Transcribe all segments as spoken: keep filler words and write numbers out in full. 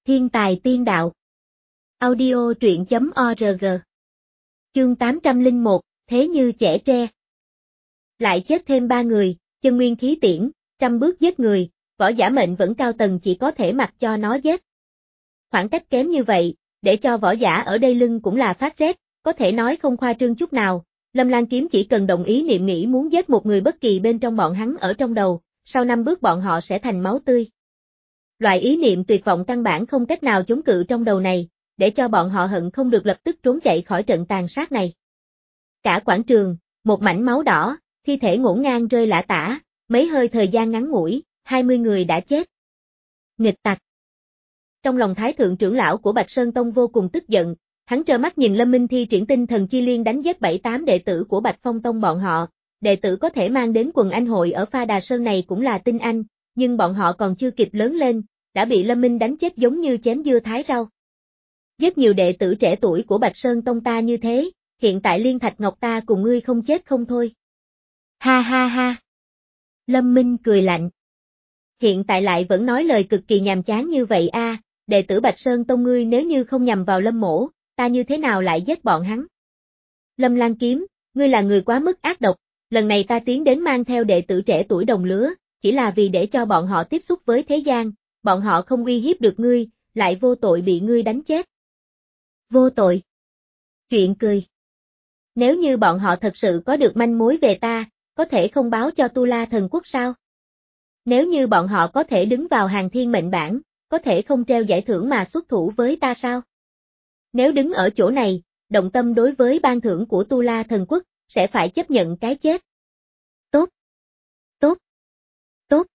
Thiên tài tiên đạo. Audio truyện chấm org. Chương tám trăm lẻ một, thế như trẻ tre. Lại chết thêm ba người, chân nguyên khí tiễn, trăm bước giết người, võ giả mệnh vẫn cao tầng chỉ có thể mặc cho nó giết. Khoảng cách kém như vậy, để cho võ giả ở đây lưng cũng là phát rét, có thể nói không khoa trương chút nào. Lâm Lan Kiếm chỉ cần đồng ý niệm nghĩ muốn giết một người bất kỳ bên trong bọn hắn ở trong đầu, sau năm bước bọn họ sẽ thành máu tươi. Loại ý niệm tuyệt vọng căn bản không cách nào chống cự trong đầu này, để cho bọn họ hận không được lập tức trốn chạy khỏi trận tàn sát này. Cả quảng trường, một mảnh máu đỏ, thi thể ngổn ngang rơi lả tả, mấy hơi thời gian ngắn ngủi, hai mươi người đã chết. Nghịch tặc. Trong lòng Thái thượng trưởng lão của Bạch Sơn Tông vô cùng tức giận, hắn trơ mắt nhìn Lâm Minh thi triển tinh thần chi liên đánh giết bảy tám đệ tử của Bạch Phong Tông bọn họ, đệ tử có thể mang đến quần anh hội ở Pha Đà Sơn này cũng là tinh anh, nhưng bọn họ còn chưa kịp lớn lên, đã bị Lâm Minh đánh chết giống như chém dưa thái rau. Giết nhiều đệ tử trẻ tuổi của Bạch Sơn Tông ta như thế, hiện tại Liên Thạch Ngọc ta cùng ngươi không chết không thôi. Ha ha ha. Lâm Minh cười lạnh. Hiện tại lại vẫn nói lời cực kỳ nhàm chán như vậy a, à, đệ tử Bạch Sơn Tông ngươi nếu như không nhằm vào Lâm mỗ, ta như thế nào lại giết bọn hắn? Lâm Lan Kiếm, ngươi là người quá mức ác độc, lần này ta tiến đến mang theo đệ tử trẻ tuổi đồng lứa, chỉ là vì để cho bọn họ tiếp xúc với thế gian, bọn họ không uy hiếp được ngươi, lại vô tội bị ngươi đánh chết. Vô tội. Chuyện cười. Nếu như bọn họ thật sự có được manh mối về ta, có thể không báo cho Tu La Thần Quốc sao? Nếu như bọn họ có thể đứng vào hàng thiên mệnh bảng, có thể không treo giải thưởng mà xuất thủ với ta sao? Nếu đứng ở chỗ này, động tâm đối với ban thưởng của Tu La Thần Quốc, sẽ phải chấp nhận cái chết. Tốt. Tốt. Tốt.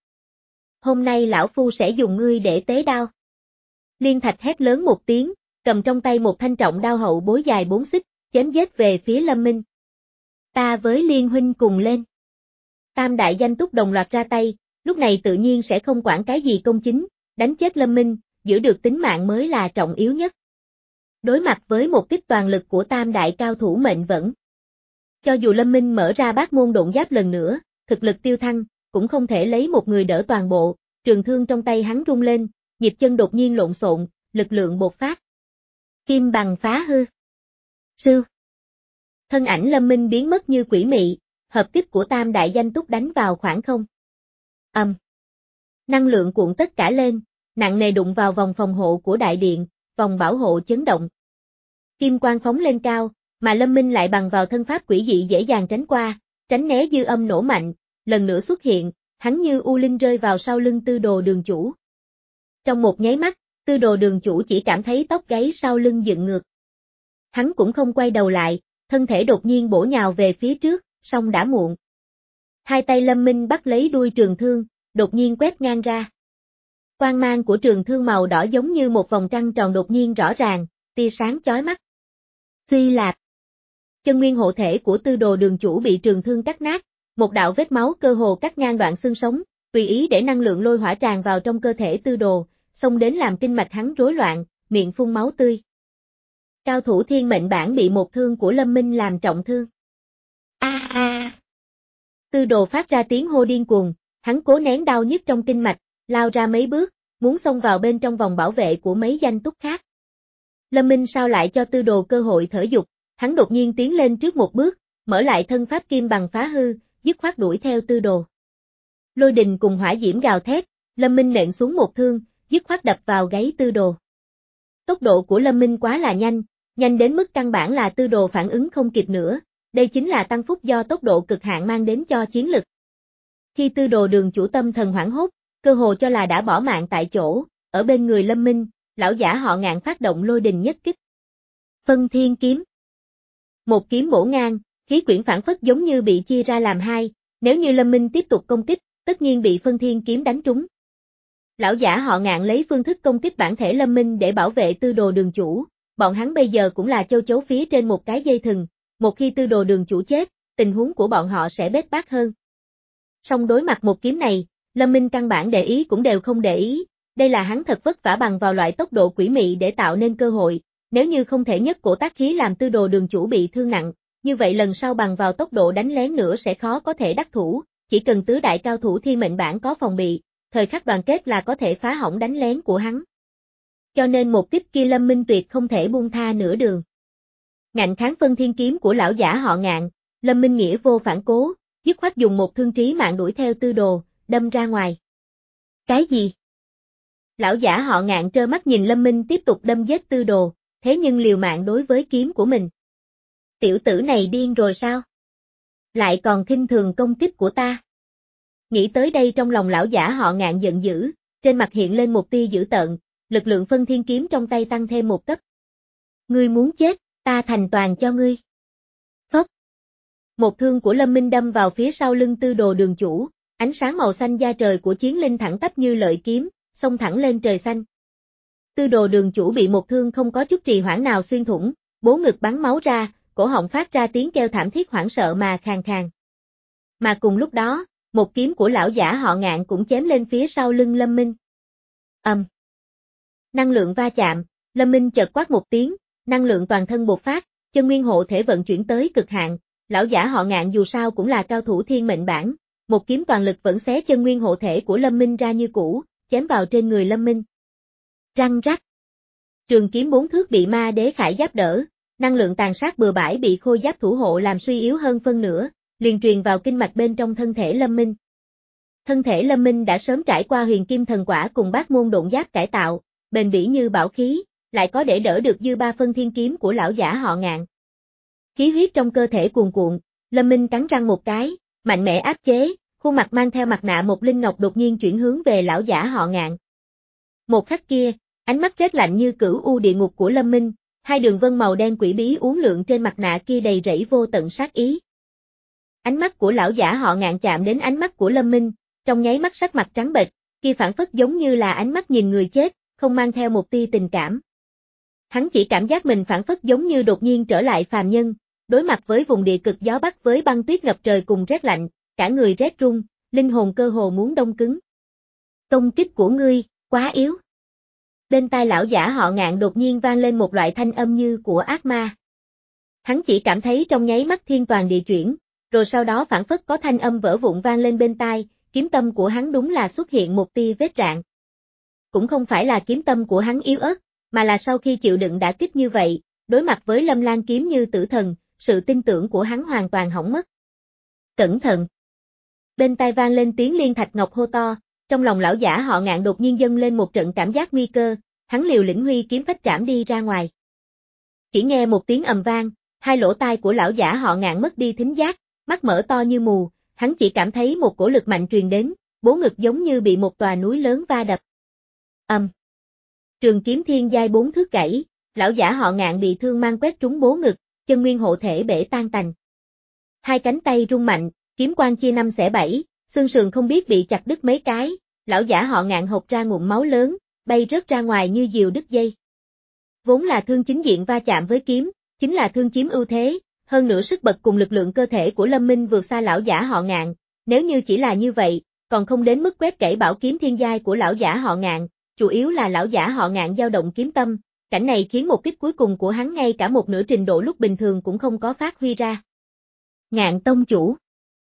Hôm nay lão phu sẽ dùng ngươi để tế đao. Liên Thạch hét lớn một tiếng, cầm trong tay một thanh trọng đao hậu bối dài bốn xích, chém giết về phía Lâm Minh. Ta với Liên huynh cùng lên. Tam đại danh túc đồng loạt ra tay, lúc này tự nhiên sẽ không quản cái gì công chính, đánh chết Lâm Minh, giữ được tính mạng mới là trọng yếu nhất. Đối mặt với một kích toàn lực của tam đại cao thủ mệnh vẫn. Cho dù Lâm Minh mở ra bát môn độn giáp lần nữa, thực lực tiêu thăng, cũng không thể lấy một người đỡ toàn bộ, trường thương trong tay hắn rung lên, nhịp chân đột nhiên lộn xộn, lực lượng bộc phát. Kim bằng phá hư. Sư. Thân ảnh Lâm Minh biến mất như quỷ mị, hợp kích của tam đại danh túc đánh vào khoảng không. Ầm. Um. Năng lượng cuộn tất cả lên, nặng nề đụng vào vòng phòng hộ của đại điện, vòng bảo hộ chấn động. Kim quang phóng lên cao, mà Lâm Minh lại bằng vào thân pháp quỷ dị dễ dàng tránh qua, tránh né dư âm nổ mạnh, lần nữa xuất hiện, hắn như u linh rơi vào sau lưng Tư Đồ Đường chủ. Trong một nháy mắt, Tư Đồ Đường chủ chỉ cảm thấy tóc gáy sau lưng dựng ngược. Hắn cũng không quay đầu lại, thân thể đột nhiên bổ nhào về phía trước, song đã muộn. Hai tay Lâm Minh bắt lấy đuôi trường thương, đột nhiên quét ngang ra. Quang mang của trường thương màu đỏ giống như một vòng trăng tròn đột nhiên rõ ràng, tia sáng chói mắt. Suy lạp. Chân nguyên hộ thể của Tư Đồ Đường chủ bị trường thương cắt nát, một đạo vết máu cơ hồ cắt ngang đoạn xương sống, tùy ý để năng lượng lôi hỏa tràn vào trong cơ thể Tư Đồ, xông đến làm kinh mạch hắn rối loạn, miệng phun máu tươi. Cao thủ thiên mệnh bản bị một thương của Lâm Minh làm trọng thương. A a. Tư Đồ phát ra tiếng hô điên cuồng, hắn cố nén đau nhức trong kinh mạch, lao ra mấy bước, muốn xông vào bên trong vòng bảo vệ của mấy danh túc khác. Lâm Minh sao lại cho Tư Đồ cơ hội thở dục, hắn đột nhiên tiến lên trước một bước, mở lại thân pháp kim bằng phá hư, dứt khoát đuổi theo Tư Đồ. Lôi đình cùng hỏa diễm gào thét, Lâm Minh nện xuống một thương, dứt khoát đập vào gáy Tư Đồ. Tốc độ của Lâm Minh quá là nhanh, nhanh đến mức căn bản là Tư Đồ phản ứng không kịp nữa, đây chính là tăng phúc do tốc độ cực hạn mang đến cho chiến lực. Khi Tư Đồ Đường chủ tâm thần hoảng hốt, cơ hồ cho là đã bỏ mạng tại chỗ, ở bên người Lâm Minh, lão giả họ Ngạn phát động lôi đình nhất kích. Phân thiên kiếm. Một kiếm bổ ngang, khí quyển phản phất giống như bị chia ra làm hai, nếu như Lâm Minh tiếp tục công kích, tất nhiên bị phân thiên kiếm đánh trúng. Lão giả họ Ngạn lấy phương thức công kích bản thể Lâm Minh để bảo vệ Tư Đồ Đường chủ, bọn hắn bây giờ cũng là châu chấu phía trên một cái dây thừng, một khi Tư Đồ Đường chủ chết, tình huống của bọn họ sẽ bết bát hơn. Song đối mặt một kiếm này, Lâm Minh căn bản để ý cũng đều không để ý, đây là hắn thật vất vả bằng vào loại tốc độ quỷ mị để tạo nên cơ hội, nếu như không thể nhất cổ tác khí làm Tư Đồ Đường chủ bị thương nặng, như vậy lần sau bằng vào tốc độ đánh lén nữa sẽ khó có thể đắc thủ, chỉ cần tứ đại cao thủ thiên mệnh bản có phòng bị, thời khắc đoàn kết là có thể phá hỏng đánh lén của hắn. Cho nên một kích kia Lâm Minh tuyệt không thể buông tha nửa đường. Ngạnh kháng phân thiên kiếm của lão giả họ Ngạn, Lâm Minh nghĩa vô phản cố, dứt khoát dùng một thương trí mạng đuổi theo Tư Đồ, đâm ra ngoài. Cái gì? Lão giả họ Ngạn trơ mắt nhìn Lâm Minh tiếp tục đâm giết Tư Đồ, thế nhưng liều mạng đối với kiếm của mình. Tiểu tử này điên rồi sao? Lại còn khinh thường công kích của ta. Nghĩ tới đây trong lòng lão giả họ Ngạn giận dữ, trên mặt hiện lên một tia dữ tợn, lực lượng phân thiên kiếm trong tay tăng thêm một cấp. Ngươi muốn chết, ta thành toàn cho ngươi. Phốc. Một thương của Lâm Minh đâm vào phía sau lưng Tư Đồ đường chủ, ánh sáng màu xanh da trời của chiến linh thẳng tắp như lợi kiếm, xông thẳng lên trời xanh. Tư Đồ đường chủ bị một thương không có chút trì hoãn nào xuyên thủng, bố ngực bắn máu ra, cổ họng phát ra tiếng kêu thảm thiết hoảng sợ mà khàn khàn. Mà cùng lúc đó, một kiếm của lão giả họ Ngạn cũng chém lên phía sau lưng Lâm Minh. Ầm. Um. Năng lượng va chạm, Lâm Minh chợt quát một tiếng, năng lượng toàn thân bộc phát, chân nguyên hộ thể vận chuyển tới cực hạn, lão giả họ Ngạn dù sao cũng là cao thủ thiên mệnh bản, một kiếm toàn lực vẫn xé chân nguyên hộ thể của Lâm Minh ra như cũ, chém vào trên người Lâm Minh. Răng rắc. Trường kiếm bốn thước bị ma đế khải giáp đỡ, năng lượng tàn sát bừa bãi bị khôi giáp thủ hộ làm suy yếu hơn phân nửa, liền truyền vào kinh mạch bên trong thân thể Lâm Minh. Thân thể Lâm Minh đã sớm trải qua huyền kim thần quả cùng bát môn độn giáp cải tạo, bền bỉ như bảo khí, lại có để đỡ được dư ba phân thiên kiếm của lão giả họ Ngạn. Khí huyết trong cơ thể cuồn cuộn, Lâm Minh cắn răng một cái, mạnh mẽ áp chế, khuôn mặt mang theo mặt nạ một linh ngọc đột nhiên chuyển hướng về lão giả họ Ngạn. Một khắc kia, ánh mắt rét lạnh như cửu u địa ngục của Lâm Minh, hai đường vân màu đen quỷ bí uốn lượn trên mặt nạ kia đầy rẫy vô tận sát ý. Ánh mắt của lão giả họ Ngạn chạm đến ánh mắt của Lâm Minh, trong nháy mắt sắc mặt trắng bệch, kia phản phất giống như là ánh mắt nhìn người chết, không mang theo một tia tình cảm. Hắn chỉ cảm giác mình phản phất giống như đột nhiên trở lại phàm nhân, đối mặt với vùng địa cực gió bắc với băng tuyết ngập trời cùng rét lạnh, cả người rét run, linh hồn cơ hồ muốn đông cứng. Công kích của ngươi, quá yếu. Bên tai lão giả họ Ngạn đột nhiên vang lên một loại thanh âm như của ác ma. Hắn chỉ cảm thấy trong nháy mắt thiên toàn địa chuyển, rồi sau đó phản phất có thanh âm vỡ vụn vang lên bên tai, kiếm tâm của hắn đúng là xuất hiện một tia vết rạn. Cũng không phải là kiếm tâm của hắn yếu ớt, mà là sau khi chịu đựng đả kích như vậy, đối mặt với Lâm Lan kiếm như tử thần, sự tin tưởng của hắn hoàn toàn hỏng mất. Cẩn thận! Bên tai vang lên tiếng Liên Thạch Ngọc hô to, trong lòng lão giả họ Ngạn đột nhiên dâng lên một trận cảm giác nguy cơ, hắn liều lĩnh huy kiếm phách trảm đi ra ngoài. Chỉ nghe một tiếng ầm vang, hai lỗ tai của lão giả họ Ngạn mất đi thính giác, mắt mở to như mù, hắn chỉ cảm thấy một cổ lực mạnh truyền đến, bố ngực giống như bị một tòa núi lớn va đập. Ầm. Um. Trường kiếm thiên giai bốn thước gãy, lão giả họ Ngạn bị thương mang quét trúng bố ngực, chân nguyên hộ thể bể tan tành. Hai cánh tay rung mạnh, kiếm quang chia năm xẻ bảy, xương sườn không biết bị chặt đứt mấy cái, lão giả họ Ngạn hộc ra ngụm máu lớn, bay rớt ra ngoài như diều đứt dây. Vốn là thương chính diện va chạm với kiếm, chính là thương chiếm ưu thế, hơn nữa sức bật cùng lực lượng cơ thể của Lâm Minh vượt xa lão giả họ Ngạn, nếu như chỉ là như vậy, còn không đến mức quét gãy bảo kiếm thiên giai của lão giả họ Ngạn, chủ yếu là lão giả họ Ngạn dao động kiếm tâm, cảnh này khiến một kích cuối cùng của hắn ngay cả một nửa trình độ lúc bình thường cũng không có phát huy ra. Ngạn tông chủ.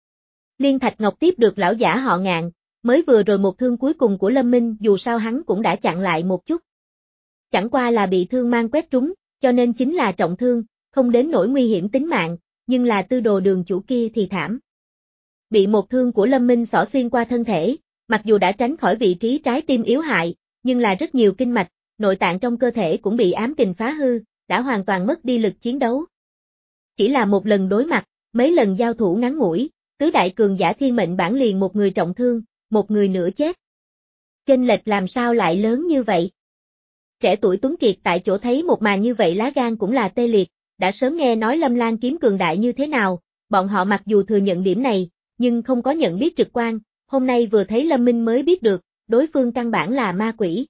Liên Thạch Ngọc tiếp được lão giả họ Ngạn, mới vừa rồi một thương cuối cùng của Lâm Minh dù sao hắn cũng đã chặn lại một chút. Chẳng qua là bị thương mang quét trúng, cho nên chính là trọng thương, không đến nỗi nguy hiểm tính mạng, nhưng là Tư Đồ đường chủ kia thì thảm. Bị một thương của Lâm Minh xỏ xuyên qua thân thể, mặc dù đã tránh khỏi vị trí trái tim yếu hại, nhưng là rất nhiều kinh mạch, nội tạng trong cơ thể cũng bị ám kình phá hư, đã hoàn toàn mất đi lực chiến đấu. Chỉ là một lần đối mặt, mấy lần giao thủ ngắn ngủi, tứ đại cường giả thiên mệnh bản liền một người trọng thương, một người nửa chết. Chênh lệch làm sao lại lớn như vậy? Trẻ tuổi Tuấn Kiệt tại chỗ thấy một màn như vậy lá gan cũng là tê liệt, đã sớm nghe nói Lâm Lan kiếm cường đại như thế nào, bọn họ mặc dù thừa nhận điểm này, nhưng không có nhận biết trực quan, hôm nay vừa thấy Lâm Minh mới biết được, đối phương căn bản là ma quỷ.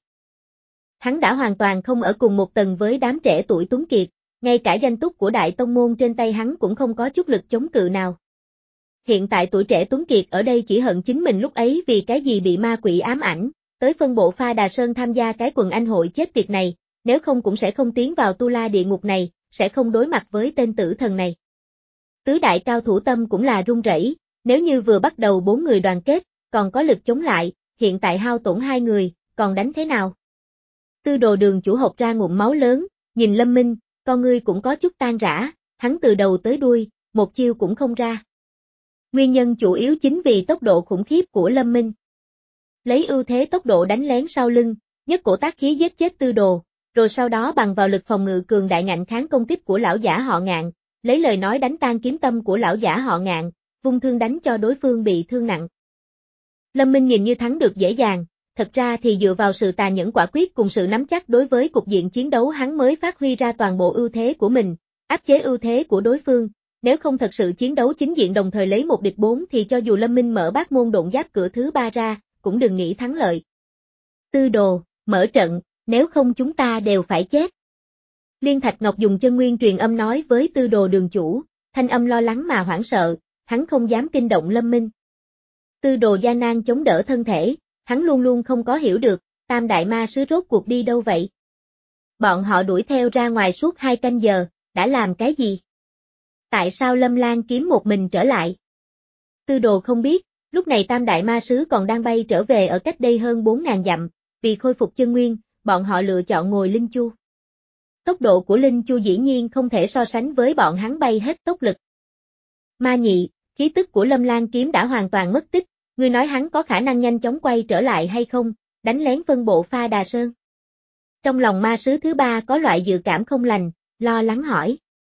Hắn đã hoàn toàn không ở cùng một tầng với đám trẻ tuổi Tuấn Kiệt, ngay cả danh túc của đại tông môn trên tay hắn cũng không có chút lực chống cự nào. Hiện tại tuổi trẻ Tuấn Kiệt ở đây chỉ hận chính mình lúc ấy vì cái gì bị ma quỷ ám ảnh, tới phân bộ Pha Đà Sơn tham gia cái quần anh hội chết tiệt này, nếu không cũng sẽ không tiến vào tu la địa ngục này, sẽ không đối mặt với tên tử thần này. Tứ đại cao thủ tâm cũng là run rẩy, nếu như vừa bắt đầu bốn người đoàn kết, còn có lực chống lại, hiện tại hao tổn hai người, còn đánh thế nào? Tư đồ đường chủ hộc ra ngụm máu lớn, nhìn Lâm Minh, con ngươi cũng có chút tan rã, hắn từ đầu tới đuôi, một chiêu cũng không ra. Nguyên nhân chủ yếu chính vì tốc độ khủng khiếp của Lâm Minh. Lấy ưu thế tốc độ đánh lén sau lưng, nhất cổ tác khí giết chết tư đồ, rồi sau đó bằng vào lực phòng ngự cường đại ngạnh kháng công kích của lão giả họ Ngạn, lấy lời nói đánh tan kiếm tâm của lão giả họ Ngạn, vung thương đánh cho đối phương bị thương nặng. Lâm Minh nhìn như thắng được dễ dàng, thật ra thì dựa vào sự tàn nhẫn quả quyết cùng sự nắm chắc đối với cục diện chiến đấu hắn mới phát huy ra toàn bộ ưu thế của mình, áp chế ưu thế của đối phương. Nếu không thật sự chiến đấu chính diện đồng thời lấy một địch bốn thì cho dù Lâm Minh mở bát môn độn giáp cửa thứ ba ra, cũng đừng nghĩ thắng lợi. Tư đồ, mở trận, nếu không chúng ta đều phải chết. Liên Thạch Ngọc dùng chân nguyên truyền âm nói với tư đồ đường chủ, thanh âm lo lắng mà hoảng sợ, hắn không dám kinh động Lâm Minh. Tư đồ gian nan chống đỡ thân thể, hắn luôn luôn không có hiểu được, tam đại ma sứ rốt cuộc đi đâu vậy? Bọn họ đuổi theo ra ngoài suốt hai canh giờ, đã làm cái gì? Tại sao Lâm Lan kiếm một mình trở lại? Tư đồ không biết, lúc này tam đại ma sứ còn đang bay trở về ở cách đây hơn bốn ngàn dặm, vì khôi phục chân nguyên, bọn họ lựa chọn ngồi linh chu. Tốc độ của linh chu dĩ nhiên không thể so sánh với bọn hắn bay hết tốc lực. Ma nhị, khí tức của Lâm Lan kiếm đã hoàn toàn mất tích, ngươi nói hắn có khả năng nhanh chóng quay trở lại hay không, đánh lén phân bộ Pha Đà Sơn. Trong lòng ma sứ thứ ba có loại dự cảm không lành, lo lắng hỏi.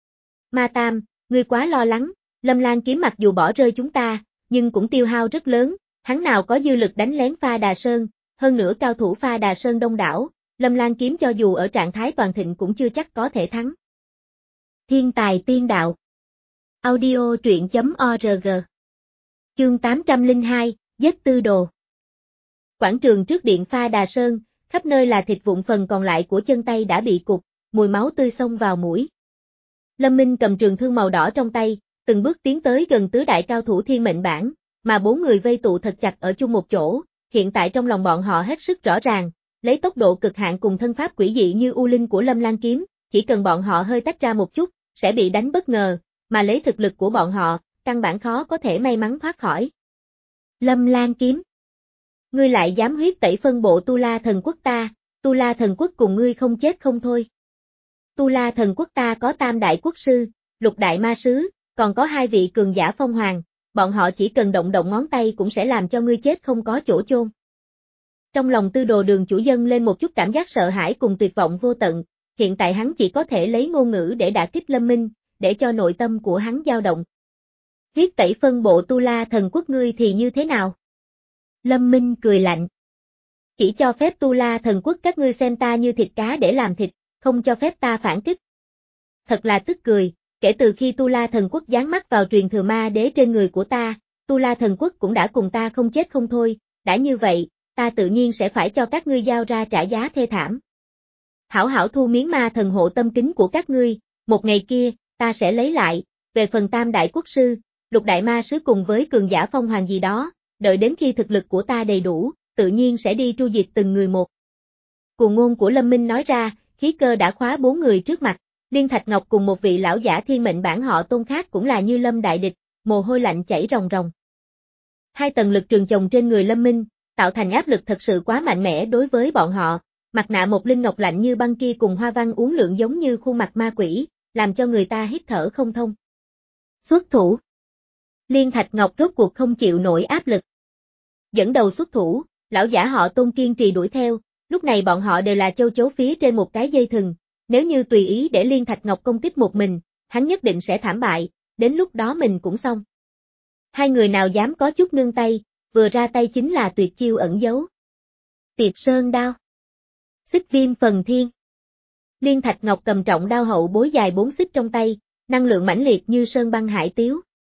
Ma tam, ngươi quá lo lắng, Lâm Lan kiếm mặc dù bỏ rơi chúng ta, nhưng cũng tiêu hao rất lớn, hắn nào có dư lực đánh lén Pha Đà Sơn, hơn nữa cao thủ Pha Đà Sơn đông đảo, Lâm Lan kiếm cho dù ở trạng thái toàn thịnh cũng chưa chắc có thể thắng. Thiên tài tiên đạo. Audio truyện chấm org. Chương tám trăm lẻ hai, giết tư đồ. Quảng trường trước điện Pha Đà Sơn, khắp nơi là thịt vụn, phần còn lại của chân tay đã bị cụt, mùi máu tươi xông vào mũi. Lâm Minh cầm trường thương màu đỏ trong tay, từng bước tiến tới gần tứ đại cao thủ thiên mệnh bản, mà bốn người vây tụ thật chặt ở chung một chỗ, hiện tại trong lòng bọn họ hết sức rõ ràng, lấy tốc độ cực hạn cùng thân pháp quỷ dị như u linh của Lâm Lan kiếm, chỉ cần bọn họ hơi tách ra một chút, sẽ bị đánh bất ngờ, mà lấy thực lực của bọn họ, căn bản khó có thể may mắn thoát khỏi. Lâm Lan kiếm. Ngươi lại dám huyết tẩy phân bộ Tu La thần quốc ta, Tu La thần quốc cùng ngươi không chết không thôi. Tu La thần quốc ta có tam đại quốc sư, lục đại ma sứ, còn có hai vị cường giả phong hoàng, bọn họ chỉ cần động động ngón tay cũng sẽ làm cho ngươi chết không có chỗ chôn. Trong lòng tư đồ đường chủ dân lên một chút cảm giác sợ hãi cùng tuyệt vọng vô tận, hiện tại hắn chỉ có thể lấy ngôn ngữ để đả kích Lâm Minh, để cho nội tâm của hắn dao động. Huyết tẩy phân bộ Tu La thần quốc ngươi thì như thế nào? Lâm Minh cười lạnh. Chỉ cho phép Tu La thần quốc các ngươi xem ta như thịt cá để làm thịt, không cho phép ta phản kích. Thật là tức cười, kể từ khi Tu La thần quốc giáng mắt vào truyền thừa ma đế trên người của ta, Tu La thần quốc cũng đã cùng ta không chết không thôi, đã như vậy, ta tự nhiên sẽ phải cho các ngươi giao ra trả giá thê thảm. Hảo hảo thu miếng ma thần hộ tâm kính của các ngươi, một ngày kia, ta sẽ lấy lại, về phần tam đại quốc sư, lục đại ma sứ cùng với cường giả phong hoàng gì đó, đợi đến khi thực lực của ta đầy đủ, tự nhiên sẽ đi tru diệt từng người một. Cuồng ngôn của Lâm Minh nói ra, khí cơ đã khóa bốn người trước mặt, Liên Thạch Ngọc cùng một vị lão giả thiên mệnh bản họ Tôn khác cũng là như lâm đại địch, mồ hôi lạnh chảy ròng ròng. Hai tầng lực trường chồng trên người Lâm Minh, tạo thành áp lực thật sự quá mạnh mẽ đối với bọn họ, mặt nạ một linh ngọc lạnh như băng kia cùng hoa văn uốn lượn giống như khuôn mặt ma quỷ, làm cho người ta hít thở không thông. Xuất thủ. Liên Thạch Ngọc rốt cuộc không chịu nổi áp lực. Dẫn đầu xuất thủ, lão giả họ Tôn kiên trì đuổi theo, lúc này bọn họ đều là châu chấu phía trên một cái dây thừng, nếu như tùy ý để Liên Thạch Ngọc công kích một mình, hắn nhất định sẽ thảm bại, đến lúc đó mình cũng xong. Hai người nào dám có chút nương tay, vừa ra tay chính là tuyệt chiêu ẩn giấu. Tiệt sơn đao. Xích viêm phần thiên. Liên Thạch Ngọc cầm trọng đao hậu bối dài bốn xích trong tay, năng lượng mãnh liệt như sơn băng hải tiếu.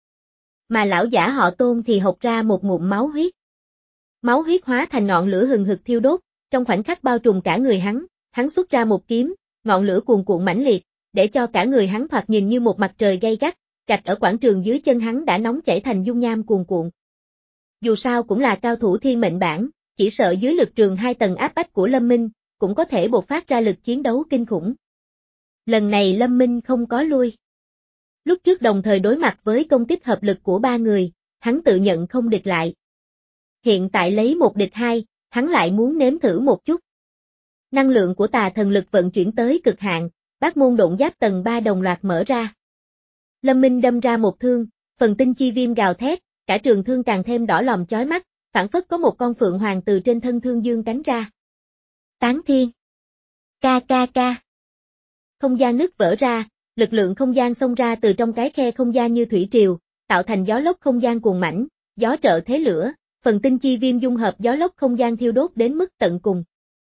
Mà lão giả họ Tôn thì hộc ra một ngụm máu huyết. Máu huyết hóa thành ngọn lửa hừng hực thiêu đốt, trong khoảnh khắc bao trùm cả người hắn, hắn xuất ra một kiếm, ngọn lửa cuồn cuộn mãnh liệt, để cho cả người hắn thoạt nhìn như một mặt trời gay gắt, gạch ở quảng trường dưới chân hắn đã nóng chảy thành dung nham cuồn cuộn. Dù sao cũng là cao thủ thiên mệnh bản, chỉ sợ dưới lực trường hai tầng áp bách của Lâm Minh, cũng có thể bộc phát ra lực chiến đấu kinh khủng. Lần này Lâm Minh không có lui. Lúc trước đồng thời đối mặt với công kích hợp lực của ba người, hắn tự nhận không địch lại. Hiện tại lấy một địch hai, hắn lại muốn nếm thử một chút. Năng lượng của tà thần lực vận chuyển tới cực hạn, bát môn độn giáp tầng ba đồng loạt mở ra. Lâm Minh đâm ra một thương, phần tinh chi viêm gào thét, cả trường thương càng thêm đỏ lòm chói mắt, phảng phất có một con phượng hoàng từ trên thân thương dương cánh ra. Tán thiên. Ca ca ca. Không gian nứt vỡ ra, lực lượng không gian xông ra từ trong cái khe không gian như thủy triều, tạo thành gió lốc không gian cuồn mãnh, gió trợ thế lửa, phần tinh chi viêm dung hợp gió lốc không gian thiêu đốt đến mức tận cùng.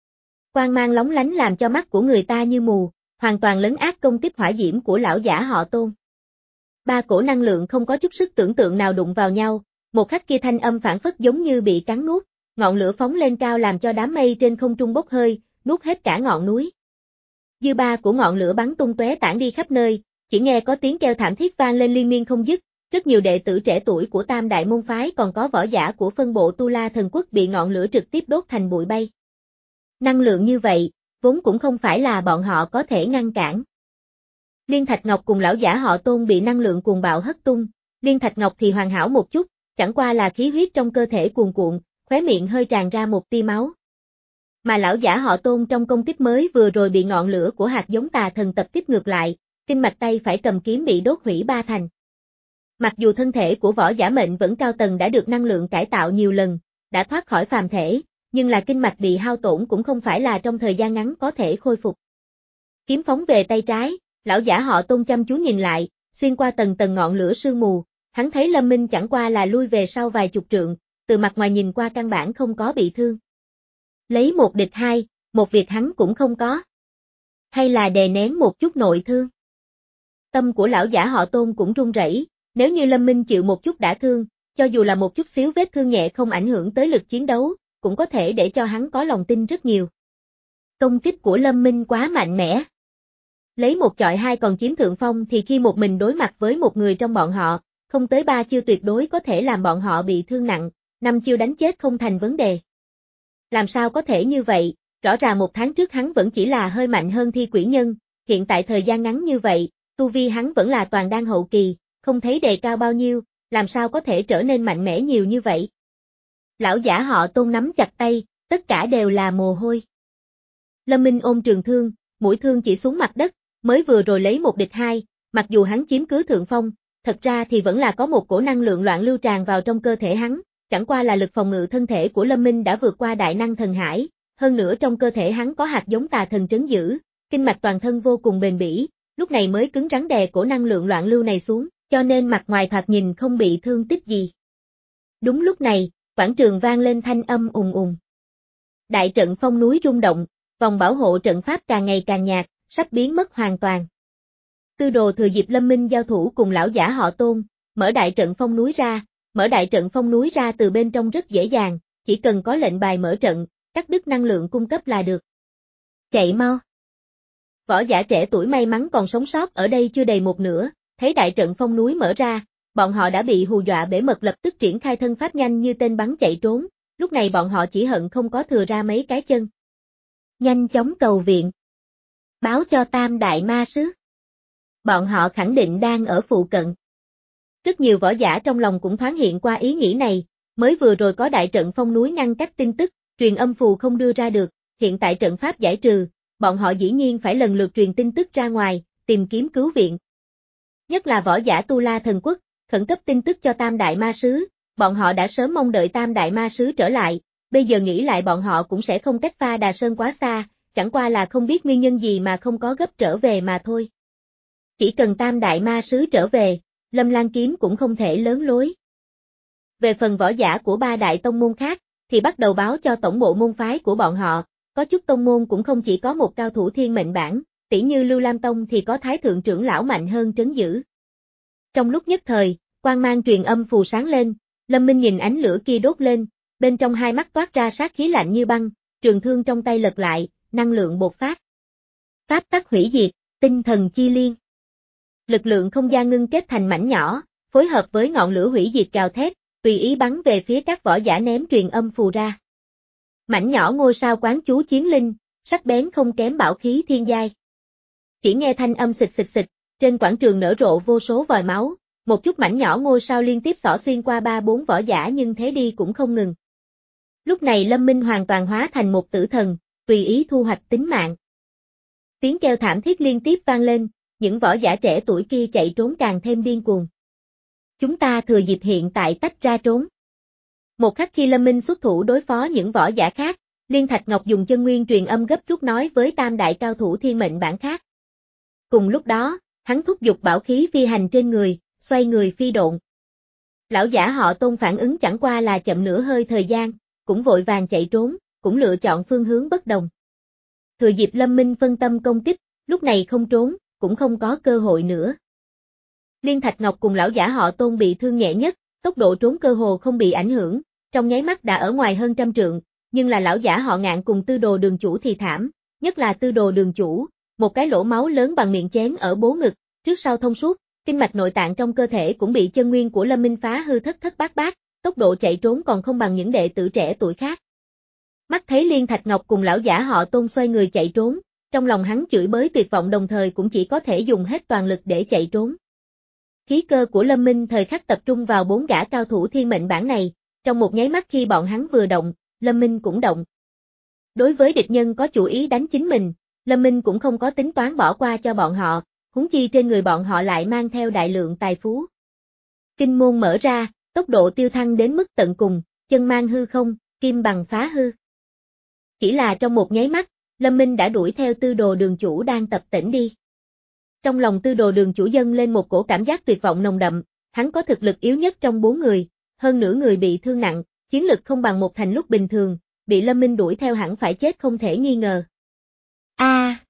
Quang mang lóng lánh làm cho mắt của người ta như mù, hoàn toàn lấn át công kích hỏa diễm của lão giả họ Tôn. Ba cổ năng lượng không có chút sức tưởng tượng nào đụng vào nhau, một khắc kia thanh âm phản phất giống như bị cắn nuốt, ngọn lửa phóng lên cao làm cho đám mây trên không trung bốc hơi, nuốt hết cả ngọn núi. Dư ba của ngọn lửa bắn tung tóe tản đi khắp nơi, chỉ nghe có tiếng kêu thảm thiết vang lên liên miên không dứt, rất nhiều đệ tử trẻ tuổi của Tam Đại môn phái còn có võ giả của phân bộ Tu La Thần Quốc bị ngọn lửa trực tiếp đốt thành bụi bay. Năng lượng như vậy, vốn cũng không phải là bọn họ có thể ngăn cản. Liên Thạch Ngọc cùng lão giả họ Tôn bị năng lượng cuồng bạo hất tung, Liên Thạch Ngọc thì hoàn hảo một chút, chẳng qua là khí huyết trong cơ thể cuồn cuộn, khóe miệng hơi tràn ra một tia máu. Mà lão giả họ Tôn trong công kích mới vừa rồi bị ngọn lửa của hạt giống tà thần tập kích ngược lại, kinh mạch tay phải cầm kiếm bị đốt hủy ba thành. Mặc dù thân thể của võ giả mệnh vẫn cao tầng đã được năng lượng cải tạo nhiều lần, đã thoát khỏi phàm thể, nhưng là kinh mạch bị hao tổn cũng không phải là trong thời gian ngắn có thể khôi phục. Kiếm phóng về tay trái, lão giả họ Tôn chăm chú nhìn lại, xuyên qua tầng tầng ngọn lửa sương mù, hắn thấy Lâm Minh chẳng qua là lui về sau vài chục trượng, từ mặt ngoài nhìn qua căn bản không có bị thương. Lấy một địch hai, một việc hắn cũng không có. Hay là đè nén một chút nội thương. Tâm của lão giả họ Tôn cũng run rẩy, nếu như Lâm Minh chịu một chút đả thương, cho dù là một chút xíu vết thương nhẹ không ảnh hưởng tới lực chiến đấu, cũng có thể để cho hắn có lòng tin rất nhiều. Công kích của Lâm Minh quá mạnh mẽ. Lấy một chọi hai còn chiếm thượng phong thì khi một mình đối mặt với một người trong bọn họ, không tới ba chiêu tuyệt đối có thể làm bọn họ bị thương nặng, năm chiêu đánh chết không thành vấn đề. Làm sao có thể như vậy, rõ ràng một tháng trước hắn vẫn chỉ là hơi mạnh hơn Thi Quỷ Nhân, hiện tại thời gian ngắn như vậy, tu vi hắn vẫn là toàn đan hậu kỳ, không thấy đề cao bao nhiêu, làm sao có thể trở nên mạnh mẽ nhiều như vậy. Lão giả họ Tôn nắm chặt tay, tất cả đều là mồ hôi. Lâm Minh ôm trường thương, mũi thương chỉ xuống mặt đất, mới vừa rồi lấy một địch hai, mặc dù hắn chiếm cứ thượng phong, thật ra thì vẫn là có một cổ năng lượng loạn lưu tràn vào trong cơ thể hắn, chẳng qua là lực phòng ngự thân thể của Lâm Minh đã vượt qua đại năng thần hải, hơn nữa trong cơ thể hắn có hạt giống tà thần trấn giữ, kinh mạch toàn thân vô cùng bền bỉ, lúc này mới cứng rắn đè cổ năng lượng loạn lưu này xuống, cho nên mặt ngoài thoạt nhìn không bị thương tích gì. Đúng lúc này, quảng trường vang lên thanh âm ùng ùng. Đại trận phong núi rung động, vòng bảo hộ trận pháp càng ngày càng nhạt, sắp biến mất hoàn toàn. Tư đồ thừa dịp Lâm Minh giao thủ cùng lão giả họ Tôn, mở đại trận phong núi ra, mở đại trận phong núi ra từ bên trong rất dễ dàng, chỉ cần có lệnh bài mở trận, cắt đứt năng lượng cung cấp là được. Chạy mau. Võ giả trẻ tuổi may mắn còn sống sót ở đây chưa đầy một nửa, thấy đại trận phong núi mở ra, bọn họ đã bị hù dọa bể mật lập tức triển khai thân pháp nhanh như tên bắn chạy trốn, lúc này bọn họ chỉ hận không có thừa ra mấy cái chân. Nhanh chóng cầu viện. Báo cho Tam Đại Ma Sứ. Bọn họ khẳng định đang ở phụ cận. Rất nhiều võ giả trong lòng cũng thoáng hiện qua ý nghĩ này, mới vừa rồi có đại trận phong núi ngăn cách tin tức, truyền âm phù không đưa ra được, hiện tại trận pháp giải trừ, bọn họ dĩ nhiên phải lần lượt truyền tin tức ra ngoài, tìm kiếm cứu viện. Nhất là võ giả Tu La Thần Quốc, khẩn cấp tin tức cho Tam Đại Ma Sứ, bọn họ đã sớm mong đợi Tam Đại Ma Sứ trở lại, bây giờ nghĩ lại bọn họ cũng sẽ không cách Pha Đà Sơn quá xa, chẳng qua là không biết nguyên nhân gì mà không có gấp trở về mà thôi. Chỉ cần Tam Đại Ma Sứ trở về, Lâm Lan Kiếm cũng không thể lớn lối. Về phần võ giả của ba đại tông môn khác, thì bắt đầu báo cho tổng bộ môn phái của bọn họ, có chút tông môn cũng không chỉ có một cao thủ thiên mệnh bản, tỉ như Lưu Lam Tông thì có thái thượng trưởng lão mạnh hơn trấn giữ. Trong lúc nhất thời, quang mang truyền âm phù sáng lên, Lâm Minh nhìn ánh lửa kia đốt lên, bên trong hai mắt toát ra sát khí lạnh như băng, trường thương trong tay lật lại, năng lượng bộc phát. Pháp tắc hủy diệt, tinh thần chi liên. Lực lượng không gian ngưng kết thành mảnh nhỏ, phối hợp với ngọn lửa hủy diệt gào thét, tùy ý bắn về phía các võ giả ném truyền âm phù ra. Mảnh nhỏ ngôi sao quán chú chiến linh, sắc bén không kém bảo khí thiên giai. Chỉ nghe thanh âm xịt xịt xịt, trên quảng trường nở rộ vô số vòi máu, một chút mảnh nhỏ ngôi sao liên tiếp xỏ xuyên qua ba bốn võ giả nhưng thế đi cũng không ngừng. Lúc này Lâm Minh hoàn toàn hóa thành một tử thần, tùy ý thu hoạch tính mạng. Tiếng kêu thảm thiết liên tiếp vang lên, những võ giả trẻ tuổi kia chạy trốn càng thêm điên cuồng. Chúng ta thừa dịp hiện tại tách ra trốn. Một khắc khi Lâm Minh xuất thủ đối phó những võ giả khác, Liên Thạch Ngọc dùng chân nguyên truyền âm gấp rút nói với tam đại cao thủ thiên mệnh bản khác. Cùng lúc đó, hắn thúc giục bảo khí phi hành trên người, xoay người phi độn. Lão giả họ Tôn phản ứng chẳng qua là chậm nửa hơi thời gian, cũng vội vàng chạy trốn, cũng lựa chọn phương hướng bất đồng. Thừa dịp Lâm Minh phân tâm công kích, lúc này không trốn, cũng không có cơ hội nữa. Liên Thạch Ngọc cùng lão giả họ Tôn bị thương nhẹ nhất, tốc độ trốn cơ hồ không bị ảnh hưởng, trong nháy mắt đã ở ngoài hơn trăm trượng, nhưng là lão giả họ Ngạn cùng tư đồ đường chủ thì thảm, nhất là tư đồ đường chủ, một cái lỗ máu lớn bằng miệng chén ở bố ngực, trước sau thông suốt, kinh mạch nội tạng trong cơ thể cũng bị chân nguyên của Lâm Minh phá hư thất thất bát bát, tốc độ chạy trốn còn không bằng những đệ tử trẻ tuổi khác. Mắt thấy Liên Thạch Ngọc cùng lão giả họ Tôn xoay người chạy trốn, trong lòng hắn chửi bới tuyệt vọng đồng thời cũng chỉ có thể dùng hết toàn lực để chạy trốn. Khí cơ của Lâm Minh thời khắc tập trung vào bốn gã cao thủ thiên mệnh bản này, trong một nháy mắt khi bọn hắn vừa động, Lâm Minh cũng động. Đối với địch nhân có chủ ý đánh chính mình, Lâm Minh cũng không có tính toán bỏ qua cho bọn họ, huống chi trên người bọn họ lại mang theo đại lượng tài phú. Kinh môn mở ra, tốc độ tiêu thăng đến mức tận cùng, chân mang hư không, kim bằng phá hư. Chỉ là trong một nháy mắt, Lâm Minh đã đuổi theo tư đồ đường chủ đang tập tỉnh đi. Trong lòng tư đồ đường chủ dâng lên một cổ cảm giác tuyệt vọng nồng đậm, hắn có thực lực yếu nhất trong bốn người, hơn nửa người bị thương nặng, chiến lực không bằng một thành lúc bình thường, bị Lâm Minh đuổi theo hẳn phải chết không thể nghi ngờ. A! À,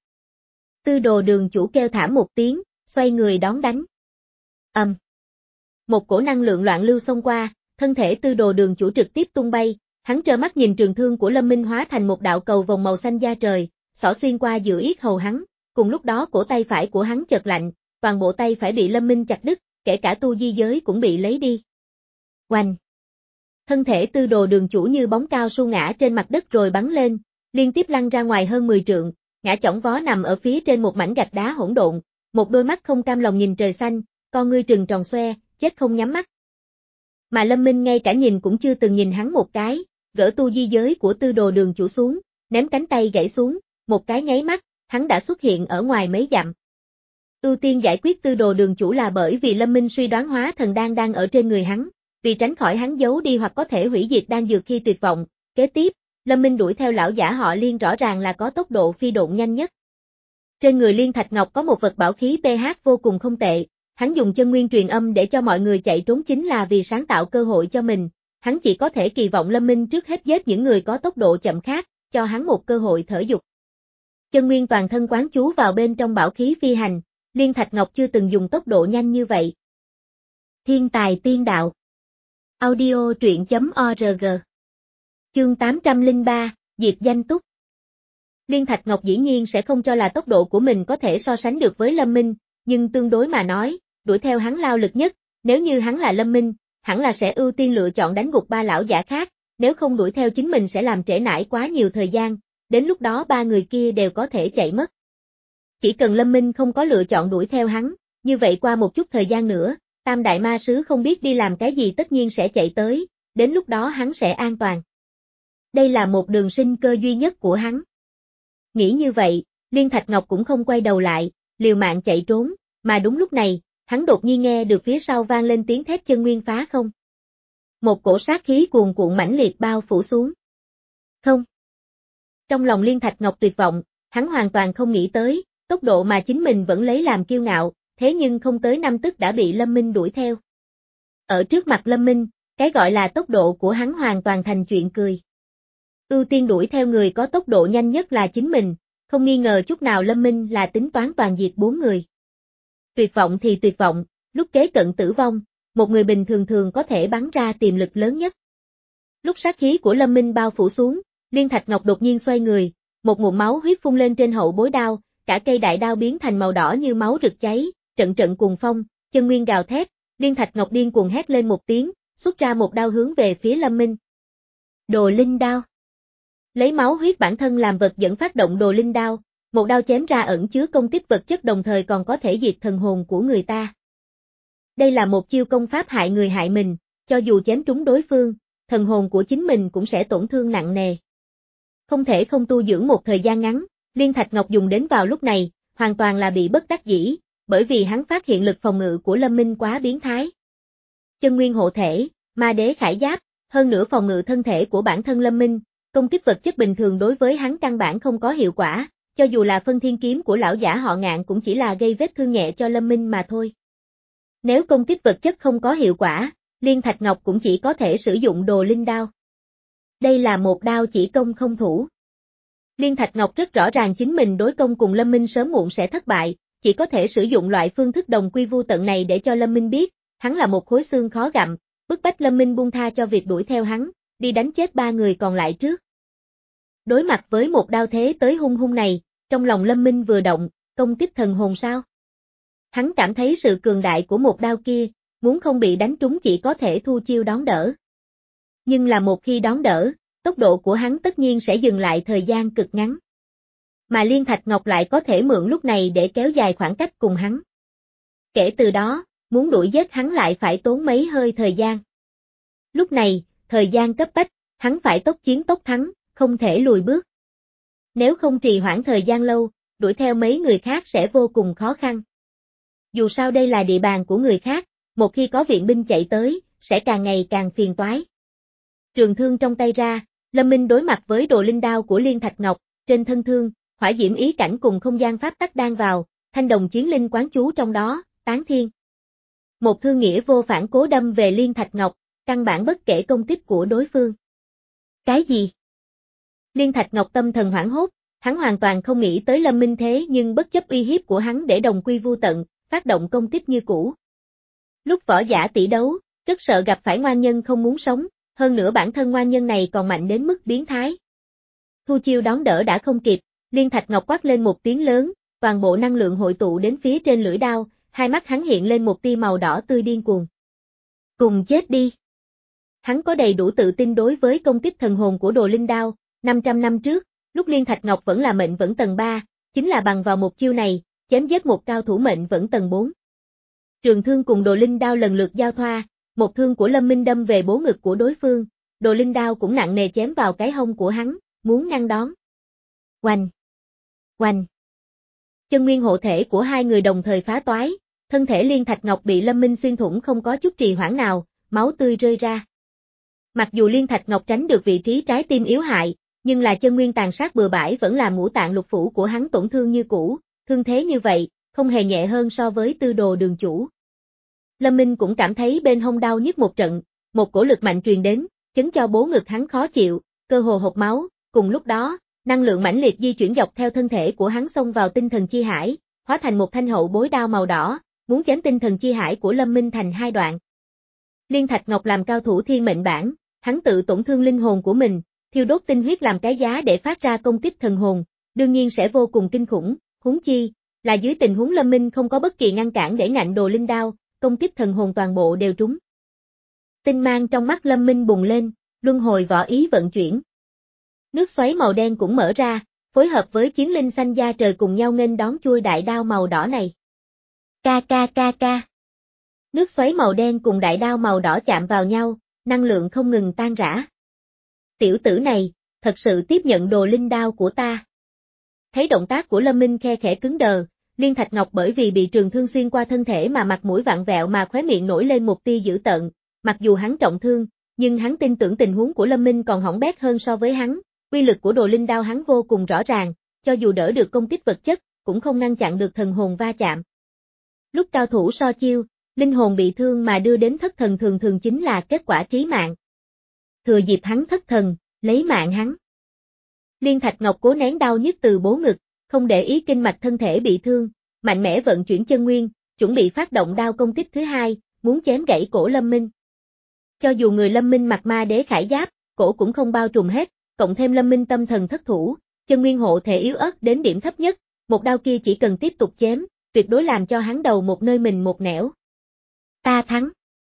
tư đồ đường chủ kêu thảm một tiếng, xoay người đón đánh. Ầm! Um, một cổ năng lượng loạn lưu xông qua, thân thể tư đồ đường chủ trực tiếp tung bay, hắn trơ mắt nhìn trường thương của Lâm Minh hóa thành một đạo cầu vòng màu xanh da trời, xỏ xuyên qua giữa yết hầu hắn, cùng lúc đó cổ tay phải của hắn chợt lạnh, toàn bộ tay phải bị Lâm Minh chặt đứt, kể cả tu di giới cũng bị lấy đi. Oanh! Thân thể tư đồ đường chủ như bóng cao su ngã trên mặt đất rồi bắn lên, liên tiếp lăn ra ngoài hơn mười trượng, ngã chỏng vó nằm ở phía trên một mảnh gạch đá hỗn độn, một đôi mắt không cam lòng nhìn trời xanh, con ngươi trừng tròn xoe, chết không nhắm mắt. Mà Lâm Minh ngay cả nhìn cũng chưa từng nhìn hắn một cái, gỡ tu di giới của tư đồ đường chủ xuống, ném cánh tay gãy xuống, một cái nháy mắt, hắn đã xuất hiện ở ngoài mấy dặm. Ưu tiên giải quyết tư đồ đường chủ là bởi vì Lâm Minh suy đoán hóa thần đan đang ở trên người hắn, vì tránh khỏi hắn giấu đi hoặc có thể hủy diệt đan dược khi tuyệt vọng. Kế tiếp, Lâm Minh đuổi theo lão giả họ Liên rõ ràng là có tốc độ phi độn nhanh nhất. Trên người Liên Thạch Ngọc có một vật bảo khí pH vô cùng không tệ, hắn dùng chân nguyên truyền âm để cho mọi người chạy trốn chính là vì sáng tạo cơ hội cho mình, hắn chỉ có thể kỳ vọng Lâm Minh trước hết giết những người có tốc độ chậm khác, cho hắn một cơ hội thở dục. Chân nguyên toàn thân quán chú vào bên trong bảo khí phi hành, Liên Thạch Ngọc chưa từng dùng tốc độ nhanh như vậy. Thiên tài tiên đạo. Audio truyện chấm org. Chương tám trăm lẻ ba, Diệp Danh Túc. Liên Thạch Ngọc dĩ nhiên sẽ không cho là tốc độ của mình có thể so sánh được với Lâm Minh, nhưng tương đối mà nói, đuổi theo hắn lao lực nhất, nếu như hắn là Lâm Minh, hẳn là sẽ ưu tiên lựa chọn đánh gục ba lão giả khác, nếu không đuổi theo chính mình sẽ làm trễ nải quá nhiều thời gian, đến lúc đó ba người kia đều có thể chạy mất. Chỉ cần Lâm Minh không có lựa chọn đuổi theo hắn, như vậy qua một chút thời gian nữa, Tam Đại Ma Sứ không biết đi làm cái gì tất nhiên sẽ chạy tới, đến lúc đó hắn sẽ an toàn. Đây là một đường sinh cơ duy nhất của hắn. Nghĩ như vậy, Liên Thạch Ngọc cũng không quay đầu lại, liều mạng chạy trốn, mà đúng lúc này, hắn đột nhiên nghe được phía sau vang lên tiếng thét chân nguyên phá không. Một cổ sát khí cuồn cuộn mãnh liệt bao phủ xuống. Không. Trong lòng Liên Thạch Ngọc tuyệt vọng, hắn hoàn toàn không nghĩ tới, tốc độ mà chính mình vẫn lấy làm kiêu ngạo, thế nhưng không tới năm tức đã bị Lâm Minh đuổi theo. Ở trước mặt Lâm Minh, cái gọi là tốc độ của hắn hoàn toàn thành chuyện cười. Ưu tiên đuổi theo người có tốc độ nhanh nhất là chính mình, không nghi ngờ chút nào Lâm Minh là tính toán toàn diệt bốn người. Tuyệt vọng thì tuyệt vọng, lúc kế cận tử vong, một người bình thường thường có thể bắn ra tiềm lực lớn nhất. Lúc sát khí của Lâm Minh bao phủ xuống, Liên Thạch Ngọc đột nhiên xoay người, một ngụm máu huyết phun lên trên hậu bối đao, cả cây đại đao biến thành màu đỏ như máu rực cháy, trận trận cuồng phong, chân nguyên gào thét, Liên Thạch Ngọc điên cuồng hét lên một tiếng, xuất ra một đao hướng về phía Lâm Minh. Đồ linh đao. Lấy máu huyết bản thân làm vật dẫn phát động đồ linh đao, một đao chém ra ẩn chứa công kích vật chất đồng thời còn có thể diệt thần hồn của người ta. Đây là một chiêu công pháp hại người hại mình, cho dù chém trúng đối phương, thần hồn của chính mình cũng sẽ tổn thương nặng nề. không thể không tu dưỡng một thời gian ngắn, Liên Thạch Ngọc dùng đến vào lúc này, hoàn toàn là bị bất đắc dĩ, bởi vì hắn phát hiện lực phòng ngự của Lâm Minh quá biến thái. Chân nguyên hộ thể, ma đế khải giáp, hơn nữa phòng ngự thân thể của bản thân Lâm Minh, công kích vật chất bình thường đối với hắn căn bản không có hiệu quả, cho dù là phân thiên kiếm của lão giả họ Ngạn cũng chỉ là gây vết thương nhẹ cho Lâm Minh mà thôi. Nếu công kích vật chất không có hiệu quả, Liên Thạch Ngọc cũng chỉ có thể sử dụng đồ linh đao. Đây là một đao chỉ công không thủ. Liên Thạch Ngọc rất rõ ràng chính mình đối công cùng Lâm Minh sớm muộn sẽ thất bại, chỉ có thể sử dụng loại phương thức đồng quy vu tận này để cho Lâm Minh biết, hắn là một khối xương khó gặm, bức bách Lâm Minh buông tha cho việc đuổi theo hắn, đi đánh chết ba người còn lại trước. Đối mặt với một đao thế tới hung hung này, trong lòng Lâm Minh vừa động, công kích thần hồn sao? Hắn cảm thấy sự cường đại của một đao kia, muốn không bị đánh trúng chỉ có thể thu chiêu đón đỡ. Nhưng là một khi đón đỡ, tốc độ của hắn tất nhiên sẽ dừng lại thời gian cực ngắn. Mà Liên Thạch Ngọc lại có thể mượn lúc này để kéo dài khoảng cách cùng hắn. Kể từ đó, muốn đuổi giết hắn lại phải tốn mấy hơi thời gian. Lúc này, thời gian cấp bách, hắn phải tốc chiến tốc thắng, không thể lùi bước. Nếu không trì hoãn thời gian lâu, đuổi theo mấy người khác sẽ vô cùng khó khăn. Dù sao đây là địa bàn của người khác, một khi có viện binh chạy tới, sẽ càng ngày càng phiền toái. Trường thương trong tay ra, Lâm Minh đối mặt với đồ linh đao của Liên Thạch Ngọc, trên thân thương, hỏa diễm ý cảnh cùng không gian pháp tắc đan vào, thanh đồng chiến linh quán chú trong đó, tán thiên. Một thương nghĩa vô phản cố đâm về Liên Thạch Ngọc, căn bản bất kể công kích của đối phương. Cái gì? Liên Thạch Ngọc tâm thần hoảng hốt, hắn hoàn toàn không nghĩ tới Lâm Minh thế nhưng bất chấp uy hiếp của hắn để đồng quy vu tận, phát động công kích như cũ. Lúc võ giả tỷ đấu, rất sợ gặp phải ngoan nhân không muốn sống, hơn nữa bản thân ngoan nhân này còn mạnh đến mức biến thái. Thu chiêu đón đỡ đã không kịp, Liên Thạch Ngọc quát lên một tiếng lớn, toàn bộ năng lượng hội tụ đến phía trên lưỡi đao, hai mắt hắn hiện lên một tia màu đỏ tươi điên cuồng. Cùng chết đi. Hắn có đầy đủ tự tin đối với công kích thần hồn của đồ linh đao, năm trăm năm trước, lúc Liên Thạch Ngọc vẫn là mệnh vẫn tầng ba, chính là bằng vào một chiêu này, chém giết một cao thủ mệnh vẫn tầng bốn. Trường thương cùng đồ linh đao lần lượt giao thoa, một thương của Lâm Minh đâm về bố ngực của đối phương, đồ linh đao cũng nặng nề chém vào cái hông của hắn, muốn ngăn đón. Oanh! Oanh! Chân nguyên hộ thể của hai người đồng thời phá toái, thân thể Liên Thạch Ngọc bị Lâm Minh xuyên thủng không có chút trì hoãn nào, máu tươi rơi ra. Mặc dù Liên Thạch Ngọc tránh được vị trí trái tim yếu hại, nhưng là chân nguyên tàn sát bừa bãi vẫn làm ngũ tạng lục phủ của hắn tổn thương như cũ, thương thế như vậy, không hề nhẹ hơn so với tư đồ đường chủ. Lâm Minh cũng cảm thấy bên hông đau nhức một trận, một cổ lực mạnh truyền đến, chấn cho bố ngực hắn khó chịu, cơ hồ hộc máu, cùng lúc đó, năng lượng mãnh liệt di chuyển dọc theo thân thể của hắn xông vào tinh thần chi hải, hóa thành một thanh hậu bối đao màu đỏ, muốn chém tinh thần chi hải của Lâm Minh thành hai đoạn. Liên Thạch Ngọc làm cao thủ thiên mệnh bản, hắn tự tổn thương linh hồn của mình, thiêu đốt tinh huyết làm cái giá để phát ra công kích thần hồn, đương nhiên sẽ vô cùng kinh khủng, huống chi, là dưới tình huống Lâm Minh không có bất kỳ ngăn cản để ngạnh đồ linh đao, công kích thần hồn toàn bộ đều trúng. Tinh mang trong mắt Lâm Minh bùng lên, luân hồi võ ý vận chuyển. Nước xoáy màu đen cũng mở ra, phối hợp với chiến linh xanh da trời cùng nhau nghênh đón chuôi đại đao màu đỏ này. Ca ca ca ca. Nước xoáy màu đen cùng đại đao màu đỏ chạm vào nhau, năng lượng không ngừng tan rã. Tiểu tử này, thật sự tiếp nhận đồ linh đao của ta. Thấy động tác của Lâm Minh khe khẽ cứng đờ, Liên Thạch Ngọc bởi vì bị trường thương xuyên qua thân thể mà mặt mũi vặn vẹo mà khóe miệng nổi lên một tia dữ tợn, mặc dù hắn trọng thương, nhưng hắn tin tưởng tình huống của Lâm Minh còn hỏng bét hơn so với hắn, uy lực của đồ linh đao hắn vô cùng rõ ràng, cho dù đỡ được công kích vật chất, cũng không ngăn chặn được thần hồn va chạm. Lúc cao thủ so chiêu, linh hồn bị thương mà đưa đến thất thần thường thường chính là kết quả trí mạng. Thừa dịp hắn thất thần, lấy mạng hắn. Liên Thạch Ngọc cố nén đau nhức từ bố ngực, không để ý kinh mạch thân thể bị thương, mạnh mẽ vận chuyển chân nguyên, chuẩn bị phát động đao công kích thứ hai, muốn chém gãy cổ Lâm Minh. Cho dù người Lâm Minh mặc ma đế khải giáp, cổ cũng không bao trùm hết, cộng thêm Lâm Minh tâm thần thất thủ, chân nguyên hộ thể yếu ớt đến điểm thấp nhất, một đao kia chỉ cần tiếp tục chém, tuyệt đối làm cho hắn đầu một nơi mình một nẻo. Ta thắng.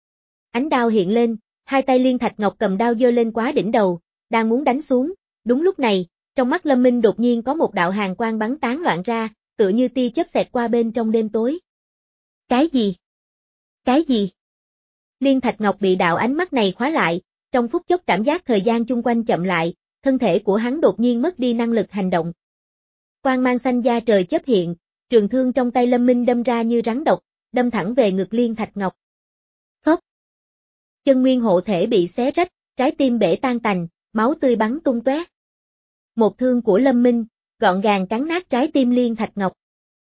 Ánh đao hiện lên, hai tay Liên Thạch Ngọc cầm đao giơ lên quá đỉnh đầu, đang muốn đánh xuống, đúng lúc này, trong mắt Lâm Minh đột nhiên có một đạo hàn quang bắn tán loạn ra, tựa như tia chớp xẹt qua bên trong đêm tối. Cái gì? Cái gì? Liên Thạch Ngọc bị đạo ánh mắt này khóa lại, trong phút chốc cảm giác thời gian chung quanh chậm lại, thân thể của hắn đột nhiên mất đi năng lực hành động. Quang mang xanh da trời chớp hiện, trường thương trong tay Lâm Minh đâm ra như rắn độc, đâm thẳng về ngực Liên Thạch Ngọc. Phốc! Chân nguyên hộ thể bị xé rách, trái tim bể tan tành, máu tươi bắn tung tóe. Một thương của Lâm Minh, gọn gàng cắn nát trái tim Liên Thạch Ngọc.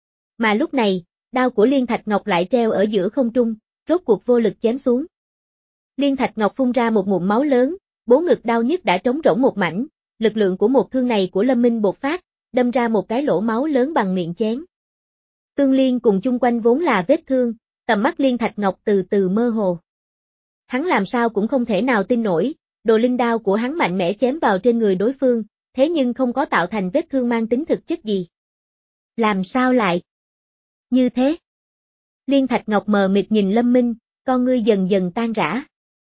Mà lúc này, đao của Liên Thạch Ngọc lại treo ở giữa không trung, rốt cuộc vô lực chém xuống. Liên Thạch Ngọc phun ra một ngụm máu lớn, bố ngực đau nhức đã trống rỗng một mảnh, lực lượng của một thương này của Lâm Minh bộc phát, đâm ra một cái lỗ máu lớn bằng miệng chén. Tương Liên cùng chung quanh vốn là vết thương, tầm mắt Liên Thạch Ngọc từ từ mơ hồ. Hắn làm sao cũng không thể nào tin nổi, đồ linh đao của hắn mạnh mẽ chém vào trên người đối phương, thế nhưng không có tạo thành vết thương mang tính thực chất gì. Làm sao lại như thế? Liên Thạch Ngọc mờ mịt nhìn Lâm Minh, con ngươi dần dần tan rã.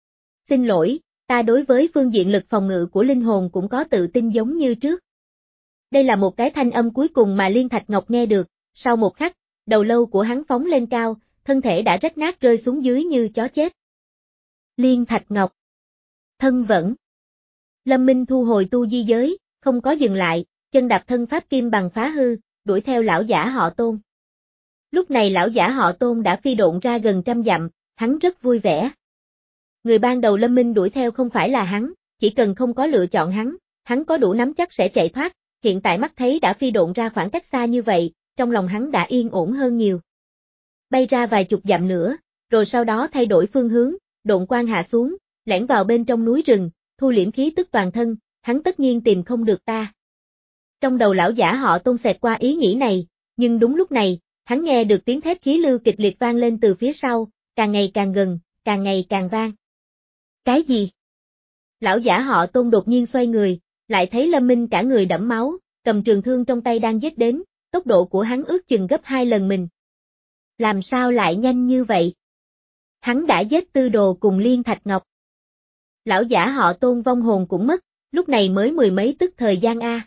Xin lỗi, ta đối với phương diện lực phòng ngự của linh hồn cũng có tự tin giống như trước. Đây là một cái thanh âm cuối cùng mà Liên Thạch Ngọc nghe được, sau một khắc, đầu lâu của hắn phóng lên cao, thân thể đã rách nát rơi xuống dưới như chó chết. Liên Thạch Ngọc. Thân vẫn. Lâm Minh thu hồi tu di giới, không có dừng lại, chân đạp thân pháp kim bằng phá hư, đuổi theo lão giả họ Tôn. Lúc này lão giả họ Tôn đã phi độn ra gần trăm dặm, hắn rất vui vẻ. Người ban đầu Lâm Minh đuổi theo không phải là hắn, chỉ cần không có lựa chọn hắn, hắn có đủ nắm chắc sẽ chạy thoát, hiện tại mắt thấy đã phi độn ra khoảng cách xa như vậy, trong lòng hắn đã yên ổn hơn nhiều. Bay ra vài chục dặm nữa, rồi sau đó thay đổi phương hướng, độn quang hạ xuống, lẻn vào bên trong núi rừng, thu liễm khí tức toàn thân, hắn tất nhiên tìm không được ta. Trong đầu lão giả họ Tôn xẹt qua ý nghĩ này, nhưng đúng lúc này, hắn nghe được tiếng thét khí lưu kịch liệt vang lên từ phía sau, càng ngày càng gần, càng ngày càng vang. Cái gì? Lão giả họ Tôn đột nhiên xoay người, lại thấy Lâm Minh cả người đẫm máu, cầm trường thương trong tay đang giết đến, tốc độ của hắn ước chừng gấp hai lần mình. Làm sao lại nhanh như vậy? Hắn đã giết tư đồ cùng Liên Thạch Ngọc. Lão giả họ Tôn vong hồn cũng mất, lúc này mới mười mấy tức thời gian a.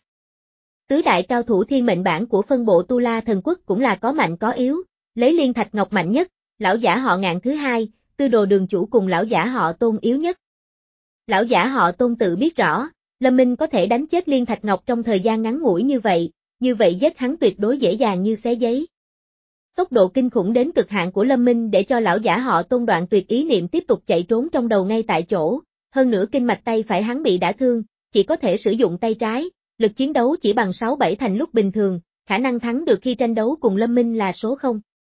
Tứ đại cao thủ thiên mệnh bản của phân bộ Tu La Thần Quốc cũng là có mạnh có yếu, lấy Liên Thạch Ngọc mạnh nhất, lão giả họ Ngạn thứ hai, tư đồ đường chủ cùng lão giả họ Tôn yếu nhất. Lão giả họ Tôn tự biết rõ, Lâm Minh có thể đánh chết Liên Thạch Ngọc trong thời gian ngắn ngủi như vậy, như vậy giết hắn tuyệt đối dễ dàng như xé giấy. Tốc độ kinh khủng đến cực hạn của Lâm Minh để cho lão giả họ Tôn đoạn tuyệt ý niệm tiếp tục chạy trốn trong đầu ngay tại chỗ, hơn nữa kinh mạch tay phải hắn bị đả thương, chỉ có thể sử dụng tay trái, lực chiến đấu chỉ bằng sáu bảy thành lúc bình thường, khả năng thắng được khi tranh đấu cùng Lâm Minh là số không.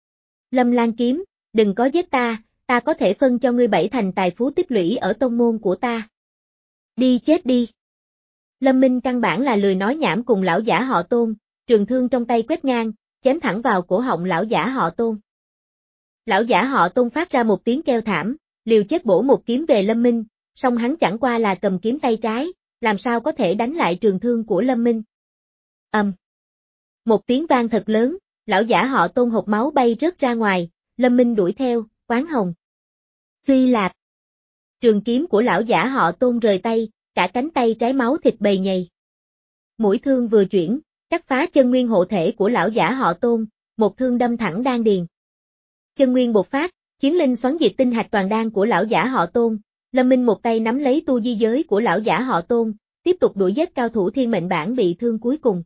Lâm Lan Kiếm, đừng có giết ta, ta có thể phân cho ngươi bảy thành tài phú tích lũy ở tông môn của ta. Đi chết đi. Lâm Minh căn bản là lười nói nhảm cùng lão giả họ Tôn, trường thương trong tay quét ngang, chém thẳng vào cổ họng lão giả họ Tôn. Lão giả họ Tôn phát ra một tiếng kêu thảm, liều chết bổ một kiếm về Lâm Minh, song hắn chẳng qua là cầm kiếm tay trái, làm sao có thể đánh lại trường thương của Lâm Minh. Ầm. Um. Một tiếng vang thật lớn, lão giả họ Tôn hộc máu bay rớt ra ngoài, Lâm Minh đuổi theo, quán hồng. Phi lạp. Trường kiếm của lão giả họ Tôn rời tay, cả cánh tay trái máu thịt bầy nhầy. Mũi thương vừa chuyển, cắt phá chân nguyên hộ thể của lão giả họ Tôn, một thương đâm thẳng đan điền. Chân nguyên bộc phát, chiến linh xoắn diệt tinh hạch toàn đan của lão giả họ Tôn, Lâm Minh một tay nắm lấy tu di giới của lão giả họ Tôn, tiếp tục đuổi giết cao thủ thiên mệnh bản bị thương cuối cùng.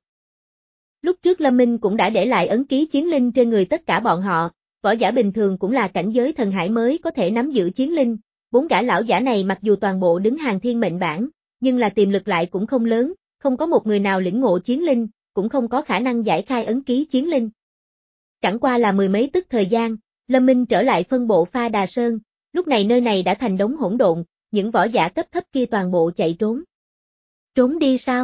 Lúc trước Lâm Minh cũng đã để lại ấn ký chiến linh trên người tất cả bọn họ, võ giả bình thường cũng là cảnh giới thần hải mới có thể nắm giữ chiến linh, bốn gã lão giả này mặc dù toàn bộ đứng hàng thiên mệnh bản, nhưng là tiềm lực lại cũng không lớn, không có một người nào lĩnh ngộ chiến linh, cũng không có khả năng giải khai ấn ký chiến linh. Chẳng qua là mười mấy tức thời gian, Lâm Minh trở lại phân bộ Pha Đà Sơn, lúc này nơi này đã thành đống hỗn độn, những võ giả cấp thấp kia toàn bộ chạy trốn. Trốn đi sao?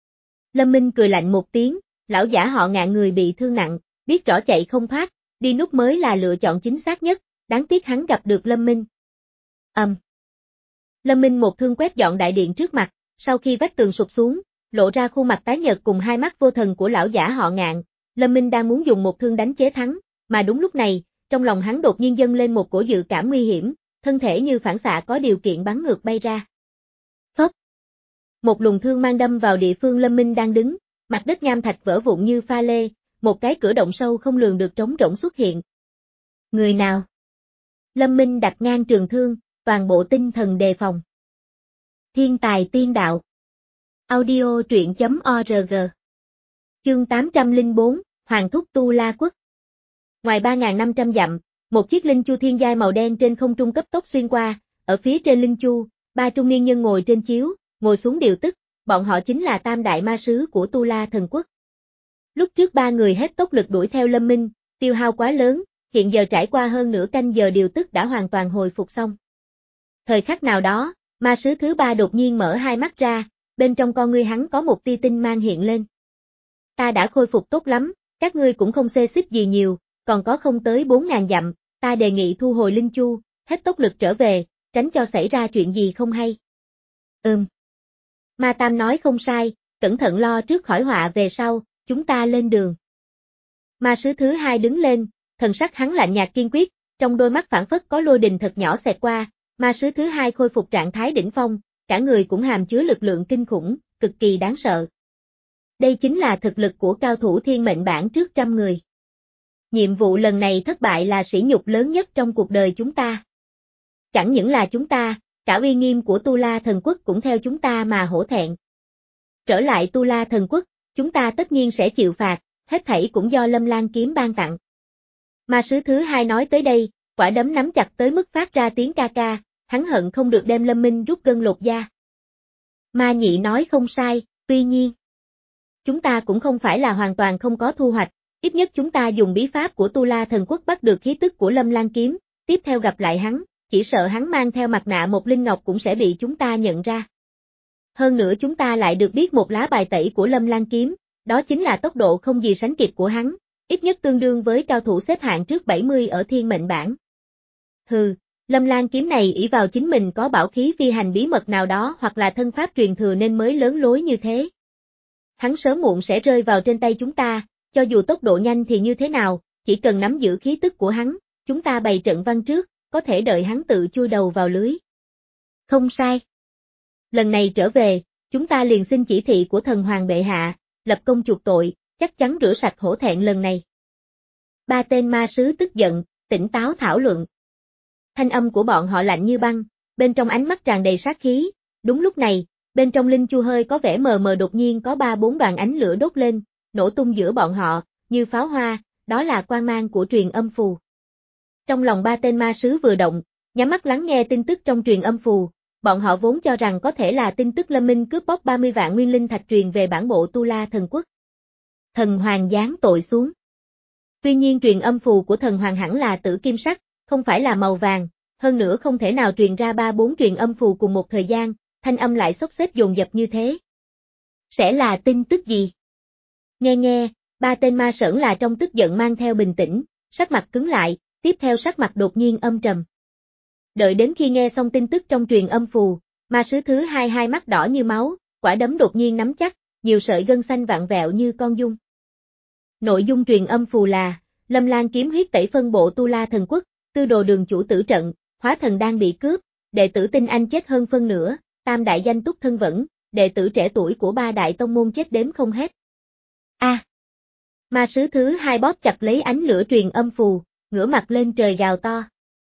Lâm Minh cười lạnh một tiếng, lão giả họ Ngạn người bị thương nặng, biết rõ chạy không thoát, đi núp mới là lựa chọn chính xác nhất, đáng tiếc hắn gặp được Lâm Minh. Ầm. Um. Lâm Minh một thương quét dọn đại điện trước mặt, sau khi vách tường sụp xuống, lộ ra khuôn mặt tái nhợt cùng hai mắt vô thần của lão giả họ Ngạn, Lâm Minh đang muốn dùng một thương đánh chế thắng, mà đúng lúc này, trong lòng hắn đột nhiên dâng lên một cổ dự cảm nguy hiểm, thân thể như phản xạ có điều kiện bắn ngược bay ra. Phốc. Một luồng thương mang đâm vào địa phương Lâm Minh đang đứng, mặt đất nham thạch vỡ vụn như pha lê, một cái cửa động sâu không lường được trống rỗng xuất hiện. Người nào? Lâm Minh đặt ngang trường thương, toàn bộ tinh thần đề phòng. Thiên tài tiên đạo. Audio truyện chấm org. Chương tám trăm lẻ bốn, Hoàng thúc Tu La Quốc. Ngoài ba nghìn năm trăm dặm, một chiếc linh chu thiên giai màu đen trên không trung cấp tốc xuyên qua, ở phía trên linh chu, ba trung niên nhân ngồi trên chiếu, ngồi xuống điều tức, bọn họ chính là tam đại ma sứ của Tu La Thần Quốc. Lúc trước ba người hết tốc lực đuổi theo Lâm Minh, tiêu hao quá lớn, hiện giờ trải qua hơn nửa canh giờ điều tức đã hoàn toàn hồi phục xong. Thời khắc nào đó, ma sứ thứ ba đột nhiên mở hai mắt ra, bên trong con ngươi hắn có một tia tinh mang hiện lên. Ta đã khôi phục tốt lắm, các ngươi cũng không xê xích gì nhiều, còn có không tới bốn nghìn dặm, ta đề nghị thu hồi linh chu, hết tốc lực trở về, tránh cho xảy ra chuyện gì không hay. Ừm. Ma Tam nói không sai, cẩn thận lo trước khỏi họa về sau, chúng ta lên đường. Ma sứ thứ hai đứng lên, thần sắc hắn lạnh nhạt kiên quyết, trong đôi mắt phảng phất có lôi đình thật nhỏ xẹt qua, ma sứ thứ hai khôi phục trạng thái đỉnh phong, cả người cũng hàm chứa lực lượng kinh khủng, cực kỳ đáng sợ. Đây chính là thực lực của cao thủ thiên mệnh bảng trước trăm người. Nhiệm vụ lần này thất bại là sỉ nhục lớn nhất trong cuộc đời chúng ta. Chẳng những là chúng ta, cả uy nghiêm của Tu La Thần Quốc cũng theo chúng ta mà hổ thẹn. Trở lại Tu La Thần Quốc, chúng ta tất nhiên sẽ chịu phạt, hết thảy cũng do Lâm Lan kiếm ban tặng. Ma sứ thứ hai nói tới đây, quả đấm nắm chặt tới mức phát ra tiếng ca ca, hắn hận không được đem Lâm Minh rút gân lột da. Ma nhị nói không sai, tuy nhiên, chúng ta cũng không phải là hoàn toàn không có thu hoạch, ít nhất chúng ta dùng bí pháp của Tu La Thần Quốc bắt được khí tức của Lâm Lan kiếm, tiếp theo gặp lại hắn, chỉ sợ hắn mang theo mặt nạ một linh ngọc cũng sẽ bị chúng ta nhận ra. Hơn nữa chúng ta lại được biết một lá bài tẩy của Lâm Lan kiếm, đó chính là tốc độ không gì sánh kịp của hắn, ít nhất tương đương với cao thủ xếp hạng trước bảy mươi ở thiên mệnh bảng. Hừ, Lâm Lan kiếm này ỷ vào chính mình có bảo khí phi hành bí mật nào đó hoặc là thân pháp truyền thừa nên mới lớn lối như thế. Hắn sớm muộn sẽ rơi vào trên tay chúng ta, cho dù tốc độ nhanh thì như thế nào, chỉ cần nắm giữ khí tức của hắn, chúng ta bày trận văn trước, có thể đợi hắn tự chui đầu vào lưới. Không sai. Lần này trở về, chúng ta liền xin chỉ thị của thần hoàng bệ hạ, lập công chuộc tội, chắc chắn rửa sạch hổ thẹn lần này. Ba tên ma sứ tức giận, tỉnh táo thảo luận. Thanh âm của bọn họ lạnh như băng, bên trong ánh mắt tràn đầy sát khí, đúng lúc này, bên trong linh chu hơi có vẻ mờ mờ đột nhiên có ba bốn đoàn ánh lửa đốt lên, nổ tung giữa bọn họ, như pháo hoa, đó là quang mang của truyền âm phù. Trong lòng ba tên ma sứ vừa động, nhắm mắt lắng nghe tin tức trong truyền âm phù, bọn họ vốn cho rằng có thể là tin tức Lâm Minh cướp bóc ba mươi vạn nguyên linh thạch truyền về bản bộ Tu La Thần Quốc. Thần hoàng giáng tội xuống. Tuy nhiên truyền âm phù của thần hoàng hẳn là tử kim sắc, không phải là màu vàng, hơn nữa không thể nào truyền ra ba bốn truyền âm phù cùng một thời gian, thanh âm lại xốc xếp dồn dập như thế. Sẽ là tin tức gì? Nghe nghe, ba tên ma sởn là trong tức giận mang theo bình tĩnh, sắc mặt cứng lại, tiếp theo sắc mặt đột nhiên âm trầm. Đợi đến khi nghe xong tin tức trong truyền âm phù, ma sứ thứ hai hai mắt đỏ như máu, quả đấm đột nhiên nắm chắc, nhiều sợi gân xanh vặn vẹo như con giun. Nội dung truyền âm phù là, Lâm Lan kiếm huyết tẩy phân bộ Tu La Thần Quốc, tư đồ đường chủ tử trận, hóa thần đang bị cướp, đệ tử Tinh Anh chết hơn phân nửa, tam đại danh túc thân vẫn, đệ tử trẻ tuổi của ba đại tông môn chết đếm không hết. A. À, ma sứ thứ hai bóp chặt lấy ánh lửa truyền âm phù, ngửa mặt lên trời gào to.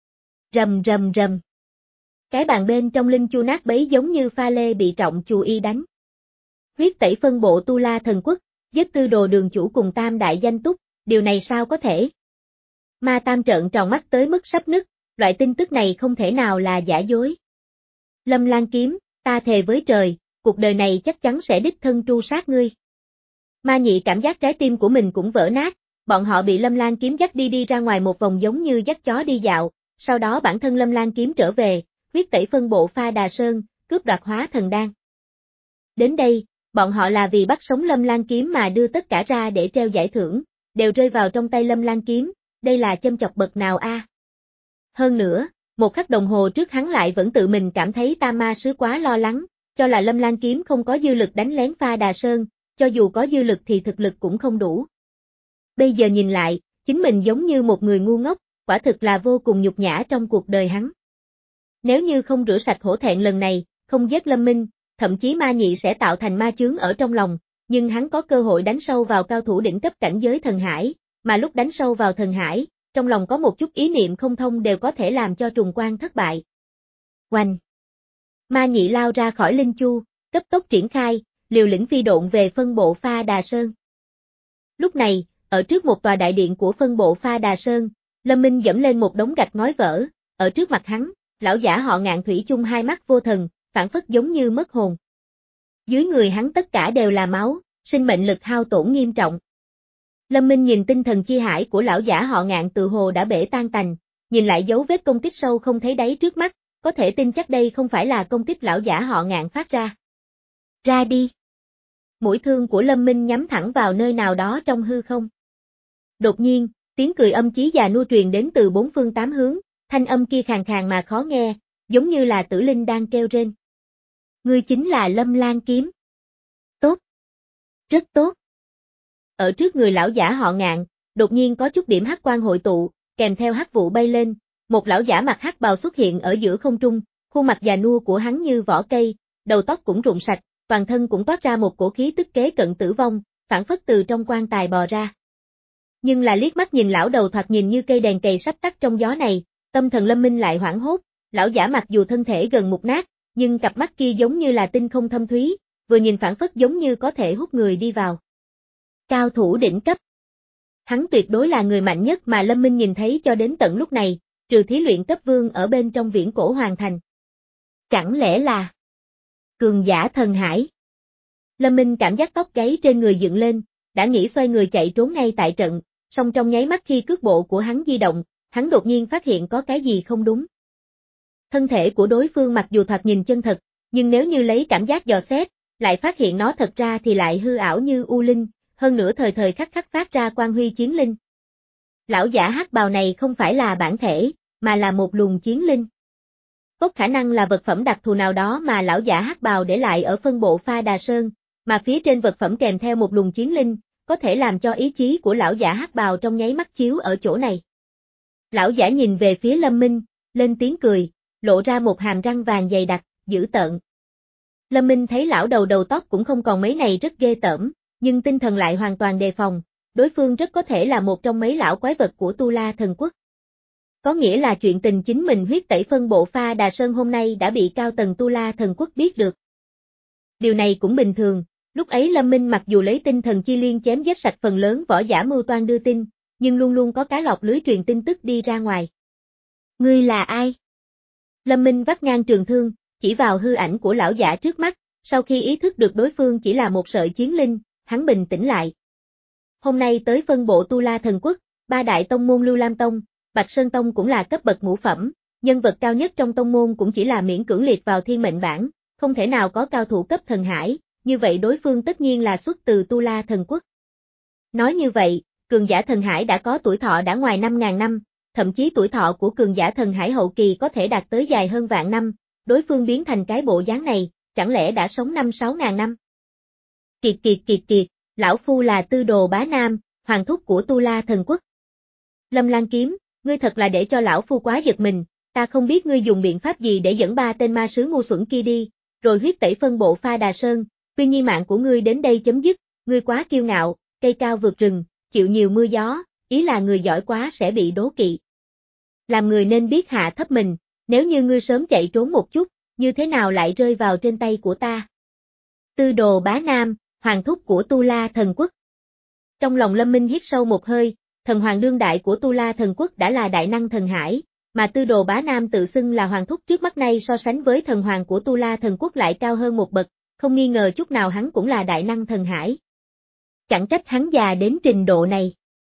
Rầm rầm rầm. Cái bàn bên trong linh chu nát bấy giống như pha lê bị trọng chù y đánh. Huyết tẩy phân bộ Tu La Thần Quốc, giết tư đồ đường chủ cùng tam đại danh túc, điều này sao có thể? Ma Tam trợn tròn mắt tới mức sắp nứt, loại tin tức này không thể nào là giả dối. Lâm Lan kiếm, ta thề với trời, cuộc đời này chắc chắn sẽ đích thân tru sát ngươi. Ma nhị cảm giác trái tim của mình cũng vỡ nát, bọn họ bị Lâm Lan kiếm dắt đi đi ra ngoài một vòng giống như dắt chó đi dạo, sau đó bản thân Lâm Lan kiếm trở về, huyết tẩy phân bộ Pha Đà Sơn, cướp đoạt hóa thần đan. Đến đây, bọn họ là vì bắt sống Lâm Lan kiếm mà đưa tất cả ra để treo giải thưởng, đều rơi vào trong tay Lâm Lan kiếm, đây là châm chọc bậc nào a? À? Hơn nữa, một khắc đồng hồ trước hắn lại vẫn tự mình cảm thấy Tam Ma sứ quá lo lắng, cho là Lâm Lan kiếm không có dư lực đánh lén Pha Đà Sơn, cho dù có dư lực thì thực lực cũng không đủ. Bây giờ nhìn lại, chính mình giống như một người ngu ngốc, quả thực là vô cùng nhục nhã trong cuộc đời hắn. Nếu như không rửa sạch hổ thẹn lần này, không giết Lâm Minh, thậm chí ma nhị sẽ tạo thành ma chướng ở trong lòng, nhưng hắn có cơ hội đánh sâu vào cao thủ đỉnh cấp cảnh giới thần hải, mà lúc đánh sâu vào thần hải, trong lòng có một chút ý niệm không thông đều có thể làm cho trùng quan thất bại. Oanh! Ma nhị lao ra khỏi linh chu, cấp tốc triển khai, liều lĩnh phi độn về phân bộ Pha Đà Sơn. Lúc này, ở trước một tòa đại điện của phân bộ Pha Đà Sơn, Lâm Minh dẫm lên một đống gạch ngói vỡ, ở trước mặt hắn, lão giả họ Ngạn thủy chung hai mắt vô thần, phảng phất giống như mất hồn. Dưới người hắn tất cả đều là máu, sinh mệnh lực hao tổn nghiêm trọng. Lâm Minh nhìn tinh thần chi hải của lão giả họ Ngạn tự hồ đã bể tan tành, nhìn lại dấu vết công kích sâu không thấy đáy trước mắt, có thể tin chắc đây không phải là công kích lão giả họ Ngạn phát ra. Ra đi! Mũi thương của Lâm Minh nhắm thẳng vào nơi nào đó trong hư không. Đột nhiên, tiếng cười âm chí già nua truyền đến từ bốn phương tám hướng, thanh âm kia khàn khàn mà khó nghe, giống như là tử linh đang kêu rên. Ngươi chính là Lâm Lan Kiếm. Tốt. Rất tốt. Ở trước người lão giả họ Ngạn, đột nhiên có chút điểm hắc quang hội tụ, kèm theo hắc vụ bay lên, một lão giả mặc hắc bào xuất hiện ở giữa không trung, khuôn mặt già nua của hắn như vỏ cây, đầu tóc cũng rụng sạch, toàn thân cũng toát ra một cổ khí tức kế cận tử vong, phản phất từ trong quan tài bò ra. Nhưng là liếc mắt nhìn lão đầu thoạt nhìn như cây đèn cầy sắp tắt trong gió này, tâm thần Lâm Minh lại hoảng hốt, lão giả mặc dù thân thể gần mục nát, nhưng cặp mắt kia giống như là tinh không thâm thúy, vừa nhìn phản phất giống như có thể hút người đi vào. Cao thủ đỉnh cấp. Hắn tuyệt đối là người mạnh nhất mà Lâm Minh nhìn thấy cho đến tận lúc này, trừ thí luyện cấp vương ở bên trong viễn cổ hoàng thành. Chẳng lẽ là cường giả thần hải? Lâm Minh cảm giác tóc gáy trên người dựng lên, đã nghĩ xoay người chạy trốn ngay tại trận, song trong nháy mắt khi cước bộ của hắn di động, hắn đột nhiên phát hiện có cái gì không đúng. Thân thể của đối phương mặc dù thoạt nhìn chân thật, nhưng nếu như lấy cảm giác dò xét, lại phát hiện nó thật ra thì lại hư ảo như u linh, hơn nữa thời thời khắc khắc phát ra quang huy chiến linh. Lão giả hắc bào này không phải là bản thể, mà là một luồng chiến linh. Có khả năng là vật phẩm đặc thù nào đó mà lão giả hắc bào để lại ở phân bộ Pha Đà Sơn, mà phía trên vật phẩm kèm theo một luồng chiến linh, có thể làm cho ý chí của lão giả hắc bào trong nháy mắt chiếu ở chỗ này. Lão giả nhìn về phía Lâm Minh, lên tiếng cười, lộ ra một hàm răng vàng dày đặc, dữ tợn. Lâm Minh thấy lão đầu đầu tóc cũng không còn mấy này rất ghê tởm, nhưng tinh thần lại hoàn toàn đề phòng, đối phương rất có thể là một trong mấy lão quái vật của Tu La Thần Quốc. Có nghĩa là chuyện tình chính mình huyết tẩy phân bộ Pha Đà Sơn hôm nay đã bị cao tầng Tu La Thần Quốc biết được. Điều này cũng bình thường, lúc ấy Lâm Minh mặc dù lấy tinh thần chi liên chém giết sạch phần lớn võ giả mưu toan đưa tin, nhưng luôn luôn có cái lọt lưới truyền tin tức đi ra ngoài. Ngươi là ai? Lâm Minh vắt ngang trường thương, chỉ vào hư ảnh của lão giả trước mắt, sau khi ý thức được đối phương chỉ là một sợi chiến linh, hắn bình tĩnh lại. Hôm nay tới phân bộ Tu La Thần Quốc, ba đại tông môn Lưu Lam Tông, Bạch Sơn Tông cũng là cấp bậc ngũ phẩm, nhân vật cao nhất trong tông môn cũng chỉ là miễn cưỡng liệt vào thiên mệnh bảng, không thể nào có cao thủ cấp thần hải, như vậy đối phương tất nhiên là xuất từ Tu La Thần Quốc. Nói như vậy, cường giả thần hải đã có tuổi thọ đã ngoài năm ngàn năm, thậm chí tuổi thọ của cường giả thần hải hậu kỳ có thể đạt tới dài hơn vạn năm, đối phương biến thành cái bộ dáng này, chẳng lẽ đã sống năm sáu ngàn năm? Kiệt kiệt kiệt kiệt, lão phu là Tư Đồ Bá Nam, hoàng thúc của Tu La Thần Quốc. Lâm Lan Kiếm, ngươi thật là để cho lão phu quá giật mình, ta không biết ngươi dùng biện pháp gì để dẫn ba tên ma sứ ngu xuẩn kia đi, rồi huyết tẩy phân bộ Pha Đà Sơn, tuy nhiên mạng của ngươi đến đây chấm dứt, ngươi quá kiêu ngạo, cây cao vượt rừng, chịu nhiều mưa gió, ý là người giỏi quá sẽ bị đố kỵ. Làm người nên biết hạ thấp mình, nếu như ngươi sớm chạy trốn một chút, như thế nào lại rơi vào trên tay của ta? Tư Đồ Bá Nam, hoàng thúc của Tu La Thần Quốc. Trong lòng Lâm Minh hít sâu một hơi, thần hoàng đương đại của Tu La Thần Quốc đã là đại năng thần hải, mà Tư Đồ Bá Nam tự xưng là hoàng thúc trước mắt này so sánh với thần hoàng của Tu La Thần Quốc lại cao hơn một bậc, không nghi ngờ chút nào hắn cũng là đại năng thần hải. Chẳng trách hắn già đến trình độ này.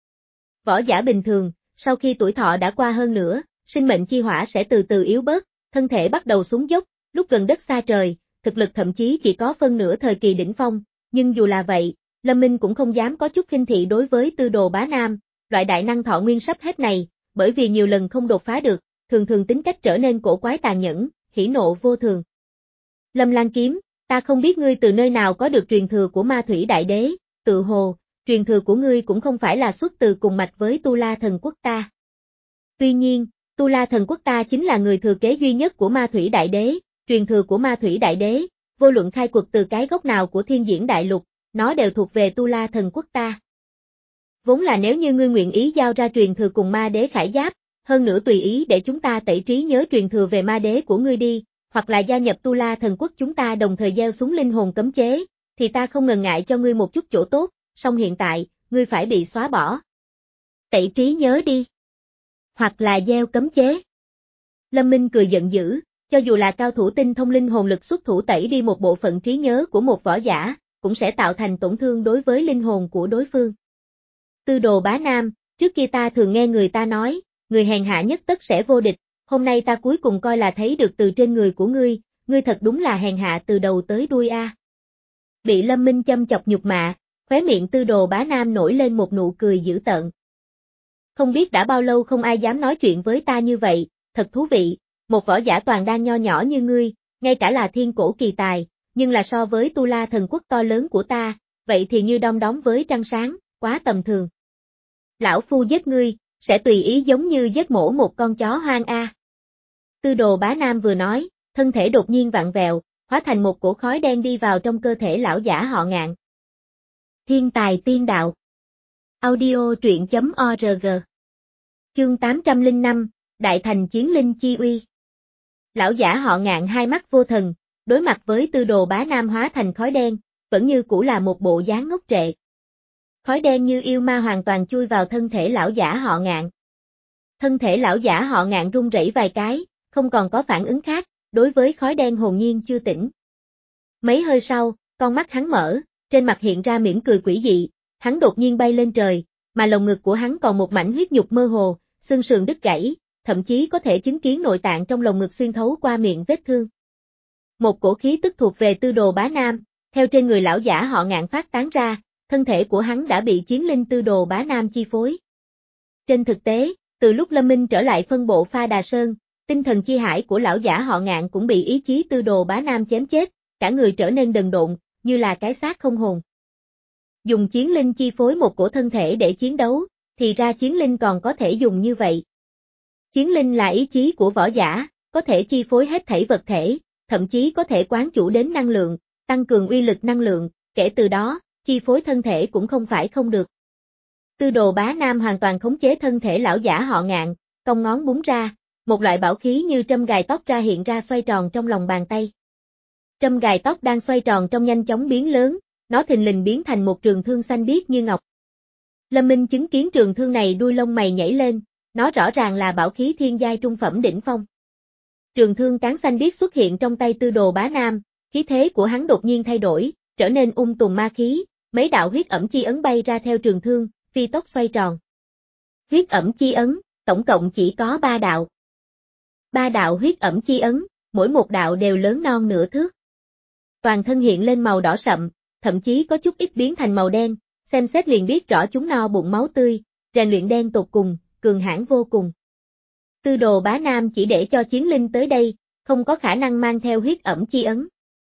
Võ giả bình thường, sau khi tuổi thọ đã qua hơn nữa, sinh mệnh chi hỏa sẽ từ từ yếu bớt, thân thể bắt đầu xuống dốc, lúc gần đất xa trời, thực lực thậm chí chỉ có phân nửa thời kỳ đỉnh phong, nhưng dù là vậy, Lâm Minh cũng không dám có chút khinh thị đối với Tư Đồ Bá Nam, loại đại năng thọ nguyên sắp hết này, bởi vì nhiều lần không đột phá được, thường thường tính cách trở nên cổ quái tàn nhẫn, hỉ nộ vô thường. Lâm Lan Kiếm, ta không biết ngươi từ nơi nào có được truyền thừa của Ma Thủy Đại Đế, tự hồ, truyền thừa của ngươi cũng không phải là xuất từ cùng mạch với Tu La Thần Quốc ta. Tuy nhiên, Tu La Thần Quốc ta chính là người thừa kế duy nhất của Ma Thủy Đại Đế, truyền thừa của Ma Thủy Đại Đế, vô luận khai quật từ cái gốc nào của Thiên Diễn Đại Lục, nó đều thuộc về Tu La Thần Quốc ta. Vốn là nếu như ngươi nguyện ý giao ra truyền thừa cùng Ma Đế Khải Giáp, hơn nữa tùy ý để chúng ta tẩy trí nhớ truyền thừa về Ma Đế của ngươi đi, hoặc là gia nhập Tu La Thần Quốc chúng ta đồng thời gieo xuống linh hồn cấm chế, thì ta không ngần ngại cho ngươi một chút chỗ tốt, song hiện tại, ngươi phải bị xóa bỏ. Tẩy trí nhớ đi. Hoặc là gieo cấm chế. Lâm Minh cười giận dữ, cho dù là cao thủ tinh thông linh hồn lực xuất thủ tẩy đi một bộ phận trí nhớ của một võ giả, cũng sẽ tạo thành tổn thương đối với linh hồn của đối phương. Tư Đồ Bá Nam, trước kia ta thường nghe người ta nói, người hèn hạ nhất tất sẽ vô địch, hôm nay ta cuối cùng coi là thấy được từ trên người của ngươi, ngươi thật đúng là hèn hạ từ đầu tới đuôi a. Bị Lâm Minh châm chọc nhục mạ, khóe miệng Tư Đồ Bá Nam nổi lên một nụ cười dữ tợn. Không biết đã bao lâu không ai dám nói chuyện với ta như vậy, thật thú vị, một võ giả toàn đan nho nhỏ như ngươi, ngay cả là thiên cổ kỳ tài, nhưng là so với Tu La thần quốc to lớn của ta, vậy thì như đom đóm với trăng sáng, quá tầm thường. Lão phu giết ngươi, sẽ tùy ý giống như giết mổ một con chó hoang a. Tư Đồ Bá Nam vừa nói, thân thể đột nhiên vặn vẹo, hóa thành một cổ khói đen đi vào trong cơ thể lão giả họ Ngạn. Thiên tài tiên đạo. Audio truyện chấm org. Chương tám trăm lẻ năm, Đại thành chiến linh chi uy. Lão giả họ Ngạn hai mắt vô thần, đối mặt với Tư Đồ Bá Nam hóa thành khói đen, vẫn như cũ là một bộ dáng ngốc trệ. Khói đen như yêu ma hoàn toàn chui vào thân thể lão giả họ Ngạn. Thân thể lão giả họ Ngạn rung rẩy vài cái, không còn có phản ứng khác, đối với khói đen hồn nhiên chưa tỉnh. Mấy hơi sau, con mắt hắn mở, trên mặt hiện ra mỉm cười quỷ dị, hắn đột nhiên bay lên trời, mà lồng ngực của hắn còn một mảnh huyết nhục mơ hồ, xương sườn đứt gãy, thậm chí có thể chứng kiến nội tạng trong lồng ngực xuyên thấu qua miệng vết thương. Một cổ khí tức thuộc về Tư Đồ Bá Nam, theo trên người lão giả họ Ngạn phát tán ra, thân thể của hắn đã bị chiến linh Tư Đồ Bá Nam chi phối. Trên thực tế, từ lúc Lâm Minh trở lại phân bộ Pha Đà Sơn, tinh thần chi hải của lão giả họ Ngạn cũng bị ý chí Tư Đồ Bá Nam chém chết, cả người trở nên đần độn, như là cái xác không hồn. Dùng chiến linh chi phối một cổ thân thể để chiến đấu, thì ra chiến linh còn có thể dùng như vậy. Chiến linh là ý chí của võ giả, có thể chi phối hết thảy vật thể, thậm chí có thể quán chủ đến năng lượng, tăng cường uy lực năng lượng, kể từ đó, chi phối thân thể cũng không phải không được. Tư Đồ Bá Nam hoàn toàn khống chế thân thể lão giả họ Ngạn, cong ngón búng ra, một loại bảo khí như trâm gài tóc ra hiện ra xoay tròn trong lòng bàn tay. Trâm gài tóc đang xoay tròn trong nhanh chóng biến lớn, nó thình lình biến thành một trường thương xanh biếc như ngọc. Lâm Minh chứng kiến trường thương này đuôi lông mày nhảy lên, nó rõ ràng là bảo khí thiên giai trung phẩm đỉnh phong. Trường thương cán xanh biếc xuất hiện trong tay Tư Đồ Bá Nam, khí thế của hắn đột nhiên thay đổi, trở nên ung tùm ma khí, mấy đạo huyết ẩm chi ấn bay ra theo trường thương, phi tốc xoay tròn. Huyết ẩm chi ấn, tổng cộng chỉ có ba đạo. Ba đạo huyết ẩm chi ấn, mỗi một đạo đều lớn non nửa thước. Toàn thân hiện lên màu đỏ sậm, thậm chí có chút ít biến thành màu đen, xem xét liền biết rõ chúng no bụng máu tươi, rèn luyện đen tột cùng, cường hãn vô cùng. Tư Đồ Bá Nam chỉ để cho chiến linh tới đây, không có khả năng mang theo huyết ẩm chi ấn.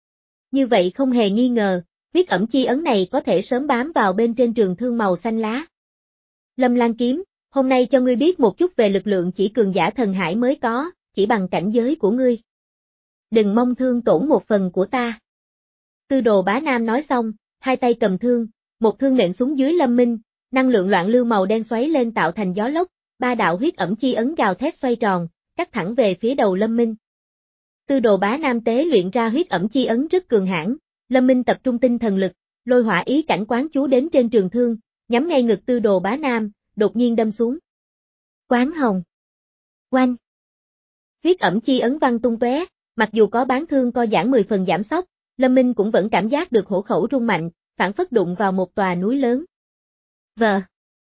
Như vậy không hề nghi ngờ, huyết ẩm chi ấn này có thể sớm bám vào bên trên trường thương màu xanh lá. Lâm Lan Kiếm, hôm nay cho ngươi biết một chút về lực lượng chỉ cường giả thần hải mới có, chỉ bằng cảnh giới của ngươi. Đừng mong thương tổn một phần của ta. Tư Đồ Bá Nam nói xong, hai tay cầm thương, một thương nện xuống dưới Lâm Minh, năng lượng loạn lưu màu đen xoáy lên tạo thành gió lốc, ba đạo huyết ẩm chi ấn gào thét xoay tròn, cắt thẳng về phía đầu Lâm Minh. Tư Đồ Bá Nam tế luyện ra huyết ẩm chi ấn rất cường hãn, Lâm Minh tập trung tinh thần lực, lôi hỏa ý cảnh quán chú đến trên trường thương, nhắm ngay ngực Tư Đồ Bá Nam, đột nhiên đâm xuống. Quán hồng. Oanh. Huyết ẩm chi ấn văng tung tóe, mặc dù có bán thương co giãn mười phần giảm sóc, Lâm Minh cũng vẫn cảm giác được hổ khẩu rung mạnh, phản phất đụng vào một tòa núi lớn. Vờ.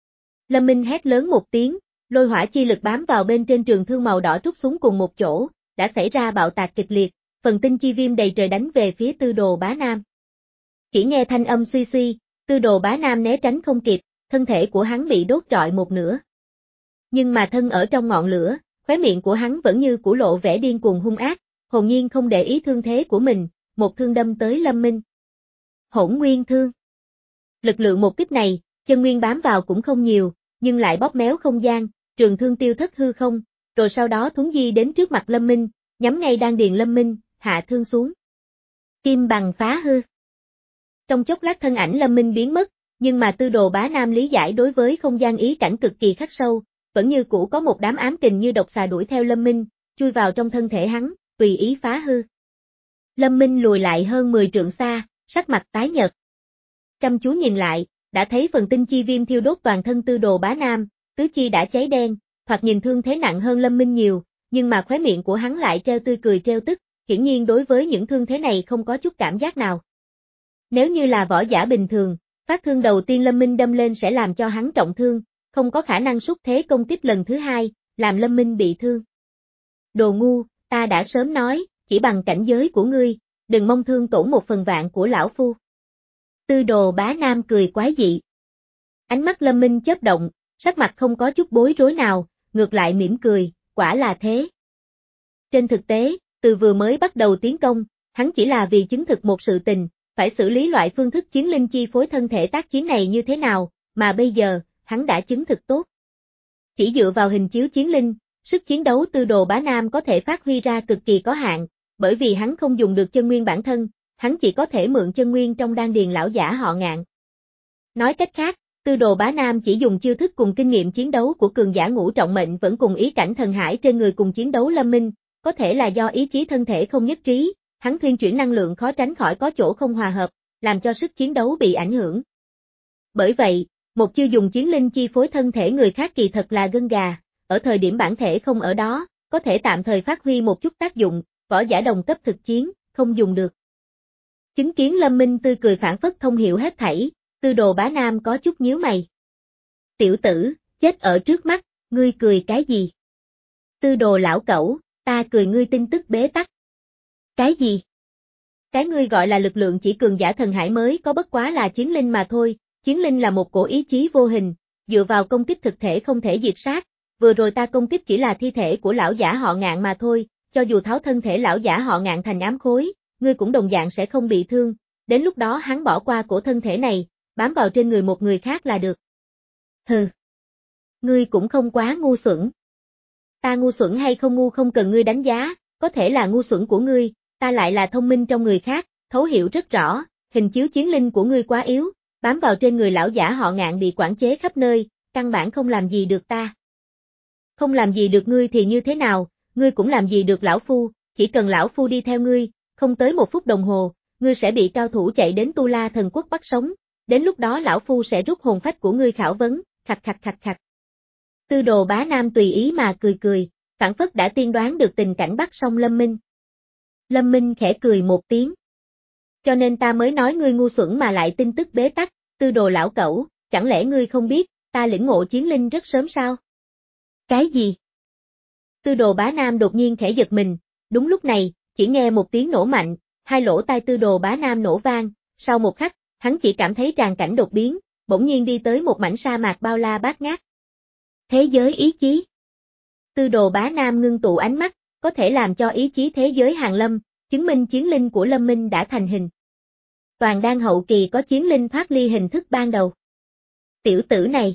Lâm Minh hét lớn một tiếng, lôi hỏa chi lực bám vào bên trên trường thương màu đỏ trút xuống cùng một chỗ, đã xảy ra bạo tạc kịch liệt, phần tinh chi viêm đầy trời đánh về phía Tư Đồ Bá Nam. Chỉ nghe thanh âm suy suy, Tư Đồ Bá Nam né tránh không kịp, thân thể của hắn bị đốt rọi một nửa. Nhưng mà thân ở trong ngọn lửa, khóe miệng của hắn vẫn như củ lộ vẻ điên cuồng hung ác, hồn nhiên không để ý thương thế của mình, một thương đâm tới Lâm Minh. Hỗn nguyên thương. Lực lượng một kích này, chân nguyên bám vào cũng không nhiều, nhưng lại bóp méo không gian, trường thương tiêu thất hư không, rồi sau đó thuấn di đến trước mặt Lâm Minh, nhắm ngay đan điền Lâm Minh, hạ thương xuống. Kim bằng phá hư. Trong chốc lát thân ảnh Lâm Minh biến mất, nhưng mà Tư Đồ Bá Nam lý giải đối với không gian ý cảnh cực kỳ khắc sâu, vẫn như cũ có một đám ám kình như độc xà đuổi theo Lâm Minh, chui vào trong thân thể hắn, tùy ý phá hư. Lâm Minh lùi lại hơn mười trượng xa, sắc mặt tái nhợt. Chăm chú nhìn lại, đã thấy phần tinh chi viêm thiêu đốt toàn thân Tư Đồ Bá Nam, tứ chi đã cháy đen, thoạt nhìn thương thế nặng hơn Lâm Minh nhiều, nhưng mà khóe miệng của hắn lại treo tươi cười treo tức, hiển nhiên đối với những thương thế này không có chút cảm giác nào. Nếu như là võ giả bình thường, phát thương đầu tiên Lâm Minh đâm lên sẽ làm cho hắn trọng thương, không có khả năng xúc thế công kích lần thứ hai, làm Lâm Minh bị thương. Đồ ngu, ta đã sớm nói, chỉ bằng cảnh giới của ngươi, đừng mong thương tổn một phần vạn của lão phu. Tư Đồ Bá Nam cười quái dị. Ánh mắt Lâm Minh chớp động, sắc mặt không có chút bối rối nào, ngược lại mỉm cười, quả là thế. Trên thực tế, từ vừa mới bắt đầu tiến công, hắn chỉ là vì chứng thực một sự tình, phải xử lý loại phương thức chiến linh chi phối thân thể tác chiến này như thế nào, mà bây giờ, hắn đã chứng thực tốt. Chỉ dựa vào hình chiếu chiến linh, sức chiến đấu Tư Đồ Bá Nam có thể phát huy ra cực kỳ có hạn, bởi vì hắn không dùng được chân nguyên bản thân, hắn chỉ có thể mượn chân nguyên trong đan điền lão giả họ Ngạn. Nói cách khác, Tư Đồ Bá Nam chỉ dùng chiêu thức cùng kinh nghiệm chiến đấu của cường giả ngũ trọng mệnh vẫn cùng ý cảnh thần hải trên người cùng chiến đấu Lâm Minh, có thể là do ý chí thân thể không nhất trí, hắn thuyên chuyển năng lượng khó tránh khỏi có chỗ không hòa hợp, làm cho sức chiến đấu bị ảnh hưởng. Bởi vậy, một chiêu dùng chiến linh chi phối thân thể người khác kỳ thật là gân gà, ở thời điểm bản thể không ở đó, có thể tạm thời phát huy một chút tác dụng, võ giả đồng cấp thực chiến, không dùng được. Chứng kiến Lâm Minh tươi cười phản phất thông hiểu hết thảy, Tư Đồ Bá Nam có chút nhíu mày. Tiểu tử, chết ở trước mắt, ngươi cười cái gì? Tư Đồ lão cẩu, ta cười ngươi tin tức bế tắc. Cái gì? Cái ngươi gọi là lực lượng chỉ cường giả thần hải mới có bất quá là chiến linh mà thôi, chiến linh là một cổ ý chí vô hình, dựa vào công kích thực thể không thể diệt sát, vừa rồi ta công kích chỉ là thi thể của lão giả họ Ngạn mà thôi, cho dù tháo thân thể lão giả họ Ngạn thành ám khối, ngươi cũng đồng dạng sẽ không bị thương, đến lúc đó hắn bỏ qua cổ thân thể này, bám vào trên người một người khác là được. Hừ. Ngươi cũng không quá ngu xuẩn. Ta ngu xuẩn hay không ngu không cần ngươi đánh giá, có thể là ngu xuẩn của ngươi, ta lại là thông minh trong người khác, thấu hiểu rất rõ, hình chiếu chiến linh của ngươi quá yếu, bám vào trên người lão giả họ Ngạn bị quản chế khắp nơi, căn bản không làm gì được ta. Không làm gì được ngươi thì như thế nào, ngươi cũng làm gì được lão phu, chỉ cần lão phu đi theo ngươi, không tới một phút đồng hồ, ngươi sẽ bị cao thủ chạy đến Tu La Thần Quốc bắt sống, đến lúc đó lão phu sẽ rút hồn phách của ngươi khảo vấn, khạch khạch khạch khạch. Tư Đồ Bá Nam tùy ý mà cười cười, phảng phất đã tiên đoán được tình cảnh bắt xong Lâm Minh. Lâm Minh khẽ cười một tiếng. Cho nên ta mới nói ngươi ngu xuẩn mà lại tin tức bế tắc, Tư Đồ lão cẩu, chẳng lẽ ngươi không biết, ta lĩnh ngộ chiến linh rất sớm sao? Cái gì? Tư Đồ Bá Nam đột nhiên khẽ giật mình, đúng lúc này, chỉ nghe một tiếng nổ mạnh, hai lỗ tai Tư Đồ Bá Nam nổ vang, sau một khắc, hắn chỉ cảm thấy tràn cảnh đột biến, bỗng nhiên đi tới một mảnh sa mạc bao la bát ngát. Thế giới ý chí. Tư Đồ Bá Nam ngưng tụ ánh mắt, có thể làm cho ý chí thế giới hàng lâm, chứng minh chiến linh của Lâm Minh đã thành hình. Toàn đan hậu kỳ có chiến linh thoát ly hình thức ban đầu. Tiểu tử này.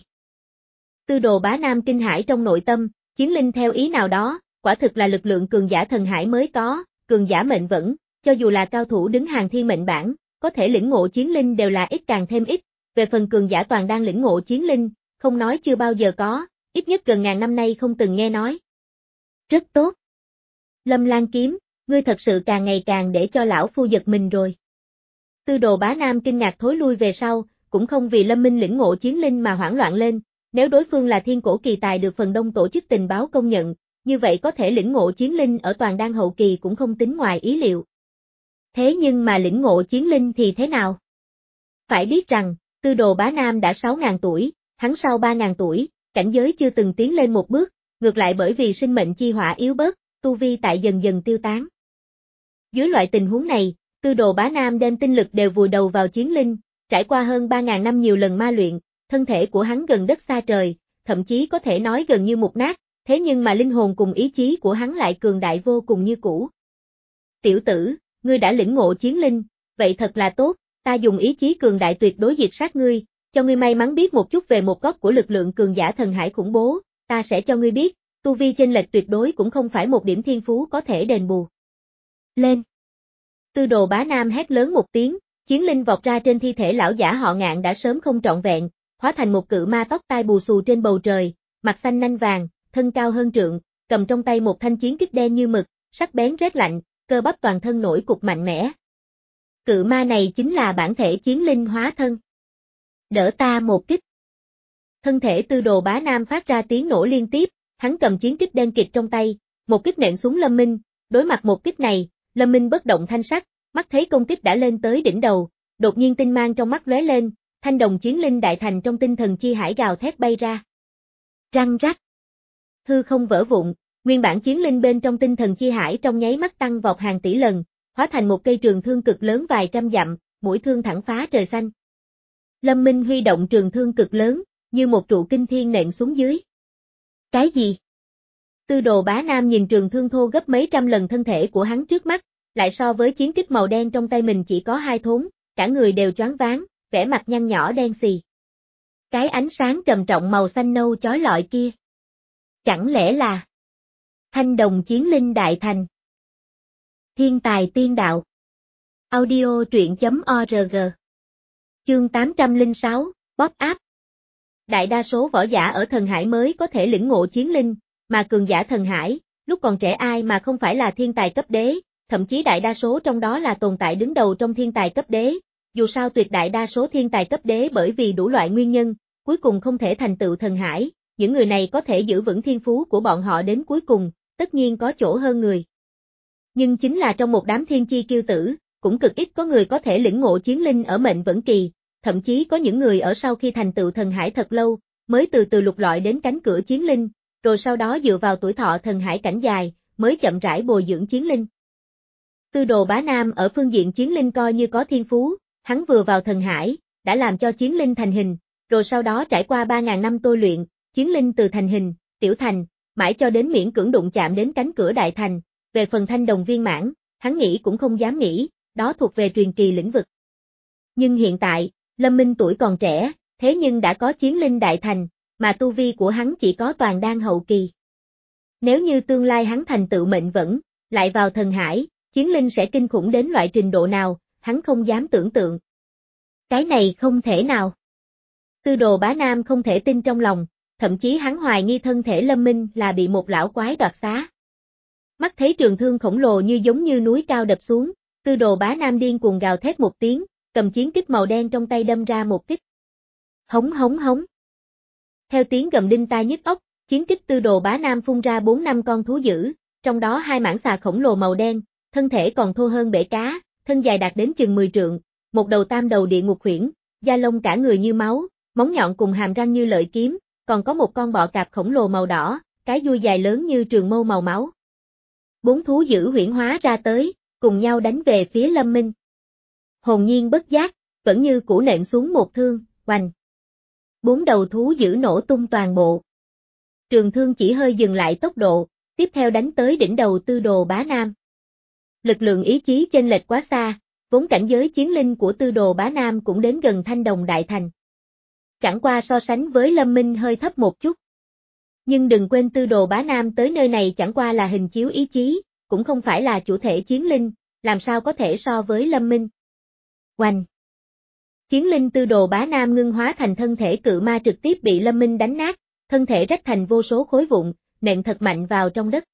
Tư Đồ Bá Nam kinh hãi trong nội tâm, chiến linh theo ý nào đó, quả thực là lực lượng cường giả thần hải mới có, cường giả mệnh vẫn, cho dù là cao thủ đứng hàng thiên mệnh bảng, có thể lĩnh ngộ chiến linh đều là ít càng thêm ít, về phần cường giả toàn đang lĩnh ngộ chiến linh, không nói chưa bao giờ có, ít nhất gần ngàn năm nay không từng nghe nói. Rất tốt. Lâm Lan Kiếm, ngươi thật sự càng ngày càng để cho lão phu giật mình rồi. Tư Đồ Bá Nam kinh ngạc thối lui về sau, cũng không vì Lâm Minh lĩnh ngộ chiến linh mà hoảng loạn lên, nếu đối phương là thiên cổ kỳ tài được phần đông tổ chức tình báo công nhận, như vậy có thể lĩnh ngộ chiến linh ở toàn đan hậu kỳ cũng không tính ngoài ý liệu. Thế nhưng mà lĩnh ngộ chiến linh thì thế nào? Phải biết rằng, Tư Đồ Bá Nam đã sáu nghìn tuổi, hắn sau ba nghìn tuổi, cảnh giới chưa từng tiến lên một bước, ngược lại bởi vì sinh mệnh chi hỏa yếu bớt, tu vi tại dần dần tiêu tán. Dưới loại tình huống này, Tư Đồ Bá Nam đem tinh lực đều vùi đầu vào chiến linh, trải qua hơn ba nghìn năm nhiều lần ma luyện, thân thể của hắn gần đất xa trời, thậm chí có thể nói gần như mục nát, thế nhưng mà linh hồn cùng ý chí của hắn lại cường đại vô cùng như cũ. Tiểu tử, ngươi đã lĩnh ngộ chiến linh, vậy thật là tốt, ta dùng ý chí cường đại tuyệt đối diệt sát ngươi, cho ngươi may mắn biết một chút về một góc của lực lượng cường giả thần hải khủng bố, ta sẽ cho ngươi biết, tu vi chênh lệch tuyệt đối cũng không phải một điểm thiên phú có thể đền bù. Lên! Tư Đồ Bá Nam hét lớn một tiếng, chiến linh vọt ra trên thi thể lão giả họ Ngạn đã sớm không trọn vẹn, hóa thành một cự ma tóc tai bù xù trên bầu trời, mặt xanh nanh vàng, thân cao hơn trượng, cầm trong tay một thanh chiến kích đen như mực, sắc bén rét lạnh, cơ bắp toàn thân nổi cục mạnh mẽ. Cự ma này chính là bản thể chiến linh hóa thân. Đỡ ta một kích. Thân thể Tư Đồ Bá Nam phát ra tiếng nổ liên tiếp, hắn cầm chiến kích đen kịt trong tay, một kích nện xuống Lâm Minh, đối mặt một kích này, Lâm Minh bất động thanh sắc, mắt thấy công kích đã lên tới đỉnh đầu, đột nhiên tinh mang trong mắt lóe lên, thanh đồng chiến linh đại thành trong tinh thần chi hải gào thét bay ra. Răng rắc. Hư không vỡ vụn, nguyên bản chiến linh bên trong tinh thần chi hải trong nháy mắt tăng vọt hàng tỷ lần, hóa thành một cây trường thương cực lớn vài trăm dặm, mũi thương thẳng phá trời xanh. Lâm Minh huy động trường thương cực lớn, như một trụ kinh thiên nện xuống dưới. Cái gì? Tư Đồ Bá Nam nhìn trường thương thô gấp mấy trăm lần thân thể của hắn trước mắt, lại so với chiến kích màu đen trong tay mình chỉ có hai thốn, cả người đều choáng váng, vẻ mặt nhăn nhỏ đen xì. Cái ánh sáng trầm trọng màu xanh nâu chói lọi kia. Chẳng lẽ là thanh đồng chiến linh đại thành? Thiên tài tiên đạo. Audio truyện chấm org. Chương tám trăm lẻ sáu, bóp áp. Đại đa số võ giả ở thần hải mới có thể lĩnh ngộ chiến linh, mà cường giả thần hải, lúc còn trẻ ai mà không phải là thiên tài cấp đế, thậm chí đại đa số trong đó là tồn tại đứng đầu trong thiên tài cấp đế. Dù sao tuyệt đại đa số thiên tài cấp đế bởi vì đủ loại nguyên nhân, cuối cùng không thể thành tựu thần hải, những người này có thể giữ vững thiên phú của bọn họ đến cuối cùng, tất nhiên có chỗ hơn người. Nhưng chính là trong một đám thiên chi kiêu tử, cũng cực ít có người có thể lĩnh ngộ chiến linh ở mệnh vẫn kỳ, thậm chí có những người ở sau khi thành tựu thần hải thật lâu, mới từ từ lục lọi đến cánh cửa chiến linh, rồi sau đó dựa vào tuổi thọ thần hải cảnh dài, mới chậm rãi bồi dưỡng chiến linh. Tư Đồ Bá Nam ở phương diện chiến linh coi như có thiên phú, hắn vừa vào thần hải, đã làm cho chiến linh thành hình, rồi sau đó trải qua ba ngàn năm tôi luyện, chiến linh từ thành hình, tiểu thành, mãi cho đến miễn cưỡng đụng chạm đến cánh cửa đại thành, về phần thanh đồng viên mãn, hắn nghĩ cũng không dám nghĩ, đó thuộc về truyền kỳ lĩnh vực. Nhưng hiện tại, Lâm Minh tuổi còn trẻ, thế nhưng đã có chiến linh đại thành, mà tu vi của hắn chỉ có toàn đan hậu kỳ. Nếu như tương lai hắn thành tựu mệnh vẫn, lại vào thần hải, chiến linh sẽ kinh khủng đến loại trình độ nào, hắn không dám tưởng tượng. Cái này không thể nào. Tư Đồ Bá Nam không thể tin trong lòng, thậm chí hắn hoài nghi thân thể Lâm Minh là bị một lão quái đoạt xá. Mắt thấy trường thương khổng lồ như giống như núi cao đập xuống, Tư Đồ Bá Nam điên cuồng gào thét một tiếng, cầm chiến kích màu đen trong tay đâm ra một kích. Hống hống hống. Theo tiếng gầm đinh tai nhức óc, chiến kích Tư Đồ Bá Nam phun ra bốn năm con thú dữ, trong đó hai mãng xà khổng lồ màu đen, thân thể còn thô hơn bể cá, thân dài đạt đến chừng mười trượng, một đầu tam đầu địa ngục huyễn, da lông cả người như máu, móng nhọn cùng hàm răng như lợi kiếm, còn có một con bọ cạp khổng lồ màu đỏ, cái đuôi dài lớn như trường mâu màu máu. Bốn thú dữ huyễn hóa ra tới, cùng nhau đánh về phía Lâm Minh. Hồn nhiên bất giác, vẫn như cũ nện xuống một thương, oành. Bốn đầu thú dữ nổ tung toàn bộ. Trường thương chỉ hơi dừng lại tốc độ, tiếp theo đánh tới đỉnh đầu Tư Đồ Bá Nam. Lực lượng ý chí chênh lệch quá xa, vốn cảnh giới chiến linh của Tư Đồ Bá Nam cũng đến gần thanh đồng đại thành. Chẳng qua so sánh với Lâm Minh hơi thấp một chút. Nhưng đừng quên Tư Đồ Bá Nam tới nơi này chẳng qua là hình chiếu ý chí, cũng không phải là chủ thể chiến linh, làm sao có thể so với Lâm Minh. Oanh! Chiến linh Tư Đồ Bá Nam ngưng hóa thành thân thể cự ma trực tiếp bị Lâm Minh đánh nát, thân thể rách thành vô số khối vụn, nện thật mạnh vào trong đất.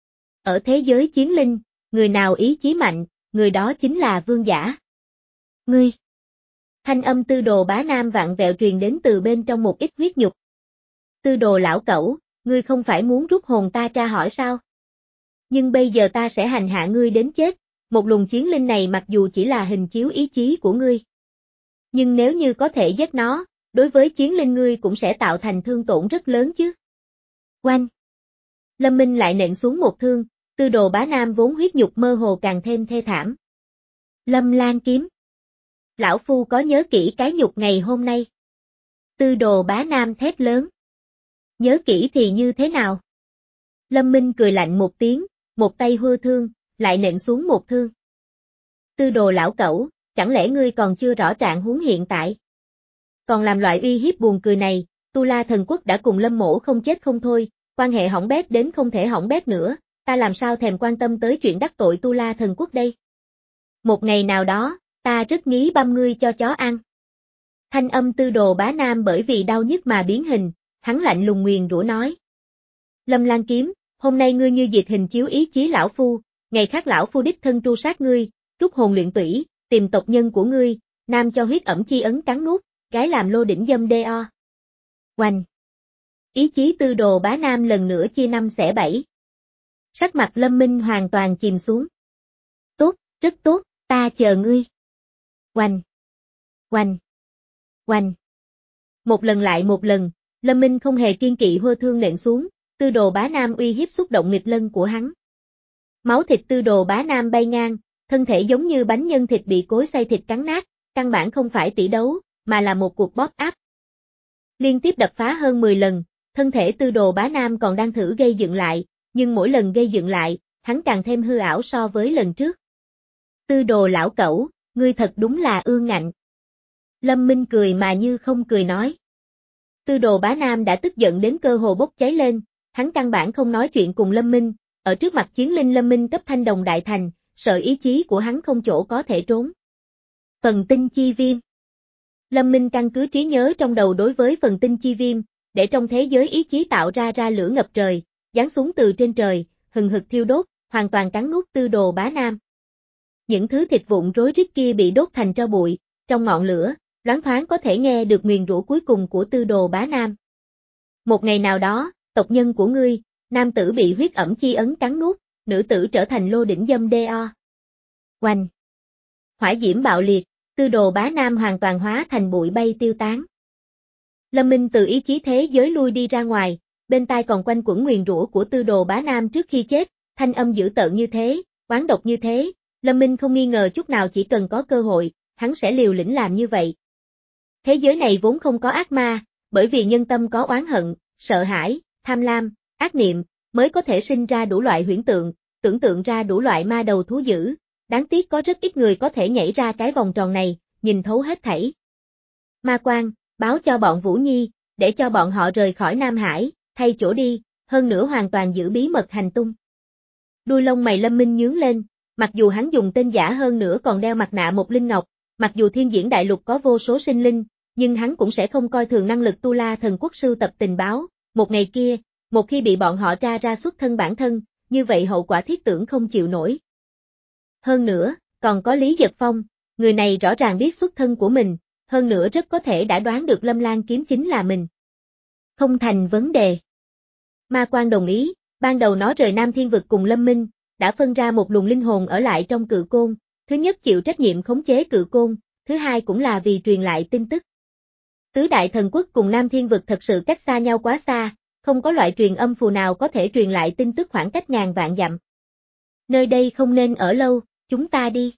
Ở thế giới chiến linh, người nào ý chí mạnh, người đó chính là vương giả. Ngươi! Thanh âm Tư Đồ Bá Nam vặn vẹo truyền đến từ bên trong một ít huyết nhục. Tư Đồ lão cẩu, ngươi không phải muốn rút hồn ta tra hỏi sao? Nhưng bây giờ ta sẽ hành hạ ngươi đến chết, một luồng chiến linh này mặc dù chỉ là hình chiếu ý chí của ngươi. Nhưng nếu như có thể giết nó, đối với chiến linh ngươi cũng sẽ tạo thành thương tổn rất lớn chứ. Oanh! Lâm Minh lại nện xuống một thương, Tư Đồ Bá Nam vốn huyết nhục mơ hồ càng thêm thê thảm. Lâm Lan kiếm. Lão Phu có nhớ kỹ cái nhục ngày hôm nay. Tư Đồ Bá Nam thét lớn. Nhớ kỹ thì như thế nào? Lâm Minh cười lạnh một tiếng, một tay hư thương, lại nện xuống một thương. Tư Đồ lão cẩu, chẳng lẽ ngươi còn chưa rõ trạng huống hiện tại? Còn làm loại uy hiếp buồn cười này, Tu La Thần Quốc đã cùng Lâm Mỗ không chết không thôi, quan hệ hỏng bét đến không thể hỏng bét nữa, ta làm sao thèm quan tâm tới chuyện đắc tội Tu La Thần Quốc đây? Một ngày nào đó, ta rất nghĩ băm ngươi cho chó ăn. Thanh âm Tư Đồ Bá Nam bởi vì đau nhức mà biến hình, hắn lạnh lùng nguyền rủa nói. Lâm Lan kiếm, hôm nay ngươi như diệt hình chiếu ý chí lão phu, ngày khác lão phu đích thân tru sát ngươi, rút hồn luyện tủy, tìm tộc nhân của ngươi, nam cho huyết ẩm chi ấn cắn nuốt, gái làm lô đỉnh dâm đê o. Oanh! Ý chí Tư Đồ Bá Nam lần nữa chia năm xẻ bảy. Sắc mặt Lâm Minh hoàn toàn chìm xuống. Tốt, rất tốt, ta chờ ngươi. Oanh! Oanh! Oanh! Một lần lại một lần, Lâm Minh không hề kiên kỵ hô thương nện xuống, Tư Đồ Bá Nam uy hiếp xúc động nghịch lân của hắn. Máu thịt Tư Đồ Bá Nam bay ngang, thân thể giống như bánh nhân thịt bị cối xay thịt cắn nát, căn bản không phải tỷ đấu, mà là một cuộc bóp áp. Liên tiếp đập phá hơn mười lần, thân thể Tư Đồ Bá Nam còn đang thử gây dựng lại, nhưng mỗi lần gây dựng lại, hắn càng thêm hư ảo so với lần trước. Tư Đồ lão cẩu, ngươi thật đúng là ương ngạnh. Lâm Minh cười mà như không cười nói. Tư Đồ Bá Nam đã tức giận đến cơ hồ bốc cháy lên, hắn căn bản không nói chuyện cùng Lâm Minh, ở trước mặt chiến linh Lâm Minh cấp thanh đồng đại thành, sợ ý chí của hắn không chỗ có thể trốn. Phần tinh chi viêm. Lâm Minh căn cứ trí nhớ trong đầu đối với phần tinh chi viêm, để trong thế giới ý chí tạo ra ra lửa ngập trời, giáng xuống từ trên trời, hừng hực thiêu đốt, hoàn toàn cắn nuốt Tư Đồ Bá Nam. Những thứ thịt vụn rối rít kia bị đốt thành tro bụi, trong ngọn lửa, loáng thoáng có thể nghe được nguyền rủa cuối cùng của Tư Đồ Bá Nam. Một ngày nào đó, tộc nhân của ngươi, nam tử bị huyết ẩm chi ấn cắn nuốt, nữ tử trở thành lô đỉnh dâm đê o. Oanh! Hỏa diễm bạo liệt, Tư Đồ Bá Nam hoàn toàn hóa thành bụi bay tiêu tán. Lâm Minh từ ý chí thế giới lui đi ra ngoài, bên tai còn quanh quẩn nguyền rủa của Tư Đồ Bá Nam trước khi chết, thanh âm dữ tợn như thế, oán độc như thế, Lâm Minh không nghi ngờ chút nào chỉ cần có cơ hội, hắn sẽ liều lĩnh làm như vậy. Thế giới này vốn không có ác ma, bởi vì nhân tâm có oán hận, sợ hãi, tham lam, ác niệm, mới có thể sinh ra đủ loại huyễn tượng, tưởng tượng ra đủ loại ma đầu thú dữ, đáng tiếc có rất ít người có thể nhảy ra cái vòng tròn này, nhìn thấu hết thảy. Ma Quan, báo cho bọn Vũ Nhi, để cho bọn họ rời khỏi Nam Hải, thay chỗ đi, hơn nữa hoàn toàn giữ bí mật hành tung. Đuôi lông mày Lâm Minh nhướng lên, mặc dù hắn dùng tên giả hơn nữa còn đeo mặt nạ một linh ngọc, mặc dù thiên diễn đại lục có vô số sinh linh, nhưng hắn cũng sẽ không coi thường năng lực Tu La Thần Quốc sưu tập tình báo, một ngày kia, một khi bị bọn họ tra ra xuất thân bản thân, như vậy hậu quả thiết tưởng không chịu nổi. Hơn nữa, còn có Lý Giật Phong, người này rõ ràng biết xuất thân của mình, hơn nữa rất có thể đã đoán được Lâm Lan kiếm chính là mình. Không thành vấn đề. Ma Quan đồng ý, ban đầu nó rời Nam Thiên Vực cùng Lâm Minh, đã phân ra một luồng linh hồn ở lại trong Cự Côn, thứ nhất chịu trách nhiệm khống chế Cự Côn, thứ hai cũng là vì truyền lại tin tức. Tứ Đại Thần Quốc cùng Nam Thiên Vực thật sự cách xa nhau quá xa, không có loại truyền âm phù nào có thể truyền lại tin tức khoảng cách ngàn vạn dặm. Nơi đây không nên ở lâu, chúng ta đi.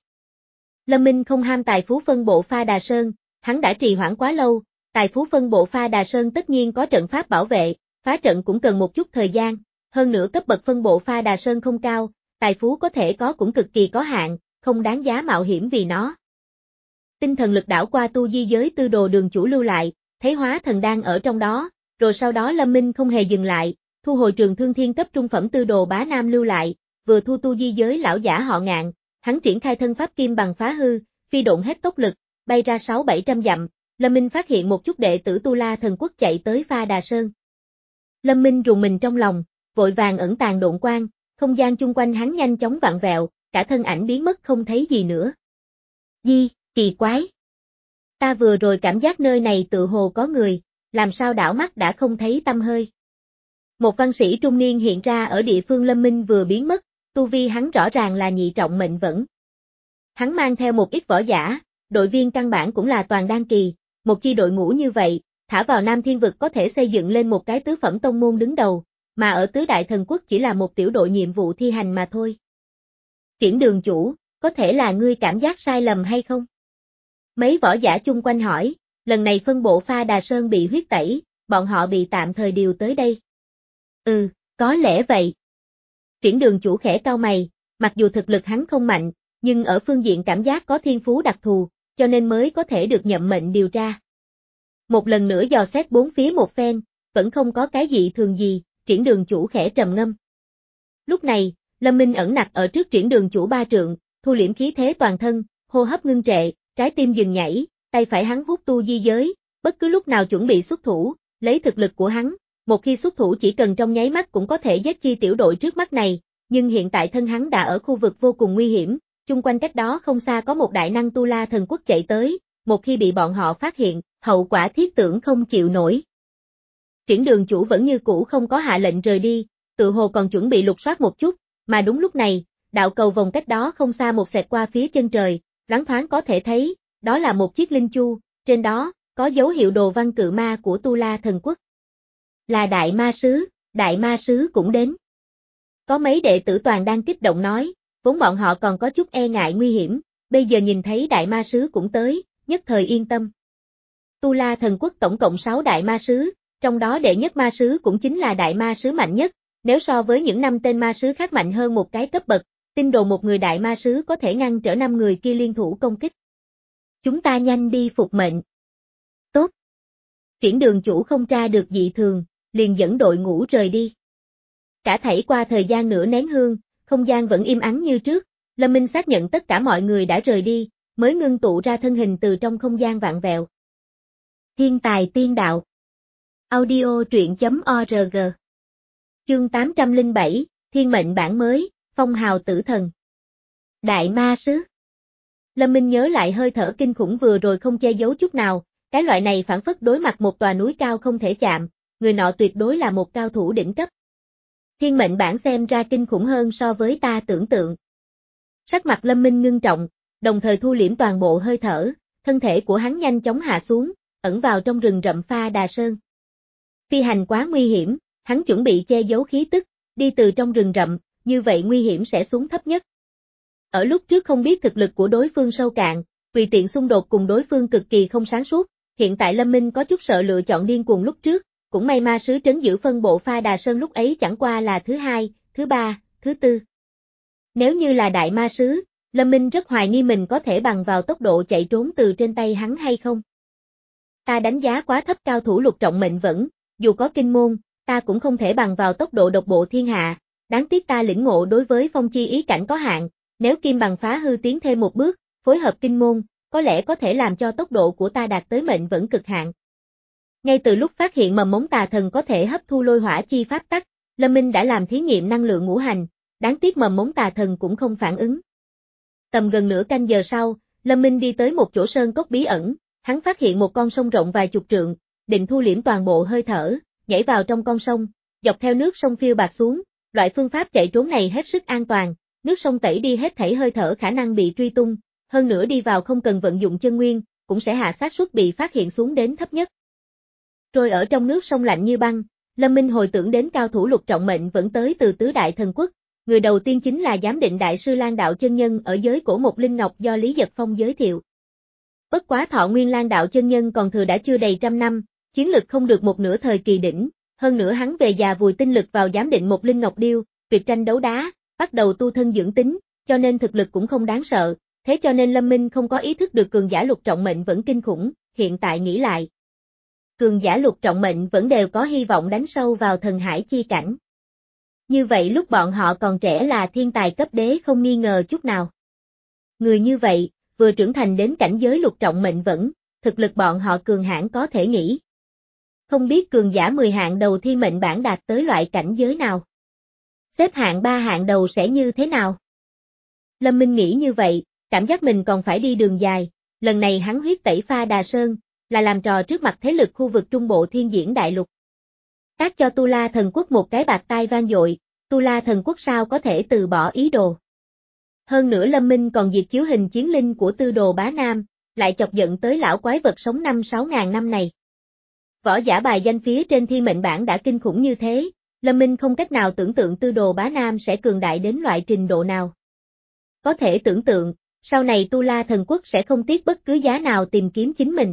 Lâm Minh không ham tài phú phân bộ Pha Đà Sơn, hắn đã trì hoãn quá lâu, tài phú phân bộ Pha Đà Sơn tất nhiên có trận pháp bảo vệ, phá trận cũng cần một chút thời gian, hơn nữa cấp bậc phân bộ Pha Đà Sơn không cao, tài phú có thể có cũng cực kỳ có hạn, không đáng giá mạo hiểm vì nó. Tinh thần lực đảo qua tu di giới Tư Đồ đường chủ lưu lại, thấy hóa thần đang ở trong đó, rồi sau đó Lâm Minh không hề dừng lại, thu hồi trường thương thiên cấp trung phẩm Tư Đồ Bá Nam lưu lại, vừa thu tu di giới lão giả họ Ngạn, hắn triển khai thân pháp kim bằng phá hư, phi độn hết tốc lực, bay ra sáu bảy trăm dặm, Lâm Minh phát hiện một chút đệ tử Tu La Thần Quốc chạy tới Pha Đà Sơn. Lâm Minh rùng mình trong lòng, vội vàng ẩn tàng độn quang, không gian chung quanh hắn nhanh chóng vặn vẹo, cả thân ảnh biến mất không thấy gì nữa. Di, kỳ quái. Ta vừa rồi cảm giác nơi này tự hồ có người, làm sao đảo mắt đã không thấy tăm hơi. Một văn sĩ trung niên hiện ra ở địa phương Lâm Minh vừa biến mất, tu vi hắn rõ ràng là nhị trọng mệnh vẫn. Hắn mang theo một ít võ giả, đội viên căn bản cũng là toàn đan kỳ, một chi đội ngũ như vậy, thả vào Nam Thiên Vực có thể xây dựng lên một cái tứ phẩm tông môn đứng đầu, mà ở tứ đại thần quốc chỉ là một tiểu đội nhiệm vụ thi hành mà thôi. Triển đường chủ, có thể là ngươi cảm giác sai lầm hay không? Mấy võ giả chung quanh hỏi, lần này phân bộ Pha Đà Sơn bị huyết tẩy, bọn họ bị tạm thời điều tới đây. Ừ, có lẽ vậy. Triển đường chủ khẽ cau mày, mặc dù thực lực hắn không mạnh, nhưng ở phương diện cảm giác có thiên phú đặc thù, cho nên mới có thể được nhậm mệnh điều tra. Một lần nữa dò xét bốn phía một phen, vẫn không có cái gì thường gì, triển đường chủ khẽ trầm ngâm. Lúc này, Lâm Minh ẩn nặc ở trước triển đường chủ ba trượng, thu liễm khí thế toàn thân, hô hấp ngưng trệ, trái tim dừng nhảy, tay phải hắn vuốt tu di giới, bất cứ lúc nào chuẩn bị xuất thủ, lấy thực lực của hắn, một khi xuất thủ chỉ cần trong nháy mắt cũng có thể giết chi tiểu đội trước mắt này, nhưng hiện tại thân hắn đã ở khu vực vô cùng nguy hiểm, chung quanh cách đó không xa có một đại năng Tu La Thần Quốc chạy tới, một khi bị bọn họ phát hiện, hậu quả thiết tưởng không chịu nổi. Triển Đường Chủ vẫn như cũ không có hạ lệnh rời đi, tự hồ còn chuẩn bị lục soát một chút, mà đúng lúc này, đạo cầu vòng cách đó không xa một xẹt qua phía chân trời, loáng thoáng có thể thấy, đó là một chiếc linh chu, trên đó, có dấu hiệu đồ văn cự ma của Tu La Thần Quốc. Là Đại Ma Sứ, Đại Ma Sứ cũng đến. Có mấy đệ tử toàn đang kích động nói, vốn bọn họ còn có chút e ngại nguy hiểm, bây giờ nhìn thấy Đại Ma Sứ cũng tới, nhất thời yên tâm. Tu La Thần Quốc tổng cộng sáu Đại Ma Sứ, trong đó đệ nhất Ma Sứ cũng chính là Đại Ma Sứ mạnh nhất, nếu so với những năm tên Ma Sứ khác mạnh hơn một cái cấp bậc, tin đồn một người Đại Ma Sứ có thể ngăn trở năm người kia liên thủ công kích. Chúng ta nhanh đi phục mệnh. Tốt. Triển Đường Chủ không tra được dị thường, liền dẫn đội ngũ rời đi. Cả thảy qua thời gian nửa nén hương, không gian vẫn im ắng như trước, Lâm Minh xác nhận tất cả mọi người đã rời đi, mới ngưng tụ ra thân hình từ trong không gian vạn vẹo. Thiên tài tiên đạo. Audio truyện chấm org. Chương tám trăm lẻ bảy, Thiên mệnh bản mới, phong hào tử thần. Đại Ma Sứ. Lâm Minh nhớ lại hơi thở kinh khủng vừa rồi không che giấu chút nào, cái loại này phản phất đối mặt một tòa núi cao không thể chạm, người nọ tuyệt đối là một cao thủ đỉnh cấp. Thiên mệnh bản xem ra kinh khủng hơn so với ta tưởng tượng. Sắc mặt Lâm Minh ngưng trọng, đồng thời thu liễm toàn bộ hơi thở, thân thể của hắn nhanh chóng hạ xuống, ẩn vào trong rừng rậm Pha Đà Sơn. Phi hành quá nguy hiểm, hắn chuẩn bị che giấu khí tức, đi từ trong rừng rậm, như vậy nguy hiểm sẽ xuống thấp nhất. Ở lúc trước không biết thực lực của đối phương sâu cạn, vì tiện xung đột cùng đối phương cực kỳ không sáng suốt, hiện tại Lâm Minh có chút sợ lựa chọn điên cuồng lúc trước, cũng may Ma Sứ trấn giữ phân bộ Pha Đà Sơn lúc ấy chẳng qua là thứ hai, thứ ba, thứ tư. Nếu như là Đại Ma Sứ, Lâm Minh rất hoài nghi mình có thể bằng vào tốc độ chạy trốn từ trên tay hắn hay không. Ta đánh giá quá thấp cao thủ Lục Trọng Mệnh Vẫn, dù có kinh môn, ta cũng không thể bằng vào tốc độ độc bộ thiên hạ, đáng tiếc ta lĩnh ngộ đối với phong chi ý cảnh có hạn, nếu kim bằng phá hư tiến thêm một bước, phối hợp kinh môn, có lẽ có thể làm cho tốc độ của ta đạt tới mệnh vẫn cực hạn. Ngay từ lúc phát hiện mầm mống tà thần có thể hấp thu lôi hỏa chi pháp tắc, Lâm Minh đã làm thí nghiệm năng lượng ngũ hành, đáng tiếc mầm mống tà thần cũng không phản ứng. Tầm gần nửa canh giờ sau, Lâm Minh đi tới một chỗ sơn cốc bí ẩn, hắn phát hiện một con sông rộng vài chục trượng, định thu liễm toàn bộ hơi thở, nhảy vào trong con sông, dọc theo nước sông phiêu bạt xuống, loại phương pháp chạy trốn này hết sức an toàn, nước sông tẩy đi hết thảy hơi thở khả năng bị truy tung, hơn nữa đi vào không cần vận dụng chân nguyên, cũng sẽ hạ xác suất bị phát hiện xuống đến thấp nhất. Rồi ở trong nước sông lạnh như băng, Lâm Minh hồi tưởng đến cao thủ Lục Trọng Mệnh Vẫn tới từ tứ đại thần quốc, người đầu tiên chính là giám định đại sư Lan Đạo chân nhân ở giới cổ một linh ngọc do Lý Giật Phong giới thiệu. Bất quá thọ nguyên Lan Đạo chân nhân còn thừa đã chưa đầy trăm năm, chiến lực không được một nửa thời kỳ đỉnh, hơn nữa hắn về già vùi tinh lực vào giám định một linh ngọc điêu, việc tranh đấu đá, bắt đầu tu thân dưỡng tính, cho nên thực lực cũng không đáng sợ, thế cho nên Lâm Minh không có ý thức được cường giả Lục Trọng Mệnh Vẫn kinh khủng, hiện tại nghĩ lại. Cường giả Lục Trọng Mệnh Vẫn đều có hy vọng đánh sâu vào thần hải chi cảnh. Như vậy lúc bọn họ còn trẻ là thiên tài cấp đế không nghi ngờ chút nào. Người như vậy, vừa trưởng thành đến cảnh giới Lục Trọng Mệnh Vẫn, thực lực bọn họ cường hãn có thể nghĩ. Không biết cường giả mười hạng đầu thiên mệnh bản đạt tới loại cảnh giới nào. Xếp hạng ba hạng đầu sẽ như thế nào? Lâm Minh nghĩ như vậy, cảm giác mình còn phải đi đường dài, lần này hắn huyết tẩy Pha Đà Sơn, là làm trò trước mặt thế lực khu vực Trung Bộ Thiên Diễn Đại Lục. Tác cho Tu La Thần Quốc một cái bạt tai vang dội, Tu La Thần Quốc sao có thể từ bỏ ý đồ. Hơn nữa Lâm Minh còn diệt chiếu hình chiến linh của Tư Đồ Bá Nam, lại chọc giận tới lão quái vật sống năm sáu ngàn năm này. Võ giả bài danh phía trên thiên mệnh bản đã kinh khủng như thế, Lâm Minh không cách nào tưởng tượng Tư Đồ Bá Nam sẽ cường đại đến loại trình độ nào. Có thể tưởng tượng, sau này Tu La Thần Quốc sẽ không tiếc bất cứ giá nào tìm kiếm chính mình.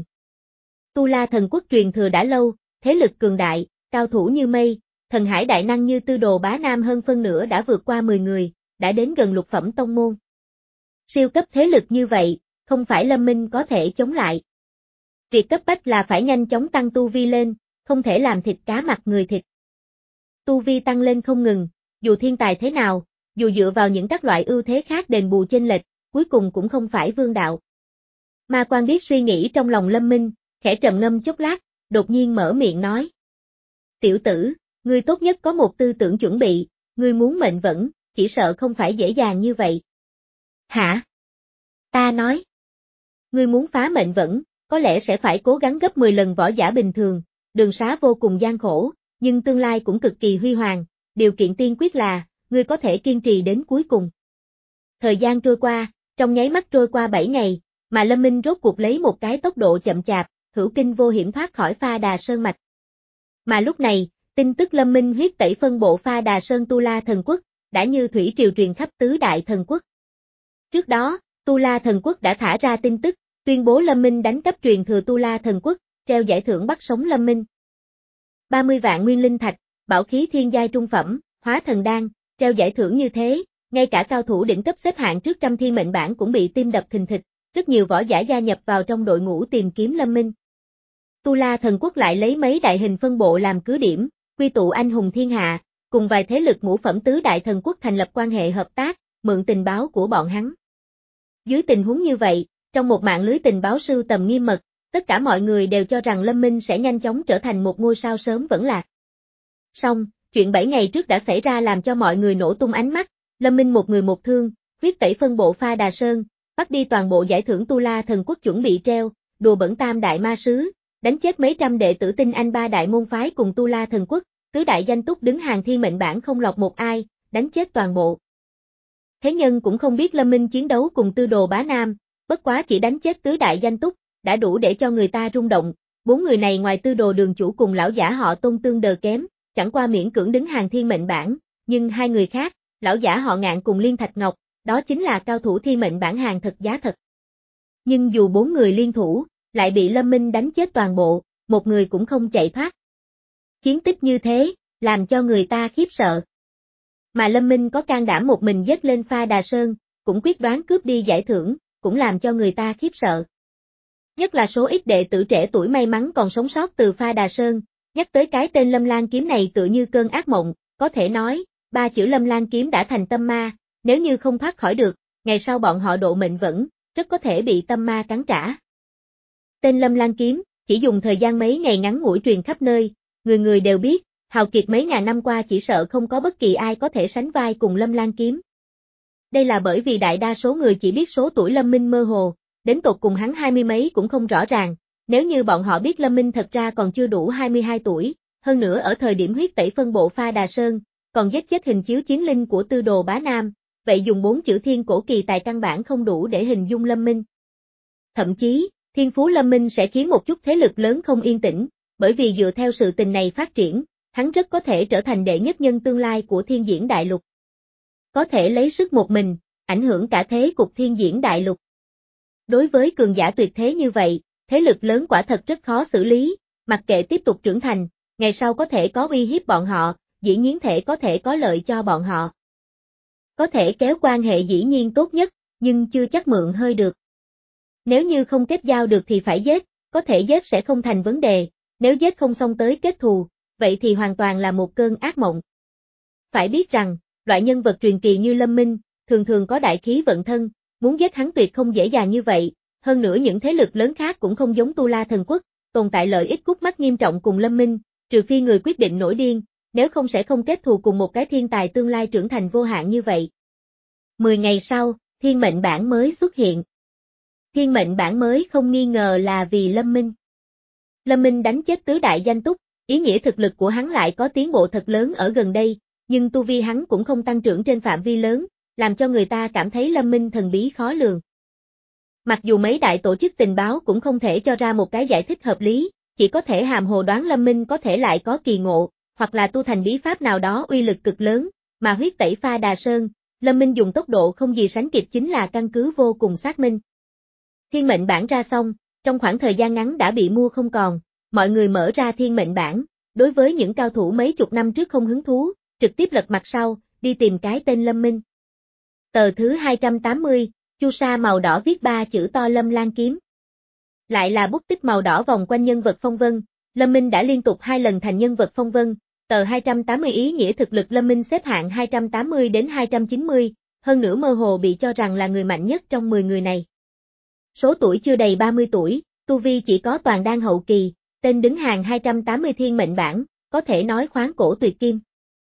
Tu La Thần Quốc truyền thừa đã lâu, thế lực cường đại, cao thủ như mây, thần hải đại năng như Tư Đồ Bá Nam hơn phân nửa đã vượt qua mười người, đã đến gần lục phẩm tông môn. Siêu cấp thế lực như vậy, không phải Lâm Minh có thể chống lại. Việc cấp bách là phải nhanh chóng tăng tu vi lên, không thể làm thịt cá mặt người thịt. Tu vi tăng lên không ngừng, dù thiên tài thế nào, dù dựa vào những các loại ưu thế khác đền bù chênh lệch, cuối cùng cũng không phải vương đạo. Ma Quan biết suy nghĩ trong lòng Lâm Minh, khẽ trầm ngâm chốc lát, đột nhiên mở miệng nói. Tiểu tử, ngươi tốt nhất có một tư tưởng chuẩn bị, ngươi muốn mệnh vẫn, chỉ sợ không phải dễ dàng như vậy. Hả? Ta nói. Ngươi muốn phá mệnh vẫn, có lẽ sẽ phải cố gắng gấp mười lần võ giả bình thường, đường xá vô cùng gian khổ, nhưng tương lai cũng cực kỳ huy hoàng, điều kiện tiên quyết là, ngươi có thể kiên trì đến cuối cùng. Thời gian trôi qua, trong nháy mắt trôi qua bảy ngày, mà Lâm Minh rốt cuộc lấy một cái tốc độ chậm chạp, hữu kinh vô hiểm thoát khỏi Pha Đà Sơn mạch. Mà lúc này, tin tức Lâm Minh huyết tẩy phân bộ Pha Đà Sơn Tu La Thần Quốc, đã như thủy triều truyền khắp tứ đại thần quốc. Trước đó, Tu La Thần Quốc đã thả ra tin tức, tuyên bố Lâm Minh đánh cắp truyền thừa Tu La Thần Quốc, treo giải thưởng bắt sống Lâm Minh. ba mươi vạn nguyên linh thạch, bảo khí thiên giai trung phẩm, hóa thần đan, treo giải thưởng như thế, ngay cả cao thủ đỉnh cấp xếp hạng trước trăm thiên mệnh bảng cũng bị tim đập thình thịch, rất nhiều võ giả gia nhập vào trong đội ngũ tìm kiếm Lâm Minh. Tu La Thần Quốc lại lấy mấy đại hình phân bộ làm cứ điểm, quy tụ anh hùng thiên hạ, cùng vài thế lực ngũ phẩm tứ đại thần quốc thành lập quan hệ hợp tác, mượn tình báo của bọn hắn. Dưới tình huống như vậy, trong một mạng lưới tình báo sưu tầm nghiêm mật, tất cả mọi người đều cho rằng Lâm Minh sẽ nhanh chóng trở thành một ngôi sao sớm vẫn lạc. Song, chuyện bảy ngày trước đã xảy ra làm cho mọi người nổ tung ánh mắt, Lâm Minh một người một thương, huyết tẩy phân bộ Pha Đà Sơn, bắt đi toàn bộ giải thưởng Tu La Thần Quốc chuẩn bị treo, đùa bẩn tam đại ma sứ, đánh chết mấy trăm đệ tử tinh anh ba đại môn phái cùng Tu La Thần Quốc, tứ đại danh túc đứng hàng thiên mệnh bảng không lọt một ai, đánh chết toàn bộ. Thế nhân cũng không biết Lâm Minh chiến đấu cùng Tư Đồ Bá Nam, bất quá chỉ đánh chết tứ đại danh túc, đã đủ để cho người ta rung động, bốn người này ngoài Tư Đồ đường chủ cùng lão giả họ Tôn tương đờ kém, chẳng qua miễn cưỡng đứng hàng thiên mệnh bảng, nhưng hai người khác, lão giả họ Ngạn cùng Liên Thạch Ngọc, đó chính là cao thủ thiên mệnh bảng hàng thật giá thật. Nhưng dù bốn người liên thủ, lại bị Lâm Minh đánh chết toàn bộ, một người cũng không chạy thoát. Chiến tích như thế, làm cho người ta khiếp sợ. Mà Lâm Minh có can đảm một mình dết lên Pha Đà Sơn, cũng quyết đoán cướp đi giải thưởng, cũng làm cho người ta khiếp sợ. Nhất là số ít đệ tử trẻ tuổi may mắn còn sống sót từ Pha Đà Sơn, nhắc tới cái tên Lâm Lan Kiếm này tựa như cơn ác mộng, có thể nói, ba chữ Lâm Lan Kiếm đã thành tâm ma, nếu như không thoát khỏi được, ngày sau bọn họ độ mệnh vẫn, rất có thể bị tâm ma cắn trả. Tên Lâm Lan Kiếm, chỉ dùng thời gian mấy ngày ngắn ngủi truyền khắp nơi, người người đều biết, hào kiệt mấy ngàn năm qua chỉ sợ không có bất kỳ ai có thể sánh vai cùng Lâm Lan Kiếm. Đây là bởi vì đại đa số người chỉ biết số tuổi Lâm Minh mơ hồ, đến tột cùng hắn hai mươi mấy cũng không rõ ràng, nếu như bọn họ biết Lâm Minh thật ra còn chưa đủ hai mươi hai tuổi, hơn nữa ở thời điểm huyết tẩy phân bộ Pha Đà Sơn, còn giết chết hình chiếu chiến linh của Tư Đồ Bá Nam, vậy dùng bốn chữ thiên cổ kỳ tài căn bản không đủ để hình dung Lâm Minh. Thậm chí, thiên phú Lâm Minh sẽ khiến một chút thế lực lớn không yên tĩnh, bởi vì dựa theo sự tình này phát triển, hắn rất có thể trở thành đệ nhất nhân tương lai của thiên diễn đại lục. Có thể lấy sức một mình, ảnh hưởng cả thế cục thiên diễn đại lục. Đối với cường giả tuyệt thế như vậy, thế lực lớn quả thật rất khó xử lý, mặc kệ tiếp tục trưởng thành, ngày sau có thể có uy hiếp bọn họ, dĩ nhiên thể có thể có lợi cho bọn họ. Có thể kéo quan hệ dĩ nhiên tốt nhất, nhưng chưa chắc mượn hơi được. Nếu như không kết giao được thì phải giết, có thể giết sẽ không thành vấn đề, nếu giết không xong tới kết thù, vậy thì hoàn toàn là một cơn ác mộng. Phải biết rằng, loại nhân vật truyền kỳ như Lâm Minh, thường thường có đại khí vận thân, muốn giết hắn tuyệt không dễ dàng như vậy, hơn nữa những thế lực lớn khác cũng không giống Tu La Thần Quốc, tồn tại lợi ích cút mắt nghiêm trọng cùng Lâm Minh, trừ phi người quyết định nổi điên, nếu không sẽ không kết thù cùng một cái thiên tài tương lai trưởng thành vô hạn như vậy. Mười ngày sau, thiên mệnh bản mới xuất hiện. Thiên mệnh bản mới không nghi ngờ là vì Lâm Minh. Lâm Minh đánh chết tứ đại danh túc, ý nghĩa thực lực của hắn lại có tiến bộ thật lớn ở gần đây, nhưng tu vi hắn cũng không tăng trưởng trên phạm vi lớn, làm cho người ta cảm thấy Lâm Minh thần bí khó lường. Mặc dù mấy đại tổ chức tình báo cũng không thể cho ra một cái giải thích hợp lý, chỉ có thể hàm hồ đoán Lâm Minh có thể lại có kỳ ngộ, hoặc là tu thành bí pháp nào đó uy lực cực lớn, mà huyết tẩy Pha Đà Sơn, Lâm Minh dùng tốc độ không gì sánh kịp chính là căn cứ vô cùng xác minh. Thiên mệnh bản ra xong, trong khoảng thời gian ngắn đã bị mua không còn, mọi người mở ra thiên mệnh bản, đối với những cao thủ mấy chục năm trước không hứng thú, trực tiếp lật mặt sau, đi tìm cái tên Lâm Minh. Tờ thứ hai trăm tám mươi, chu sa màu đỏ viết ba chữ to Lâm Lan Kiếm. Lại là bút tích màu đỏ vòng quanh nhân vật phong vân, Lâm Minh đã liên tục hai lần thành nhân vật phong vân, tờ hai trăm tám mươi ý nghĩa thực lực Lâm Minh xếp hạng hai trăm tám mươi đến hai trăm chín mươi, hơn nữa mơ hồ bị cho rằng là người mạnh nhất trong mười người này. Số tuổi chưa đầy ba mươi tuổi, tu vi chỉ có toàn đan hậu kỳ, tên đứng hàng hai trăm tám mươi thiên mệnh bản, có thể nói khoáng cổ tuyệt kim.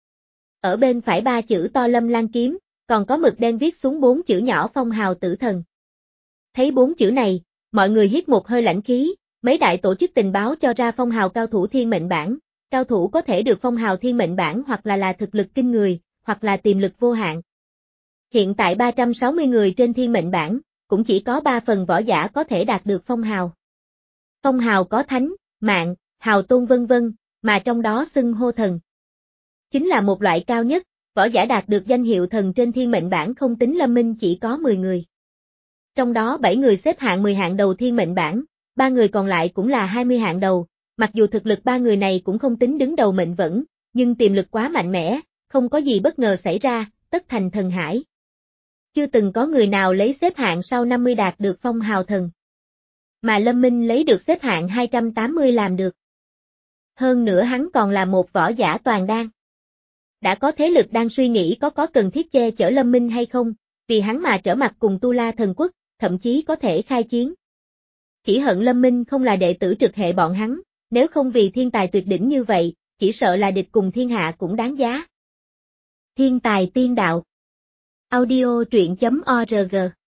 Ở bên phải ba chữ to Lâm Lan Kiếm, còn có mực đen viết xuống bốn chữ nhỏ phong hào tử thần. Thấy bốn chữ này, mọi người hít một hơi lãnh khí, mấy đại tổ chức tình báo cho ra phong hào cao thủ thiên mệnh bảng, cao thủ có thể được phong hào thiên mệnh bảng hoặc là là thực lực kinh người, hoặc là tiềm lực vô hạn. Hiện tại ba trăm sáu mươi người trên thiên mệnh bảng, cũng chỉ có ba phần võ giả có thể đạt được phong hào. Phong hào có thánh, mạng, hào tôn vân vân, mà trong đó xưng hô thần. Chính là một loại cao nhất, võ giả đạt được danh hiệu thần trên thiên mệnh bảng không tính Lâm Minh chỉ có mười người. Trong đó bảy người xếp hạng mười hạng đầu thiên mệnh bảng, ba người còn lại cũng là hai mươi hạng đầu, mặc dù thực lực ba người này cũng không tính đứng đầu mệnh vẫn, nhưng tiềm lực quá mạnh mẽ, không có gì bất ngờ xảy ra, tất thành thần hải. Chưa từng có người nào lấy xếp hạng sau năm mươi đạt được phong hào thần. Mà Lâm Minh lấy được xếp hạng hai trăm tám mươi làm được. Hơn nữa hắn còn là một võ giả toàn đan. Đã có thế lực đang suy nghĩ có có cần thiết che chở Lâm Minh hay không, vì hắn mà trở mặt cùng Tu La Thần Quốc, thậm chí có thể khai chiến. Chỉ hận Lâm Minh không là đệ tử trực hệ bọn hắn, nếu không vì thiên tài tuyệt đỉnh như vậy, chỉ sợ là địch cùng thiên hạ cũng đáng giá. Thiên tài tiên đạo. Audio truyện chấm org.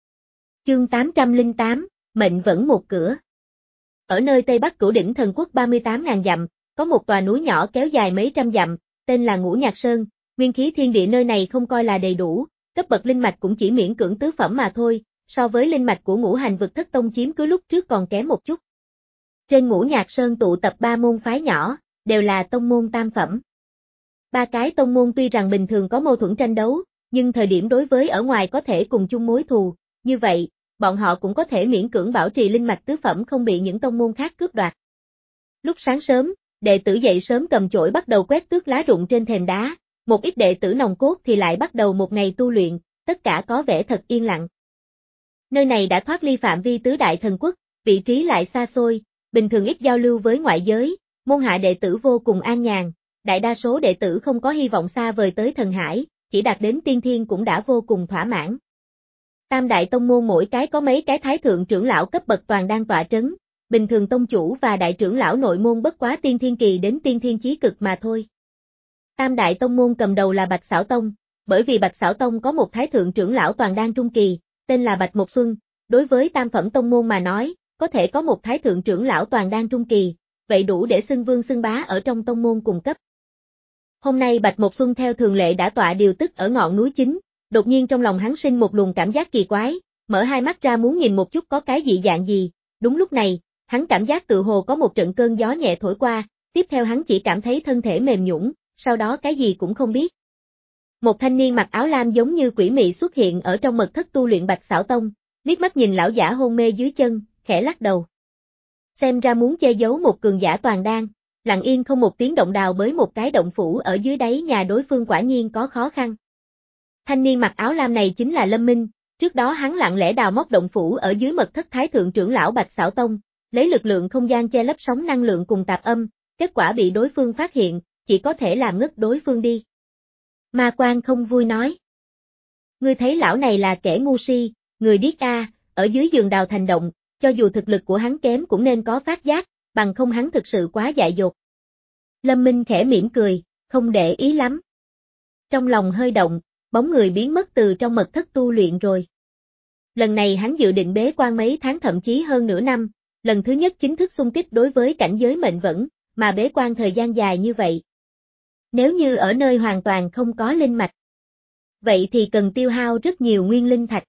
Chương tám trăm lẻ tám, mệnh vẫn một cửa. Ở nơi Tây Bắc Cửu Đỉnh Thần Quốc ba mươi tám nghìn dặm, có một tòa núi nhỏ kéo dài mấy trăm dặm, tên là Ngũ Nhạc Sơn, nguyên khí thiên địa nơi này không coi là đầy đủ, cấp bậc linh mạch cũng chỉ miễn cưỡng tứ phẩm mà thôi, so với linh mạch của Ngũ Hành Vực Thất Tông chiếm cứ lúc trước còn kém một chút. Trên Ngũ Nhạc Sơn tụ tập ba môn phái nhỏ, đều là tông môn tam phẩm. Ba cái tông môn tuy rằng bình thường có mâu thuẫn tranh đấu, nhưng thời điểm đối với ở ngoài có thể cùng chung mối thù, như vậy, bọn họ cũng có thể miễn cưỡng bảo trì linh mạch tứ phẩm không bị những tông môn khác cướp đoạt. Lúc sáng sớm, đệ tử dậy sớm cầm chổi bắt đầu quét tước lá rụng trên thềm đá, một ít đệ tử nòng cốt thì lại bắt đầu một ngày tu luyện, tất cả có vẻ thật yên lặng. Nơi này đã thoát ly phạm vi tứ đại thần quốc, vị trí lại xa xôi, bình thường ít giao lưu với ngoại giới, môn hạ đệ tử vô cùng an nhàn, đại đa số đệ tử không có hy vọng xa vời tới thần hải, chỉ đạt đến tiên thiên cũng đã vô cùng thỏa mãn. Tam đại tông môn mỗi cái có mấy cái thái thượng trưởng lão cấp bậc toàn đang tọa trấn, bình thường tông chủ và đại trưởng lão nội môn bất quá tiên thiên kỳ đến tiên thiên chí cực mà thôi. Tam đại tông môn cầm đầu là Bạch Xảo Tông, bởi vì Bạch Xảo Tông có một thái thượng trưởng lão toàn đang trung kỳ, tên là Bạch Một Xuân, đối với tam phẩm tông môn mà nói, có thể có một thái thượng trưởng lão toàn đang trung kỳ, vậy đủ để xưng vương xưng bá ở trong tông môn cùng cấp. Hôm nay Bạch Một Xuân theo thường lệ đã tọa điều tức ở ngọn núi chính, đột nhiên trong lòng hắn sinh một luồng cảm giác kỳ quái, mở hai mắt ra muốn nhìn một chút có cái dị dạng gì, đúng lúc này, hắn cảm giác tự hồ có một trận cơn gió nhẹ thổi qua, tiếp theo hắn chỉ cảm thấy thân thể mềm nhũn, sau đó cái gì cũng không biết. Một thanh niên mặc áo lam giống như quỷ mị xuất hiện ở trong mật thất tu luyện Bạch Xảo Tông, liếc mắt nhìn lão giả hôn mê dưới chân, khẽ lắc đầu. Xem ra muốn che giấu một cường giả toàn đan, lặng yên không một tiếng động đào bới một cái động phủ ở dưới đáy nhà đối phương quả nhiên có khó khăn. Thanh niên mặc áo lam này chính là Lâm Minh, trước đó hắn lặng lẽ đào móc động phủ ở dưới mật thất thái thượng trưởng lão Bạch Xảo Tông, lấy lực lượng không gian che lấp sóng năng lượng cùng tạp âm, kết quả bị đối phương phát hiện, chỉ có thể làm ngất đối phương đi. Ma Quan không vui nói. Ngươi thấy lão này là kẻ ngu si, người điếc a, ở dưới giường đào thành động, cho dù thực lực của hắn kém cũng nên có phát giác, bằng không hắn thực sự quá dại dột. Lâm Minh khẽ mỉm cười, không để ý lắm. Trong lòng hơi động, bóng người biến mất từ trong mật thất tu luyện rồi. Lần này hắn dự định bế quan mấy tháng thậm chí hơn nửa năm, lần thứ nhất chính thức xung kích đối với cảnh giới mệnh vẫn, mà bế quan thời gian dài như vậy. Nếu như ở nơi hoàn toàn không có linh mạch, vậy thì cần tiêu hao rất nhiều nguyên linh thạch.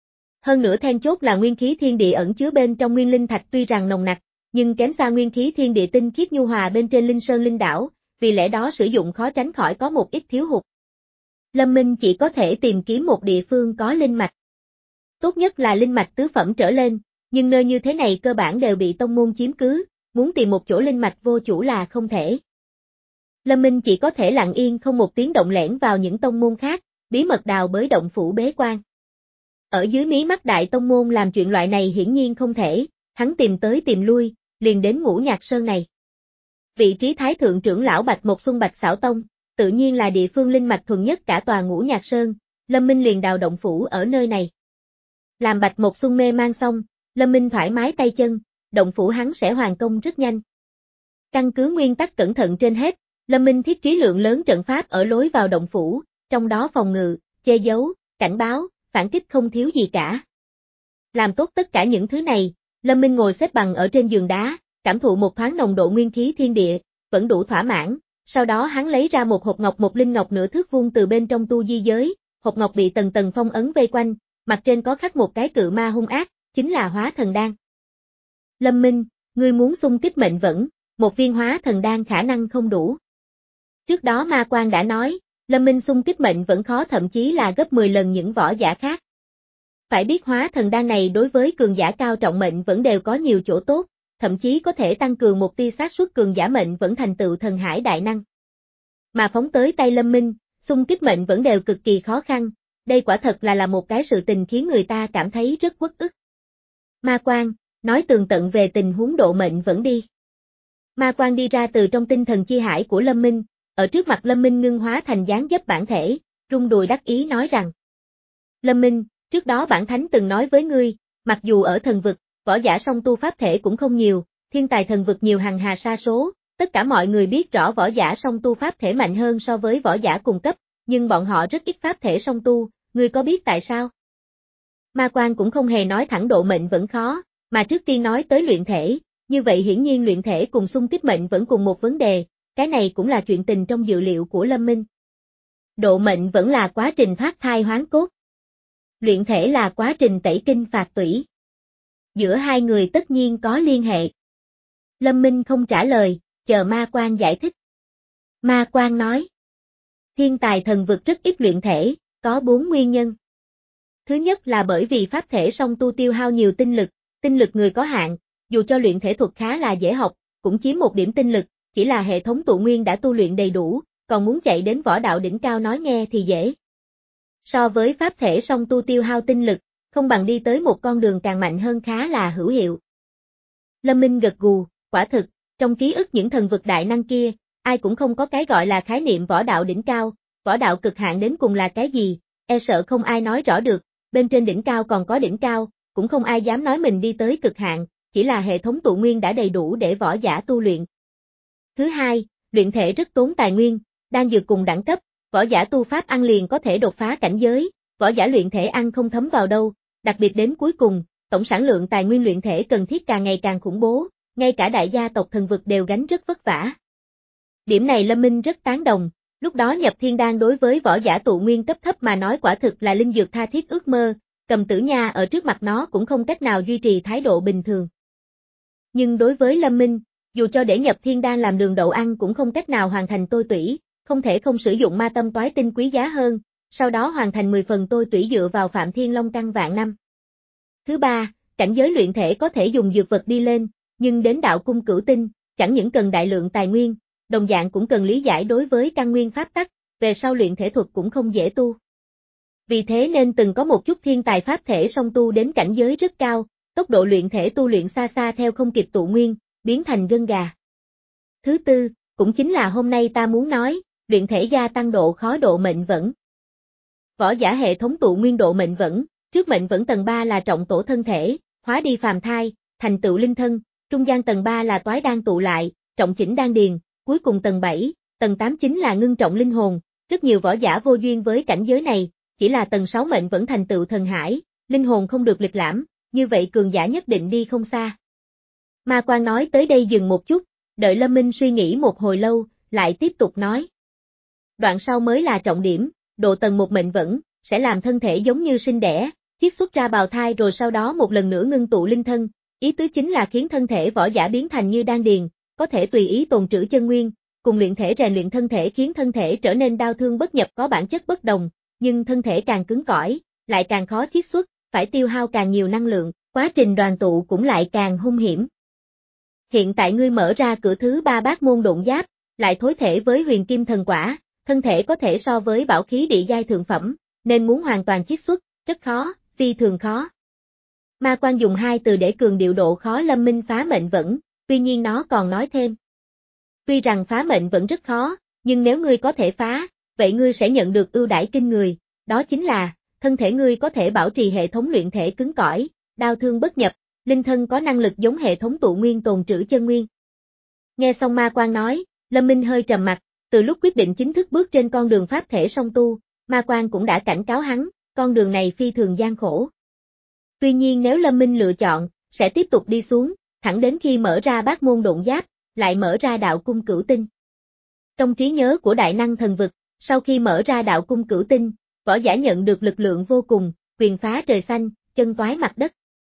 Hơn nữa then chốt là nguyên khí thiên địa ẩn chứa bên trong nguyên linh thạch tuy rằng nồng nặc, nhưng kém xa nguyên khí thiên địa tinh khiết nhu hòa bên trên linh sơn linh đảo, vì lẽ đó sử dụng khó tránh khỏi có một ít thiếu hụt. Lâm Minh chỉ có thể tìm kiếm một địa phương có linh mạch. Tốt nhất là linh mạch tứ phẩm trở lên, nhưng nơi như thế này cơ bản đều bị tông môn chiếm cứ, muốn tìm một chỗ linh mạch vô chủ là không thể. Lâm Minh chỉ có thể lặng yên không một tiếng động lẻn vào những tông môn khác, bí mật đào bới động phủ bế quan. Ở dưới mí mắt đại tông môn làm chuyện loại này hiển nhiên không thể, hắn tìm tới tìm lui, liền đến Ngũ Nhạc Sơn này. Vị trí thái thượng trưởng lão Bạch Một Xuân Bạch Xảo Tông, tự nhiên là địa phương linh mạch thuần nhất cả tòa Ngũ Nhạc Sơn, Lâm Minh liền đào động phủ ở nơi này. Làm Bạch Một Xuân mê mang xong, Lâm Minh thoải mái tay chân, động phủ hắn sẽ hoàn công rất nhanh. Căn cứ nguyên tắc cẩn thận trên hết, Lâm Minh thiết trí lượng lớn trận pháp ở lối vào động phủ, trong đó phòng ngự, che giấu, cảnh báo, phản kích không thiếu gì cả. Làm tốt tất cả những thứ này, Lâm Minh ngồi xếp bằng ở trên giường đá, cảm thụ một thoáng nồng độ nguyên khí thiên địa, vẫn đủ thỏa mãn, sau đó hắn lấy ra một hộp ngọc một linh ngọc nửa thước vuông từ bên trong tu di giới, hộp ngọc bị tầng tầng phong ấn vây quanh, mặt trên có khắc một cái cự ma hung ác, chính là hóa thần đan. Lâm Minh, ngươi muốn xung kích mệnh vẫn, một viên hóa thần đan khả năng không đủ. Trước đó Ma Quan đã nói, Lâm Minh xung kích mệnh vẫn khó thậm chí là gấp mười lần những võ giả khác. Phải biết hóa thần đan này đối với cường giả cao trọng mệnh vẫn đều có nhiều chỗ tốt, thậm chí có thể tăng cường một tia xác suất cường giả mệnh vẫn thành tựu thần hải đại năng. Mà phóng tới tay Lâm Minh, xung kích mệnh vẫn đều cực kỳ khó khăn, đây quả thật là là một cái sự tình khiến người ta cảm thấy rất uất ức. Ma Quan, nói tường tận về tình huống độ mệnh vẫn đi. Ma Quan đi ra từ trong tinh thần chi hải của Lâm Minh, ở trước mặt Lâm Minh ngưng hóa thành dáng dấp bản thể, rung đùi đắc ý nói rằng: Lâm Minh, trước đó bản thánh từng nói với ngươi, mặc dù ở thần vực, võ giả song tu pháp thể cũng không nhiều, thiên tài thần vực nhiều hằng hà sa số, tất cả mọi người biết rõ võ giả song tu pháp thể mạnh hơn so với võ giả cùng cấp, nhưng bọn họ rất ít pháp thể song tu, ngươi có biết tại sao? Ma Quan cũng không hề nói thẳng độ mệnh vẫn khó, mà trước tiên nói tới luyện thể, như vậy hiển nhiên luyện thể cùng xung kích mệnh vẫn cùng một vấn đề, cái này cũng là chuyện tình trong dự liệu của Lâm Minh. Độ mệnh vẫn là quá trình thoát thai hoán cốt. Luyện thể là quá trình tẩy kinh phạt tủy. Giữa hai người tất nhiên có liên hệ. Lâm Minh không trả lời, chờ Ma Quan giải thích. Ma Quan nói, thiên tài thần vực rất ít luyện thể, có bốn nguyên nhân. Thứ nhất là bởi vì pháp thể song tu tiêu hao nhiều tinh lực, tinh lực người có hạn, dù cho luyện thể thuật khá là dễ học, cũng chiếm một điểm tinh lực, chỉ là hệ thống tụ nguyên đã tu luyện đầy đủ, còn muốn chạy đến võ đạo đỉnh cao nói nghe thì dễ. So với pháp thể song tu tiêu hao tinh lực, không bằng đi tới một con đường càng mạnh hơn khá là hữu hiệu. Lâm Minh gật gù, quả thực, trong ký ức những thần vực đại năng kia, ai cũng không có cái gọi là khái niệm võ đạo đỉnh cao, võ đạo cực hạn đến cùng là cái gì, e sợ không ai nói rõ được, bên trên đỉnh cao còn có đỉnh cao, cũng không ai dám nói mình đi tới cực hạn, chỉ là hệ thống tụ nguyên đã đầy đủ để võ giả tu luyện. Thứ hai, luyện thể rất tốn tài nguyên, đang dược cùng đẳng cấp, võ giả tu pháp ăn liền có thể đột phá cảnh giới, võ giả luyện thể ăn không thấm vào đâu, đặc biệt đến cuối cùng, tổng sản lượng tài nguyên luyện thể cần thiết càng ngày càng khủng bố, ngay cả đại gia tộc thần vực đều gánh rất vất vả. Điểm này Lâm Minh rất tán đồng, lúc đó nhập thiên đan đối với võ giả tụ nguyên cấp thấp mà nói quả thực là linh dược tha thiết ước mơ, cầm tử nha ở trước mặt nó cũng không cách nào duy trì thái độ bình thường. Nhưng đối với Lâm Minh, dù cho để nhập thiên đan làm đường đậu ăn cũng không cách nào hoàn thành tôi tủy, không thể không sử dụng ma tâm toái tinh quý giá hơn, sau đó hoàn thành mười phần tôi tủy dựa vào Phạm Thiên Long căn vạn năm. Thứ ba, cảnh giới luyện thể có thể dùng dược vật đi lên, nhưng đến đạo cung cửu tinh, chẳng những cần đại lượng tài nguyên, đồng dạng cũng cần lý giải đối với căn nguyên pháp tắc, về sau luyện thể thuật cũng không dễ tu. Vì thế nên từng có một chút thiên tài pháp thể song tu đến cảnh giới rất cao, tốc độ luyện thể tu luyện xa xa theo không kịp tụ nguyên, biến thành gân gà. Thứ tư, cũng chính là hôm nay ta muốn nói, luyện thể gia tăng độ khó độ mệnh vẫn. Võ giả hệ thống tụ nguyên độ mệnh vẫn, trước mệnh vẫn tầng ba là trọng tổ thân thể, hóa đi phàm thai, thành tựu linh thân, trung gian tầng ba là toái đan tụ lại, trọng chỉnh đan điền, cuối cùng tầng bảy, tầng tám chính là ngưng trọng linh hồn, rất nhiều võ giả vô duyên với cảnh giới này, chỉ là tầng sáu mệnh vẫn thành tựu thần hải, linh hồn không được lịch lãm, như vậy cường giả nhất định đi không xa. Ma Quan nói tới đây dừng một chút, đợi Lâm Minh suy nghĩ một hồi lâu, lại tiếp tục nói. Đoạn sau mới là trọng điểm, độ tầng một mệnh vẫn, sẽ làm thân thể giống như sinh đẻ, chiết xuất ra bào thai rồi sau đó một lần nữa ngưng tụ linh thân, ý tứ chính là khiến thân thể võ giả biến thành như đan điền, có thể tùy ý tồn trữ chân nguyên, cùng luyện thể rèn luyện thân thể khiến thân thể trở nên đau thương bất nhập có bản chất bất đồng, nhưng thân thể càng cứng cỏi, lại càng khó chiết xuất, phải tiêu hao càng nhiều năng lượng, quá trình đoàn tụ cũng lại càng hung hiểm. Hiện tại ngươi mở ra cửa thứ ba bát môn độn giáp, lại thối thể với huyền kim thần quả, thân thể có thể so với bảo khí địa giai thượng phẩm, nên muốn hoàn toàn chiết xuất, rất khó, phi thường khó. Ma Quan dùng hai từ để cường điệu độ khó Lâm Minh phá mệnh vẫn, tuy nhiên nó còn nói thêm. Tuy rằng phá mệnh vẫn rất khó, nhưng nếu ngươi có thể phá, vậy ngươi sẽ nhận được ưu đãi kinh người, đó chính là, thân thể ngươi có thể bảo trì hệ thống luyện thể cứng cỏi, đau thương bất nhập, linh thân có năng lực giống hệ thống tụ nguyên tồn trữ chân nguyên. Nghe xong Ma Quan nói, Lâm Minh hơi trầm mặt, từ lúc quyết định chính thức bước trên con đường pháp thể song tu, Ma Quan cũng đã cảnh cáo hắn, con đường này phi thường gian khổ. Tuy nhiên nếu Lâm Minh lựa chọn, sẽ tiếp tục đi xuống, thẳng đến khi mở ra bát môn độn giáp, lại mở ra đạo cung cửu tinh. Trong trí nhớ của đại năng thần vực, sau khi mở ra đạo cung cửu tinh, võ giả nhận được lực lượng vô cùng, quyền phá trời xanh, chân toái mặt đất.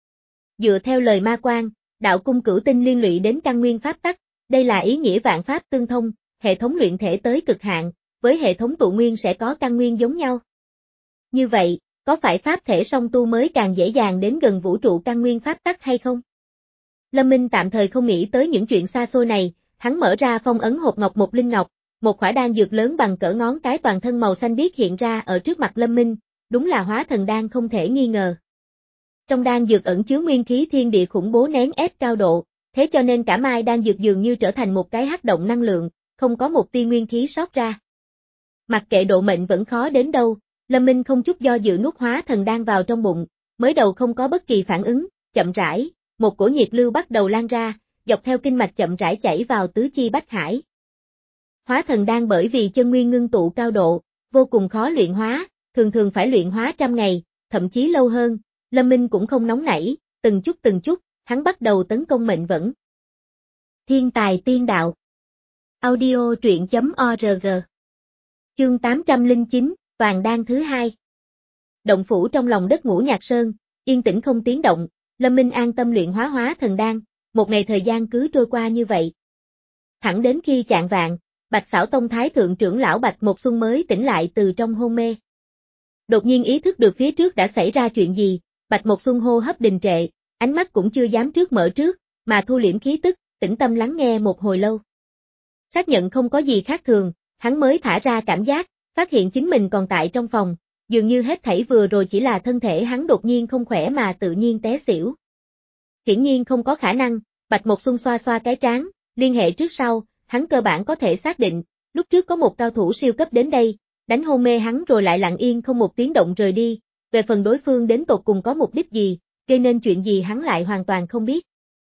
Dựa theo lời ma quan, đạo cung cửu tinh liên lụy đến căn nguyên pháp tắc, đây là ý nghĩa vạn pháp tương thông, hệ thống luyện thể tới cực hạn, với hệ thống tụ nguyên sẽ có căn nguyên giống nhau. Như vậy, có phải pháp thể song tu mới càng dễ dàng đến gần vũ trụ căn nguyên pháp tắc hay không? Lâm Minh tạm thời không nghĩ tới những chuyện xa xôi này, hắn mở ra phong ấn hộp ngọc một linh ngọc, một khỏa đan dược lớn bằng cỡ ngón cái toàn thân màu xanh biếc hiện ra ở trước mặt Lâm Minh, đúng là hóa thần đan không thể nghi ngờ. Trong đan dược ẩn chứa nguyên khí thiên địa khủng bố nén ép cao độ, thế cho nên cả mai đan dược dường như trở thành một cái hắc động năng lượng, không có một tia nguyên khí sót ra. Mặc kệ độ mệnh vẫn khó đến đâu, Lâm Minh không chút do dự nuốt hóa thần đan vào trong bụng, mới đầu không có bất kỳ phản ứng, chậm rãi, một cổ nhiệt lưu bắt đầu lan ra, dọc theo kinh mạch chậm rãi chảy vào tứ chi bách hải. Hóa thần đan bởi vì chân nguyên ngưng tụ cao độ, vô cùng khó luyện hóa, thường thường phải luyện hóa trăm ngày, thậm chí lâu hơn, Lâm Minh cũng không nóng nảy, từng chút từng chút, hắn bắt đầu tấn công mệnh vẫn. Thiên tài tiên đạo. Audio truyện chấm org. Chương tám trăm lẻ chín, Toàn đan thứ hai. Động phủ trong lòng đất Ngũ Nhạc Sơn, yên tĩnh không tiếng động, Lâm Minh an tâm luyện hóa hóa thần đan, một ngày thời gian cứ trôi qua như vậy. Thẳng đến khi chạng vạng, Bạch Xảo Tông Thái Thượng trưởng lão Bạch Một Xuân mới tỉnh lại từ trong hôn mê. Đột nhiên ý thức được phía trước đã xảy ra chuyện gì, Bạch Một Xuân hô hấp đình trệ, ánh mắt cũng chưa dám trước mở trước, mà thu liễm khí tức, tĩnh tâm lắng nghe một hồi lâu. Xác nhận không có gì khác thường, hắn mới thả ra cảm giác, phát hiện chính mình còn tại trong phòng, dường như hết thảy vừa rồi chỉ là thân thể hắn đột nhiên không khỏe mà tự nhiên té xỉu. Hiển nhiên không có khả năng, Bạch Một Xuân xoa xoa cái trán, liên hệ trước sau, hắn cơ bản có thể xác định, lúc trước có một cao thủ siêu cấp đến đây, đánh hôn mê hắn rồi lại lặng yên không một tiếng động rời đi, về phần đối phương đến tột cùng có mục đích gì, gây nên chuyện gì hắn lại hoàn toàn không biết.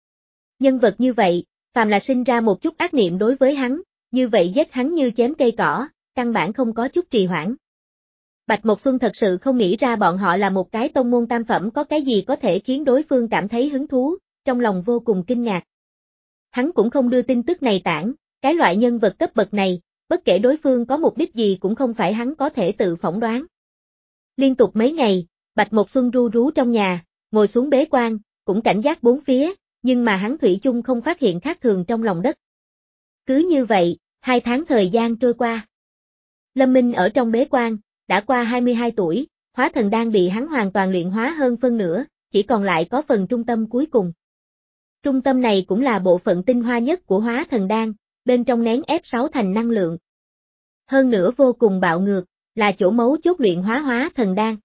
Nhân vật như vậy, phàm là sinh ra một chút ác niệm đối với hắn, như vậy giết hắn như chém cây cỏ, căn bản không có chút trì hoãn. Bạch Một Xuân thật sự không nghĩ ra bọn họ là một cái tông môn tam phẩm có cái gì có thể khiến đối phương cảm thấy hứng thú, trong lòng vô cùng kinh ngạc. Hắn cũng không đưa tin tức này tản, cái loại nhân vật cấp bậc này, bất kể đối phương có mục đích gì cũng không phải hắn có thể tự phỏng đoán. Liên tục mấy ngày, Bạch Một Xuân ru rú trong nhà, ngồi xuống bế quan, cũng cảnh giác bốn phía, nhưng mà hắn thủy chung không phát hiện khác thường trong lòng đất. Cứ như vậy, hai tháng thời gian trôi qua. Lâm Minh ở trong bế quan, đã qua hai mươi hai tuổi, hóa thần đan bị hắn hoàn toàn luyện hóa hơn phân nửa, chỉ còn lại có phần trung tâm cuối cùng. Trung tâm này cũng là bộ phận tinh hoa nhất của hóa thần đan, bên trong nén ép sáu thành năng lượng. Hơn nữa vô cùng bạo ngược, là chỗ mấu chốt luyện hóa hóa thần đan.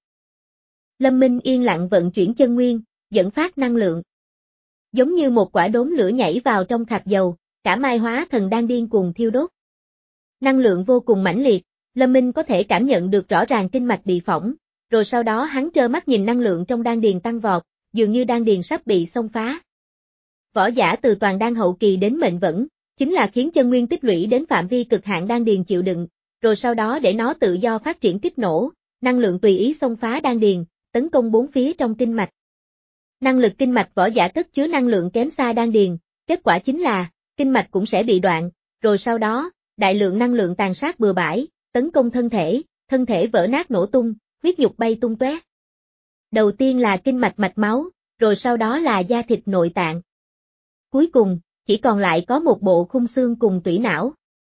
Lâm Minh yên lặng vận chuyển chân nguyên, dẫn phát năng lượng. Giống như một quả đốm lửa nhảy vào trong khạc dầu, cả mai hóa thần đan điên cuồng thiêu đốt. Năng lượng vô cùng mãnh liệt, Lâm Minh có thể cảm nhận được rõ ràng kinh mạch bị phỏng, rồi sau đó hắn trơ mắt nhìn năng lượng trong đan điền tăng vọt, dường như đan điền sắp bị xông phá. Võ giả từ toàn đan hậu kỳ đến mệnh vẫn, chính là khiến chân nguyên tích lũy đến phạm vi cực hạn đan điền chịu đựng, rồi sau đó để nó tự do phát triển kích nổ, năng lượng tùy ý xông phá đan điền, tấn công bốn phía trong kinh mạch. Năng lực kinh mạch võ giả cất chứa năng lượng kém xa đan điền, kết quả chính là, kinh mạch cũng sẽ bị đoạn, rồi sau đó, đại lượng năng lượng tàn sát bừa bãi, tấn công thân thể, thân thể vỡ nát nổ tung, huyết nhục bay tung tóe. Đầu tiên là kinh mạch mạch máu, rồi sau đó là da thịt nội tạng. Cuối cùng, chỉ còn lại có một bộ khung xương cùng tủy não.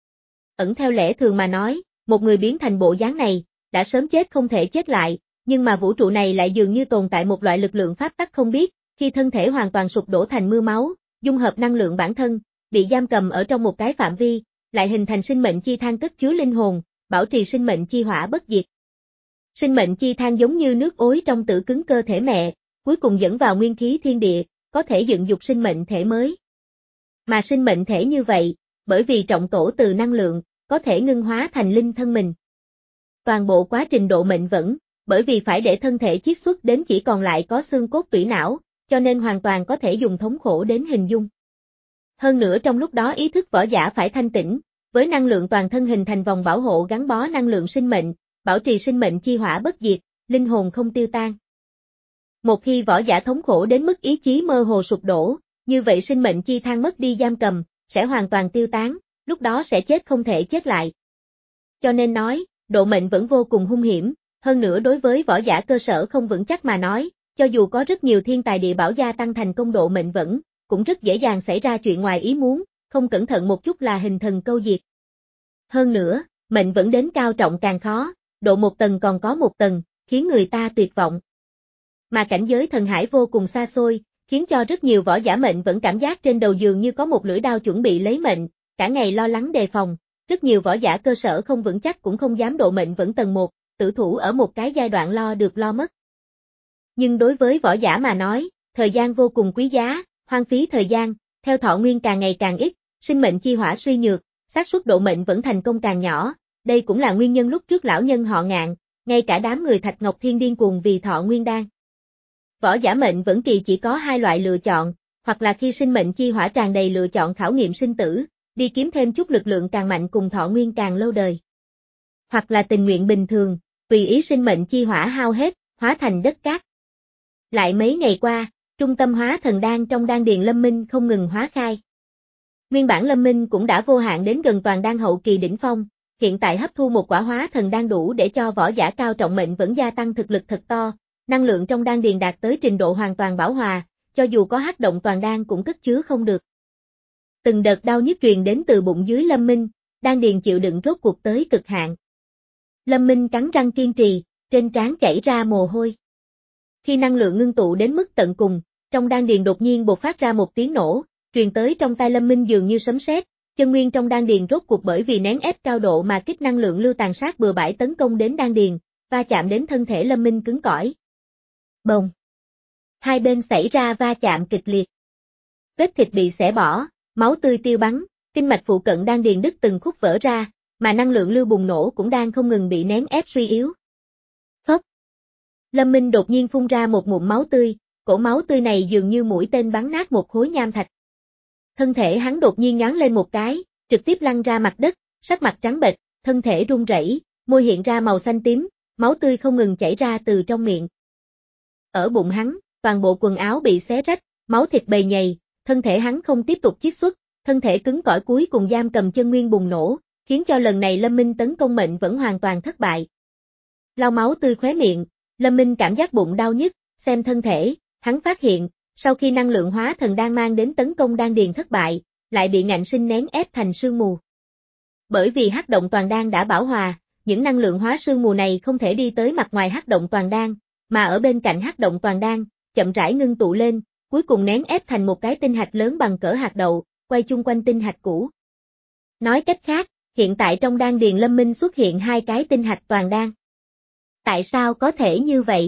Ẩn theo lẽ thường mà nói, một người biến thành bộ dáng này, đã sớm chết không thể chết lại, nhưng mà vũ trụ này lại dường như tồn tại một loại lực lượng pháp tắc không biết, khi thân thể hoàn toàn sụp đổ thành mưa máu, dung hợp năng lượng bản thân, bị giam cầm ở trong một cái phạm vi, lại hình thành sinh mệnh chi than cất chứa linh hồn, bảo trì sinh mệnh chi hỏa bất diệt. Sinh mệnh chi than giống như nước ối trong tử cứng cơ thể mẹ, cuối cùng dẫn vào nguyên khí thiên địa, có thể dựng dục sinh mệnh thể mới. Mà sinh mệnh thể như vậy, bởi vì trọng tổ từ năng lượng, có thể ngưng hóa thành linh thân mình. Toàn bộ quá trình độ mệnh vẫn, bởi vì phải để thân thể chiết xuất đến chỉ còn lại có xương cốt tủy não, cho nên hoàn toàn có thể dùng thống khổ đến hình dung. Hơn nữa trong lúc đó ý thức võ giả phải thanh tĩnh, với năng lượng toàn thân hình thành vòng bảo hộ gắn bó năng lượng sinh mệnh, bảo trì sinh mệnh chi hỏa bất diệt, linh hồn không tiêu tan. Một khi võ giả thống khổ đến mức ý chí mơ hồ sụp đổ, như vậy sinh mệnh chi thang mất đi giam cầm, sẽ hoàn toàn tiêu tán, lúc đó sẽ chết không thể chết lại. Cho nên nói, độ mệnh vẫn vô cùng hung hiểm, hơn nữa đối với võ giả cơ sở không vững chắc mà nói, cho dù có rất nhiều thiên tài địa bảo gia tăng thành công độ mệnh vẫn, cũng rất dễ dàng xảy ra chuyện ngoài ý muốn, không cẩn thận một chút là hình thần câu diệt. Hơn nữa, mệnh vẫn đến cao trọng càng khó, độ một tầng còn có một tầng, khiến người ta tuyệt vọng. Mà cảnh giới thần hải vô cùng xa xôi, khiến cho rất nhiều võ giả mệnh vẫn cảm giác trên đầu giường như có một lưỡi đao chuẩn bị lấy mệnh, cả ngày lo lắng đề phòng. Rất nhiều võ giả cơ sở không vững chắc cũng không dám độ mệnh vẫn tầng một, tử thủ ở một cái giai đoạn lo được lo mất. Nhưng đối với võ giả mà nói, thời gian vô cùng quý giá, hoang phí thời gian, theo thọ nguyên càng ngày càng ít, sinh mệnh chi hỏa suy nhược, xác suất độ mệnh vẫn thành công càng nhỏ, đây cũng là nguyên nhân lúc trước lão nhân họ Ngạn, ngay cả đám người Thạch Ngọc Thiên điên cuồng vì thọ nguyên đan. Võ giả mệnh vẫn kỳ chỉ có hai loại lựa chọn, hoặc là khi sinh mệnh chi hỏa tràn đầy lựa chọn khảo nghiệm sinh tử, đi kiếm thêm chút lực lượng càng mạnh cùng thọ nguyên càng lâu đời. Hoặc là tình nguyện bình thường, tùy ý sinh mệnh chi hỏa hao hết, hóa thành đất cát. Lại mấy ngày qua, trung tâm hóa thần đan trong đan điền Lâm Minh không ngừng hóa khai. Nguyên bản Lâm Minh cũng đã vô hạn đến gần toàn đan hậu kỳ đỉnh phong, hiện tại hấp thu một quả hóa thần đan đủ để cho võ giả cao trọng mệnh vẫn gia tăng thực lực thật to, năng lượng trong đan điền đạt tới trình độ hoàn toàn bảo hòa, cho dù có hắc động toàn đan cũng cất chứa không được. Từng đợt đau nhức truyền đến từ bụng dưới Lâm Minh, đan điền chịu đựng rốt cuộc tới cực hạn. Lâm Minh cắn răng kiên trì, trên trán chảy ra mồ hôi. Khi năng lượng ngưng tụ đến mức tận cùng, trong đan điền đột nhiên bộc phát ra một tiếng nổ, truyền tới trong tai Lâm Minh dường như sấm sét, chân nguyên trong đan điền rốt cuộc bởi vì nén ép cao độ mà kích năng lượng lưu tàn sát bừa bãi tấn công đến đan điền, va chạm đến thân thể Lâm Minh cứng cỏi. Bồng. Hai bên xảy ra va chạm kịch liệt. Vết thịt bị xẻ bỏ, máu tươi tiêu bắn, kinh mạch phụ cận đan điền đứt từng khúc vỡ ra, mà năng lượng lưu bùng nổ cũng đang không ngừng bị nén ép suy yếu. Phốc. Lâm Minh đột nhiên phun ra một ngụm máu tươi, cổ máu tươi này dường như mũi tên bắn nát một khối nham thạch. Thân thể hắn đột nhiên nhoáng lên một cái, trực tiếp lăn ra mặt đất, sắc mặt trắng bệch, thân thể run rẩy, môi hiện ra màu xanh tím, máu tươi không ngừng chảy ra từ trong miệng. Ở bụng hắn, toàn bộ quần áo bị xé rách, máu thịt bầy nhầy, thân thể hắn không tiếp tục chiết xuất, thân thể cứng cỏi cuối cùng giam cầm chân nguyên bùng nổ, khiến cho lần này Lâm Minh tấn công mệnh vẫn hoàn toàn thất bại. Lau máu tươi khóe miệng, Lâm Minh cảm giác bụng đau nhức, xem thân thể, hắn phát hiện, sau khi năng lượng hóa thần đan mang đến tấn công đan điền thất bại, lại bị ngạnh sinh nén ép thành sương mù. Bởi vì hắc động toàn đan đã bảo hòa, những năng lượng hóa sương mù này không thể đi tới mặt ngoài hắc động toàn đan, mà ở bên cạnh hắc động toàn đan, chậm rãi ngưng tụ lên, cuối cùng nén ép thành một cái tinh hạch lớn bằng cỡ hạt đậu, quay chung quanh tinh hạch cũ. Nói cách khác, hiện tại trong đan điền Lâm Minh xuất hiện hai cái tinh hạch toàn đan. Tại sao có thể như vậy?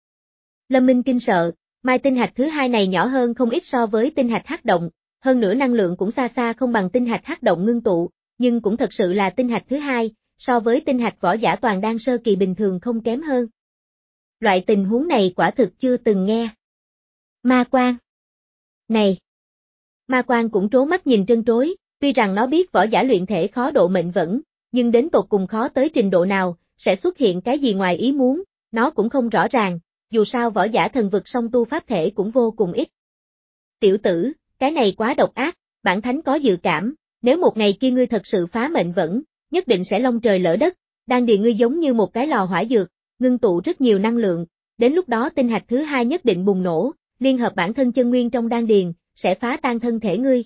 Lâm Minh kinh sợ, mai tinh hạch thứ hai này nhỏ hơn không ít so với tinh hạch hắc động, hơn nữa năng lượng cũng xa xa không bằng tinh hạch hắc động ngưng tụ, nhưng cũng thật sự là tinh hạch thứ hai, so với tinh hạch võ giả toàn đan sơ kỳ bình thường không kém hơn. Loại tình huống này quả thực chưa từng nghe. Ma Quan. Này! Ma Quan cũng trố mắt nhìn trân trối, tuy rằng nó biết võ giả luyện thể khó độ mệnh vẫn, nhưng đến tột cùng khó tới trình độ nào, sẽ xuất hiện cái gì ngoài ý muốn, nó cũng không rõ ràng, dù sao võ giả thần vực song tu pháp thể cũng vô cùng ít. Tiểu tử, cái này quá độc ác, bản thánh có dự cảm, nếu một ngày kia ngươi thật sự phá mệnh vẫn, nhất định sẽ long trời lỡ đất, đan điền ngươi giống như một cái lò hỏa dược, ngưng tụ rất nhiều năng lượng, đến lúc đó tinh hạch thứ hai nhất định bùng nổ, liên hợp bản thân chân nguyên trong đan điền, sẽ phá tan thân thể ngươi.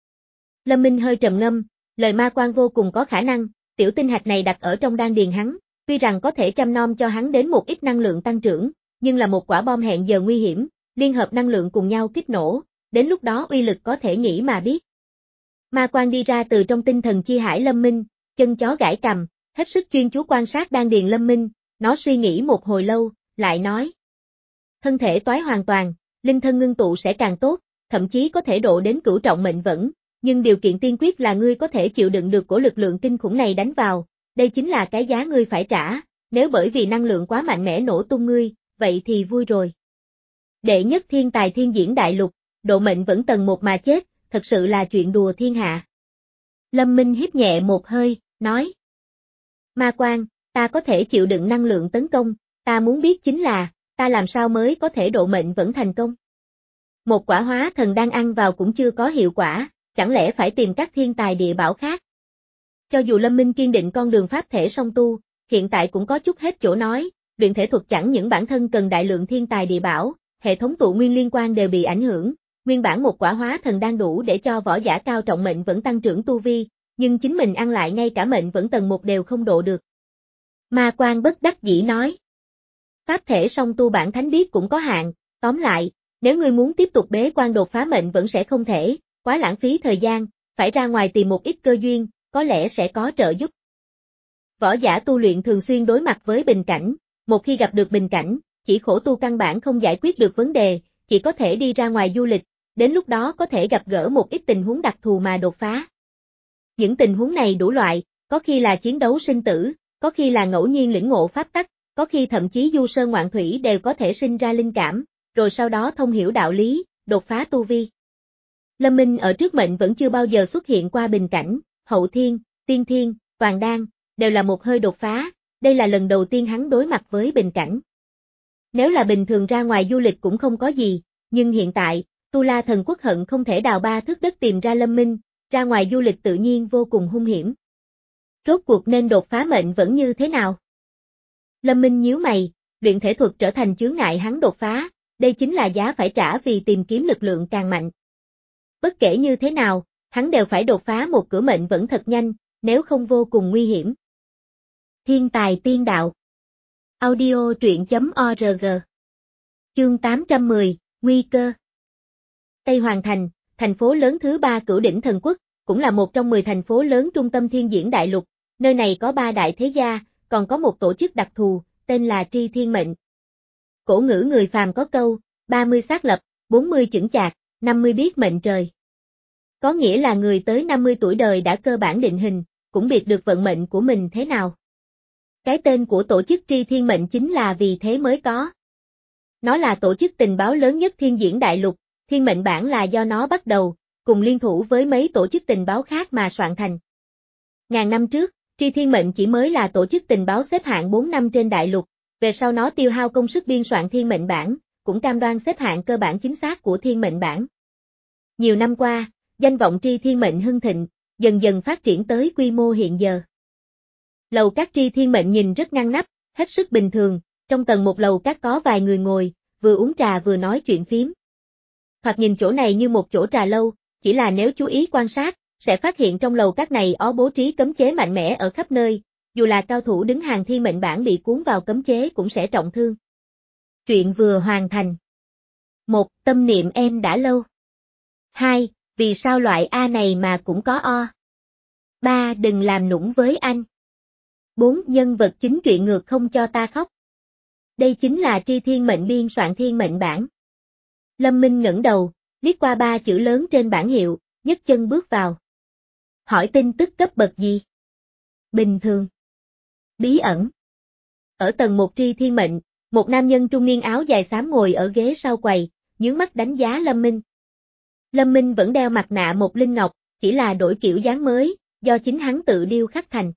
Lâm Minh hơi trầm ngâm, lời Ma Quan vô cùng có khả năng, tiểu tinh hạch này đặt ở trong đan điền hắn, tuy rằng có thể chăm nom cho hắn đến một ít năng lượng tăng trưởng, nhưng là một quả bom hẹn giờ nguy hiểm, liên hợp năng lượng cùng nhau kích nổ, đến lúc đó uy lực có thể nghĩ mà biết. Ma Quan đi ra từ trong tinh thần chi hải Lâm Minh, chân chó gãi cằm, hết sức chuyên chú quan sát đan điền Lâm Minh, nó suy nghĩ một hồi lâu, lại nói. Thân thể toái hoàn toàn, linh thân ngưng tụ sẽ càng tốt, thậm chí có thể độ đến cửu trọng mệnh vẫn, nhưng điều kiện tiên quyết là ngươi có thể chịu đựng được của lực lượng kinh khủng này đánh vào, đây chính là cái giá ngươi phải trả, nếu bởi vì năng lượng quá mạnh mẽ nổ tung ngươi, vậy thì vui rồi. Đệ nhất thiên tài thiên diễn đại lục, độ mệnh vẫn tầng một mà chết, thật sự là chuyện đùa thiên hạ. Lâm Minh hít nhẹ một hơi, nói. Ma Quan, ta có thể chịu đựng năng lượng tấn công, ta muốn biết chính là, ta làm sao mới có thể độ mệnh vẫn thành công? Một quả hóa thần đang ăn vào cũng chưa có hiệu quả, chẳng lẽ phải tìm các thiên tài địa bảo khác? Cho dù Lâm Minh kiên định con đường pháp thể song tu, hiện tại cũng có chút hết chỗ nói, luyện thể thuật chẳng những bản thân cần đại lượng thiên tài địa bảo, hệ thống tụ nguyên liên quan đều bị ảnh hưởng, nguyên bản một quả hóa thần đang đủ để cho võ giả cao trọng mệnh vẫn tăng trưởng tu vi, nhưng chính mình ăn lại ngay cả mệnh vẫn tầng một đều không độ được. Ma Quan bất đắc dĩ nói. Pháp thể song tu bản thánh biết cũng có hạn, tóm lại, nếu ngươi muốn tiếp tục bế quan đột phá mệnh vẫn sẽ không thể, quá lãng phí thời gian, phải ra ngoài tìm một ít cơ duyên, có lẽ sẽ có trợ giúp. Võ giả tu luyện thường xuyên đối mặt với bình cảnh, một khi gặp được bình cảnh, chỉ khổ tu căn bản không giải quyết được vấn đề, chỉ có thể đi ra ngoài du lịch, đến lúc đó có thể gặp gỡ một ít tình huống đặc thù mà đột phá. Những tình huống này đủ loại, có khi là chiến đấu sinh tử, có khi là ngẫu nhiên lĩnh ngộ pháp tắc, có khi thậm chí du sơn ngoạn thủy đều có thể sinh ra linh cảm, rồi sau đó thông hiểu đạo lý, đột phá tu vi. Lâm Minh ở trước mệnh vẫn chưa bao giờ xuất hiện qua bình cảnh, hậu thiên, tiên thiên, toàn đan, đều là một hơi đột phá, đây là lần đầu tiên hắn đối mặt với bình cảnh. Nếu là bình thường ra ngoài du lịch cũng không có gì, nhưng hiện tại, Tu La Thần Quốc hận không thể đào ba thước đất tìm ra Lâm Minh, ra ngoài du lịch tự nhiên vô cùng hung hiểm. Rốt cuộc nên đột phá mệnh vẫn như thế nào? Lâm Minh nhíu mày, luyện thể thuật trở thành chướng ngại hắn đột phá, đây chính là giá phải trả vì tìm kiếm lực lượng càng mạnh. Bất kể như thế nào, hắn đều phải đột phá một cửa mệnh vẫn thật nhanh, nếu không vô cùng nguy hiểm. Thiên tài tiên đạo. Audio truyện chấm org. Chương tám trăm mười, Nguy cơ. Tây Hoàng Thành, thành phố lớn thứ ba cửu đỉnh thần quốc, cũng là một trong mười thành phố lớn trung tâm thiên diễn đại lục, nơi này có ba đại thế gia, còn có một tổ chức đặc thù, tên là Tri Thiên Mệnh. Cổ ngữ người phàm có câu, ba mươi xác lập, bốn mươi chững chạc, năm mươi biết mệnh trời. Có nghĩa là người tới năm mươi tuổi đời đã cơ bản định hình, cũng biết được vận mệnh của mình thế nào. Cái tên của tổ chức Tri Thiên Mệnh chính là vì thế mới có. Nó là tổ chức tình báo lớn nhất thiên diễn đại lục, thiên mệnh bản là do nó bắt đầu, cùng liên thủ với mấy tổ chức tình báo khác mà soạn thành. Ngàn năm trước, Tri Thiên Mệnh chỉ mới là tổ chức tình báo xếp hạng bốn năm trên đại lục, về sau nó tiêu hao công sức biên soạn thiên mệnh bản, cũng cam đoan xếp hạng cơ bản chính xác của thiên mệnh bản. Nhiều năm qua, danh vọng Tri Thiên Mệnh hưng thịnh, dần dần phát triển tới quy mô hiện giờ. Lầu các Tri Thiên Mệnh nhìn rất ngăn nắp, hết sức bình thường, trong tầng một lầu các có vài người ngồi, vừa uống trà vừa nói chuyện phím. Hoặc nhìn chỗ này như một chỗ trà lâu, chỉ là nếu chú ý quan sát, sẽ phát hiện trong lầu các này ó bố trí cấm chế mạnh mẽ ở khắp nơi, dù là cao thủ đứng hàng thiên mệnh bản bị cuốn vào cấm chế cũng sẽ trọng thương. Chuyện vừa hoàn thành. một. Tâm niệm em đã lâu. hai. Vì sao loại A này mà cũng có O. ba. Đừng làm nũng với anh. bốn. Nhân vật chính truyện ngược không cho ta khóc. Đây chính là Tri Thiên Mệnh biên soạn thiên mệnh bản. Lâm Minh ngẩng đầu, liếc qua ba chữ lớn trên bản hiệu, nhấc chân bước vào. Hỏi tin tức cấp bậc gì? Bình thường. Bí ẩn. Ở tầng một Tri Thiên Mệnh, một nam nhân trung niên áo dài xám ngồi ở ghế sau quầy, nhướng mắt đánh giá Lâm Minh. Lâm Minh vẫn đeo mặt nạ một linh ngọc, chỉ là đổi kiểu dáng mới, do chính hắn tự điêu khắc thành.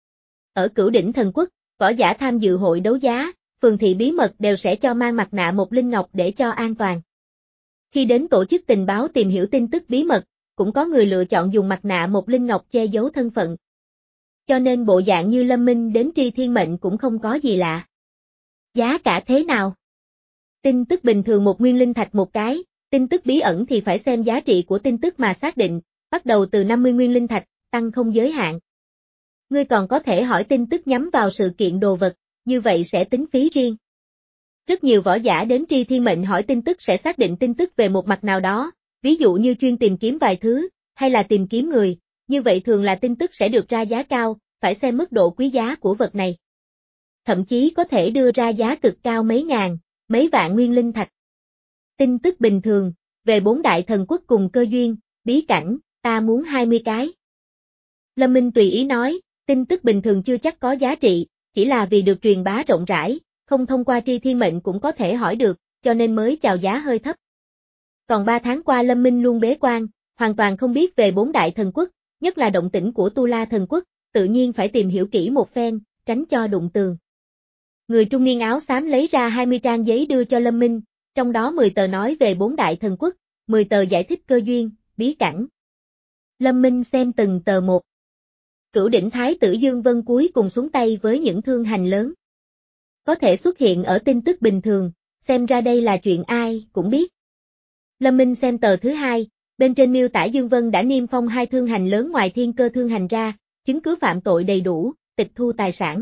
Ở cửu đỉnh thần quốc, võ giả tham dự hội đấu giá, phường thị bí mật đều sẽ cho mang mặt nạ một linh ngọc để cho an toàn. Khi đến tổ chức tình báo tìm hiểu tin tức bí mật, cũng có người lựa chọn dùng mặt nạ một linh ngọc che giấu thân phận. Cho nên bộ dạng như Lâm Minh đến Tri Thiên Mệnh cũng không có gì lạ. Giá cả thế nào? Tin tức bình thường một nguyên linh thạch một cái, tin tức bí ẩn thì phải xem giá trị của tin tức mà xác định, bắt đầu từ năm mươi nguyên linh thạch, tăng không giới hạn. Ngươi còn có thể hỏi tin tức nhắm vào sự kiện đồ vật, như vậy sẽ tính phí riêng. Rất nhiều võ giả đến Tri Thiên Mệnh hỏi tin tức sẽ xác định tin tức về một mặt nào đó, ví dụ như chuyên tìm kiếm vài thứ, hay là tìm kiếm người, như vậy thường là tin tức sẽ được ra giá cao, phải xem mức độ quý giá của vật này. Thậm chí có thể đưa ra giá cực cao mấy ngàn, mấy vạn nguyên linh thạch. Tin tức bình thường, về bốn đại thần quốc cùng cơ duyên, bí cảnh, ta muốn hai mươi cái. Lâm Minh tùy ý nói, tin tức bình thường chưa chắc có giá trị, chỉ là vì được truyền bá rộng rãi, không thông qua Tri Thiên Mệnh cũng có thể hỏi được, cho nên mới chào giá hơi thấp. Còn ba tháng qua Lâm Minh luôn bế quan, hoàn toàn không biết về bốn đại thần quốc, nhất là động tĩnh của Tu La Thần Quốc, tự nhiên phải tìm hiểu kỹ một phen, tránh cho đụng tường. Người trung niên áo xám lấy ra hai mươi trang giấy đưa cho Lâm Minh, trong đó mười tờ nói về bốn đại thần quốc, mười tờ giải thích cơ duyên, bí cảnh. Lâm Minh xem từng tờ một. Cửu đỉnh thái tử Dương Vân cuối cùng xuống tay với những thương hành lớn. Có thể xuất hiện ở tin tức bình thường, xem ra đây là chuyện ai cũng biết. Lâm Minh xem tờ thứ hai, bên trên miêu tả Dương Vân đã niêm phong hai thương hành lớn ngoài thiên cơ thương hành ra, chứng cứ phạm tội đầy đủ, tịch thu tài sản.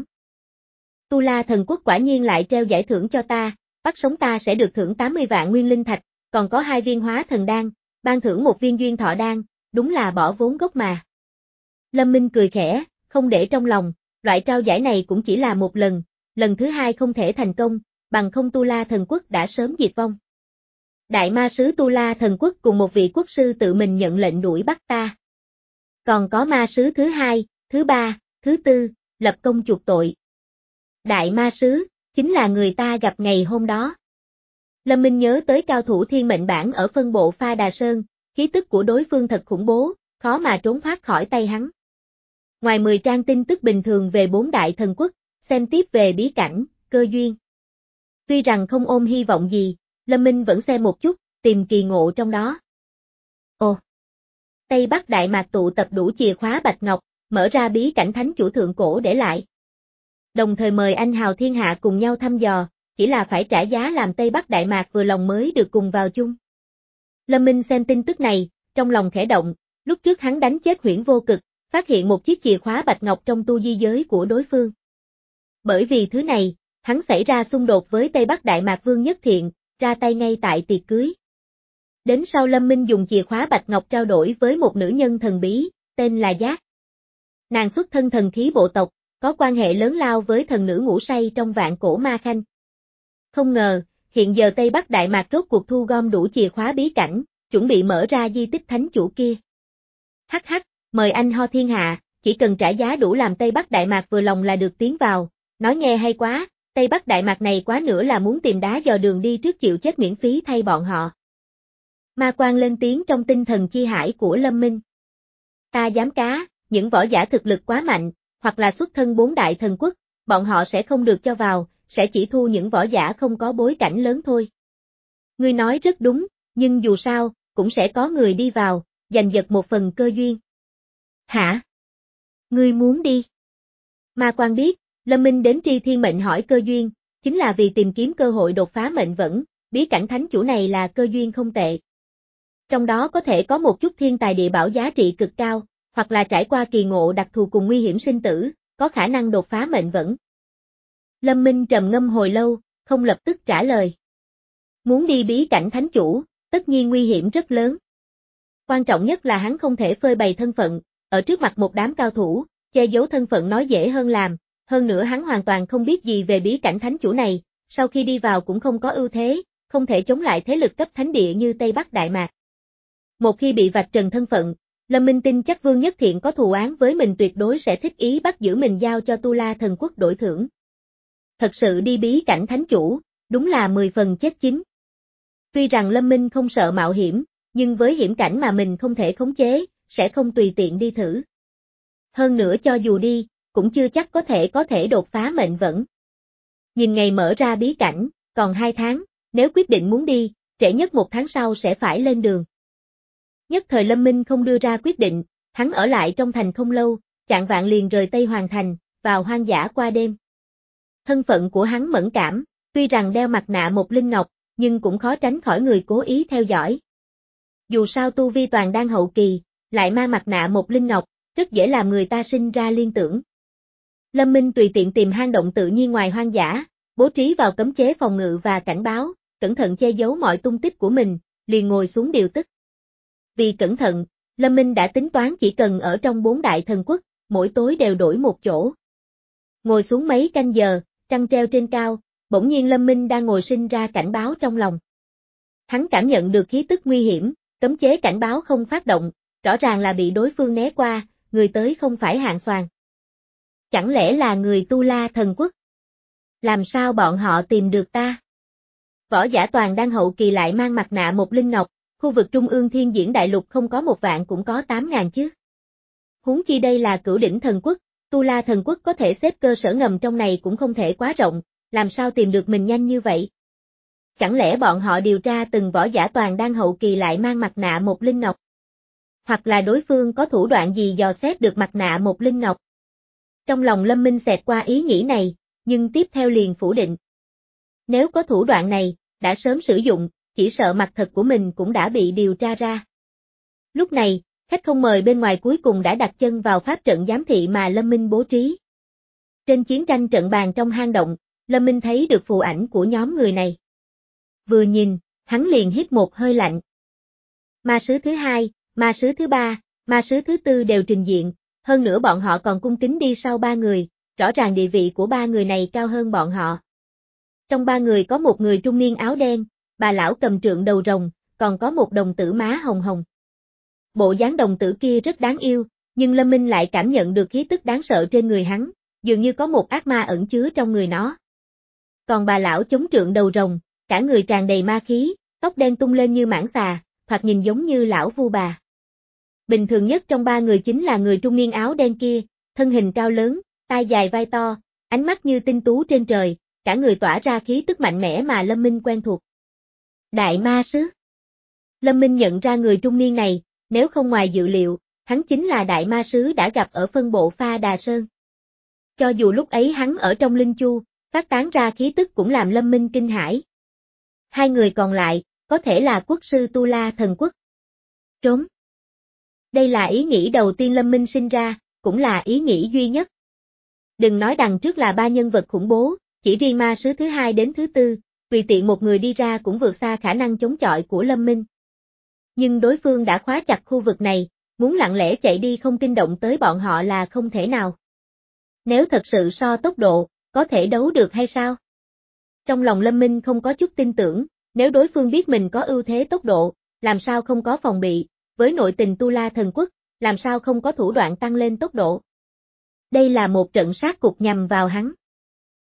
Tu La thần quốc quả nhiên lại treo giải thưởng cho ta, bắt sống ta sẽ được thưởng tám mươi vạn nguyên linh thạch, còn có hai viên hóa thần đan, ban thưởng một viên duyên thọ đan, đúng là bỏ vốn gốc mà. Lâm Minh cười khẽ, không để trong lòng, loại trao giải này cũng chỉ là một lần, lần thứ hai không thể thành công, bằng không Tu La thần quốc đã sớm diệt vong. Đại ma sứ Tu La thần quốc cùng một vị quốc sư tự mình nhận lệnh đuổi bắt ta. Còn có ma sứ thứ hai, thứ ba, thứ tư, lập công chuộc tội. Đại ma sứ, chính là người ta gặp ngày hôm đó. Lâm Minh nhớ tới cao thủ thiên mệnh bản ở phân bộ Pha Đà Sơn, khí tức của đối phương thật khủng bố, khó mà trốn thoát khỏi tay hắn. Ngoài mười trang tin tức bình thường về bốn đại thần quốc, xem tiếp về bí cảnh, cơ duyên. Tuy rằng không ôm hy vọng gì, Lâm Minh vẫn xem một chút, tìm kỳ ngộ trong đó. Ồ! Tây Bắc Đại Mạc tụ tập đủ chìa khóa bạch ngọc, mở ra bí cảnh thánh chủ thượng cổ để lại. Đồng thời mời anh hào thiên hạ cùng nhau thăm dò, chỉ là phải trả giá làm Tây Bắc Đại Mạc vừa lòng mới được cùng vào chung. Lâm Minh xem tin tức này, trong lòng khẽ động, lúc trước hắn đánh chết Huyễn Vô Cực, phát hiện một chiếc chìa khóa bạch ngọc trong tu di giới của đối phương. Bởi vì thứ này, hắn xảy ra xung đột với Tây Bắc Đại Mạc Vương Nhất Thiện, ra tay ngay tại tiệc cưới. Đến sau Lâm Minh dùng chìa khóa bạch ngọc trao đổi với một nữ nhân thần bí, tên là Giác. Nàng xuất thân thần khí bộ tộc, có quan hệ lớn lao với thần nữ ngủ say trong vạn cổ ma khanh. Không ngờ, hiện giờ Tây Bắc Đại Mạc rốt cuộc thu gom đủ chìa khóa bí cảnh, chuẩn bị mở ra di tích thánh chủ kia. Hắc hắc, mời anh ho thiên hạ, chỉ cần trả giá đủ làm Tây Bắc Đại Mạc vừa lòng là được tiến vào, nói nghe hay quá, Tây Bắc Đại Mạc này quá nữa là muốn tìm đá dò đường đi trước chịu chết miễn phí thay bọn họ. Ma Quan lên tiếng trong tinh thần chi hải của Lâm Minh. Ta dám cá, những võ giả thực lực quá mạnh, hoặc là xuất thân bốn đại thần quốc, bọn họ sẽ không được cho vào, sẽ chỉ thu những võ giả không có bối cảnh lớn thôi. Ngươi nói rất đúng, nhưng dù sao, cũng sẽ có người đi vào, giành giật một phần cơ duyên. Hả? Ngươi muốn đi? Ma Quan biết, Lâm Minh đến Tri Thiên Mệnh hỏi cơ duyên, chính là vì tìm kiếm cơ hội đột phá mệnh vẫn, bí cảnh thánh chủ này là cơ duyên không tệ. Trong đó có thể có một chút thiên tài địa bảo giá trị cực cao, hoặc là trải qua kỳ ngộ đặc thù cùng nguy hiểm sinh tử, có khả năng đột phá mệnh vẫn. Lâm Minh trầm ngâm hồi lâu, không lập tức trả lời. Muốn đi bí cảnh thánh chủ, tất nhiên nguy hiểm rất lớn. Quan trọng nhất là hắn không thể phơi bày thân phận, ở trước mặt một đám cao thủ, che giấu thân phận nói dễ hơn làm, hơn nữa hắn hoàn toàn không biết gì về bí cảnh thánh chủ này, sau khi đi vào cũng không có ưu thế, không thể chống lại thế lực cấp thánh địa như Tây Bắc Đại Mạc. Một khi bị vạch trần thân phận, Lâm Minh tin chắc Vương Nhất Thiện có thù oán với mình tuyệt đối sẽ thích ý bắt giữ mình giao cho Tu La thần quốc đổi thưởng. Thật sự đi bí cảnh thánh chủ, đúng là mười phần chết chính. Tuy rằng Lâm Minh không sợ mạo hiểm, nhưng với hiểm cảnh mà mình không thể khống chế, sẽ không tùy tiện đi thử. Hơn nữa cho dù đi, cũng chưa chắc có thể có thể đột phá mệnh vẫn. Nhìn ngày mở ra bí cảnh, còn hai tháng, nếu quyết định muốn đi, trễ nhất một tháng sau sẽ phải lên đường. Nhất thời Lâm Minh không đưa ra quyết định, hắn ở lại trong thành không lâu, chạng vạng liền rời Tây Hoàng Thành, vào hoang dã qua đêm. Thân phận của hắn mẫn cảm, tuy rằng đeo mặt nạ một linh ngọc, nhưng cũng khó tránh khỏi người cố ý theo dõi. Dù sao tu vi toàn đang hậu kỳ, lại mang mặt nạ một linh ngọc, rất dễ làm người ta sinh ra liên tưởng. Lâm Minh tùy tiện tìm hang động tự nhiên ngoài hoang dã, bố trí vào cấm chế phòng ngự và cảnh báo, cẩn thận che giấu mọi tung tích của mình, liền ngồi xuống điều tức. Vì cẩn thận, Lâm Minh đã tính toán chỉ cần ở trong bốn đại thần quốc, mỗi tối đều đổi một chỗ. Ngồi xuống mấy canh giờ, trăng treo trên cao, bỗng nhiên Lâm Minh đang ngồi sinh ra cảnh báo trong lòng. Hắn cảm nhận được khí tức nguy hiểm, cấm chế cảnh báo không phát động, rõ ràng là bị đối phương né qua, người tới không phải hạng soàn. Chẳng lẽ là người Tu La thần quốc? Làm sao bọn họ tìm được ta? Võ giả toàn đang hậu kỳ lại mang mặt nạ một linh ngọc, khu vực trung ương thiên diễn đại lục không có một vạn cũng có tám ngàn chứ. Huống chi đây là cửu đỉnh thần quốc, Tu La thần quốc có thể xếp cơ sở ngầm trong này cũng không thể quá rộng, làm sao tìm được mình nhanh như vậy? Chẳng lẽ bọn họ điều tra từng võ giả toàn đang hậu kỳ lại mang mặt nạ một linh ngọc? Hoặc là đối phương có thủ đoạn gì dò xét được mặt nạ một linh ngọc? Trong lòng Lâm Minh xẹt qua ý nghĩ này, nhưng tiếp theo liền phủ định. Nếu có thủ đoạn này, đã sớm sử dụng, chỉ sợ mặt thật của mình cũng đã bị điều tra ra. Lúc này, khách không mời bên ngoài cuối cùng đã đặt chân vào pháp trận giám thị mà Lâm Minh bố trí. Trên chiến tranh trận bàn trong hang động, Lâm Minh thấy được phù ảnh của nhóm người này. Vừa nhìn, hắn liền hít một hơi lạnh. Ma sứ thứ hai, ma sứ thứ ba, ma sứ thứ tư đều trình diện, hơn nữa bọn họ còn cung kính đi sau ba người, rõ ràng địa vị của ba người này cao hơn bọn họ. Trong ba người có một người trung niên áo đen, bà lão cầm trượng đầu rồng, còn có một đồng tử má hồng hồng. Bộ dáng đồng tử kia rất đáng yêu, nhưng Lâm Minh lại cảm nhận được khí tức đáng sợ trên người hắn, dường như có một ác ma ẩn chứa trong người nó. Còn bà lão chống trượng đầu rồng, cả người tràn đầy ma khí, tóc đen tung lên như mãng xà, thoạt nhìn giống như lão vu bà. Bình thường nhất trong ba người chính là người trung niên áo đen kia, thân hình cao lớn, tai dài vai to, ánh mắt như tinh tú trên trời, cả người tỏa ra khí tức mạnh mẽ mà Lâm Minh quen thuộc. Đại ma sứ. Lâm Minh nhận ra người trung niên này, nếu không ngoài dự liệu, hắn chính là đại ma sứ đã gặp ở phân bộ Pha Đà Sơn. Cho dù lúc ấy hắn ở trong linh chu, phát tán ra khí tức cũng làm Lâm Minh kinh hãi. Hai người còn lại, có thể là quốc sư Tu La Thần Quốc. Trốn. Đây là ý nghĩ đầu tiên Lâm Minh sinh ra, cũng là ý nghĩ duy nhất. Đừng nói đằng trước là ba nhân vật khủng bố, chỉ riêng ma sứ thứ hai đến thứ tư, tùy tiện một người đi ra cũng vượt xa khả năng chống chọi của Lâm Minh. Nhưng đối phương đã khóa chặt khu vực này, muốn lặng lẽ chạy đi không kinh động tới bọn họ là không thể nào. Nếu thật sự so tốc độ, có thể đấu được hay sao? Trong lòng Lâm Minh không có chút tin tưởng, nếu đối phương biết mình có ưu thế tốc độ, làm sao không có phòng bị, với nội tình Tu La Thần Quốc, làm sao không có thủ đoạn tăng lên tốc độ. Đây là một trận sát cục nhằm vào hắn.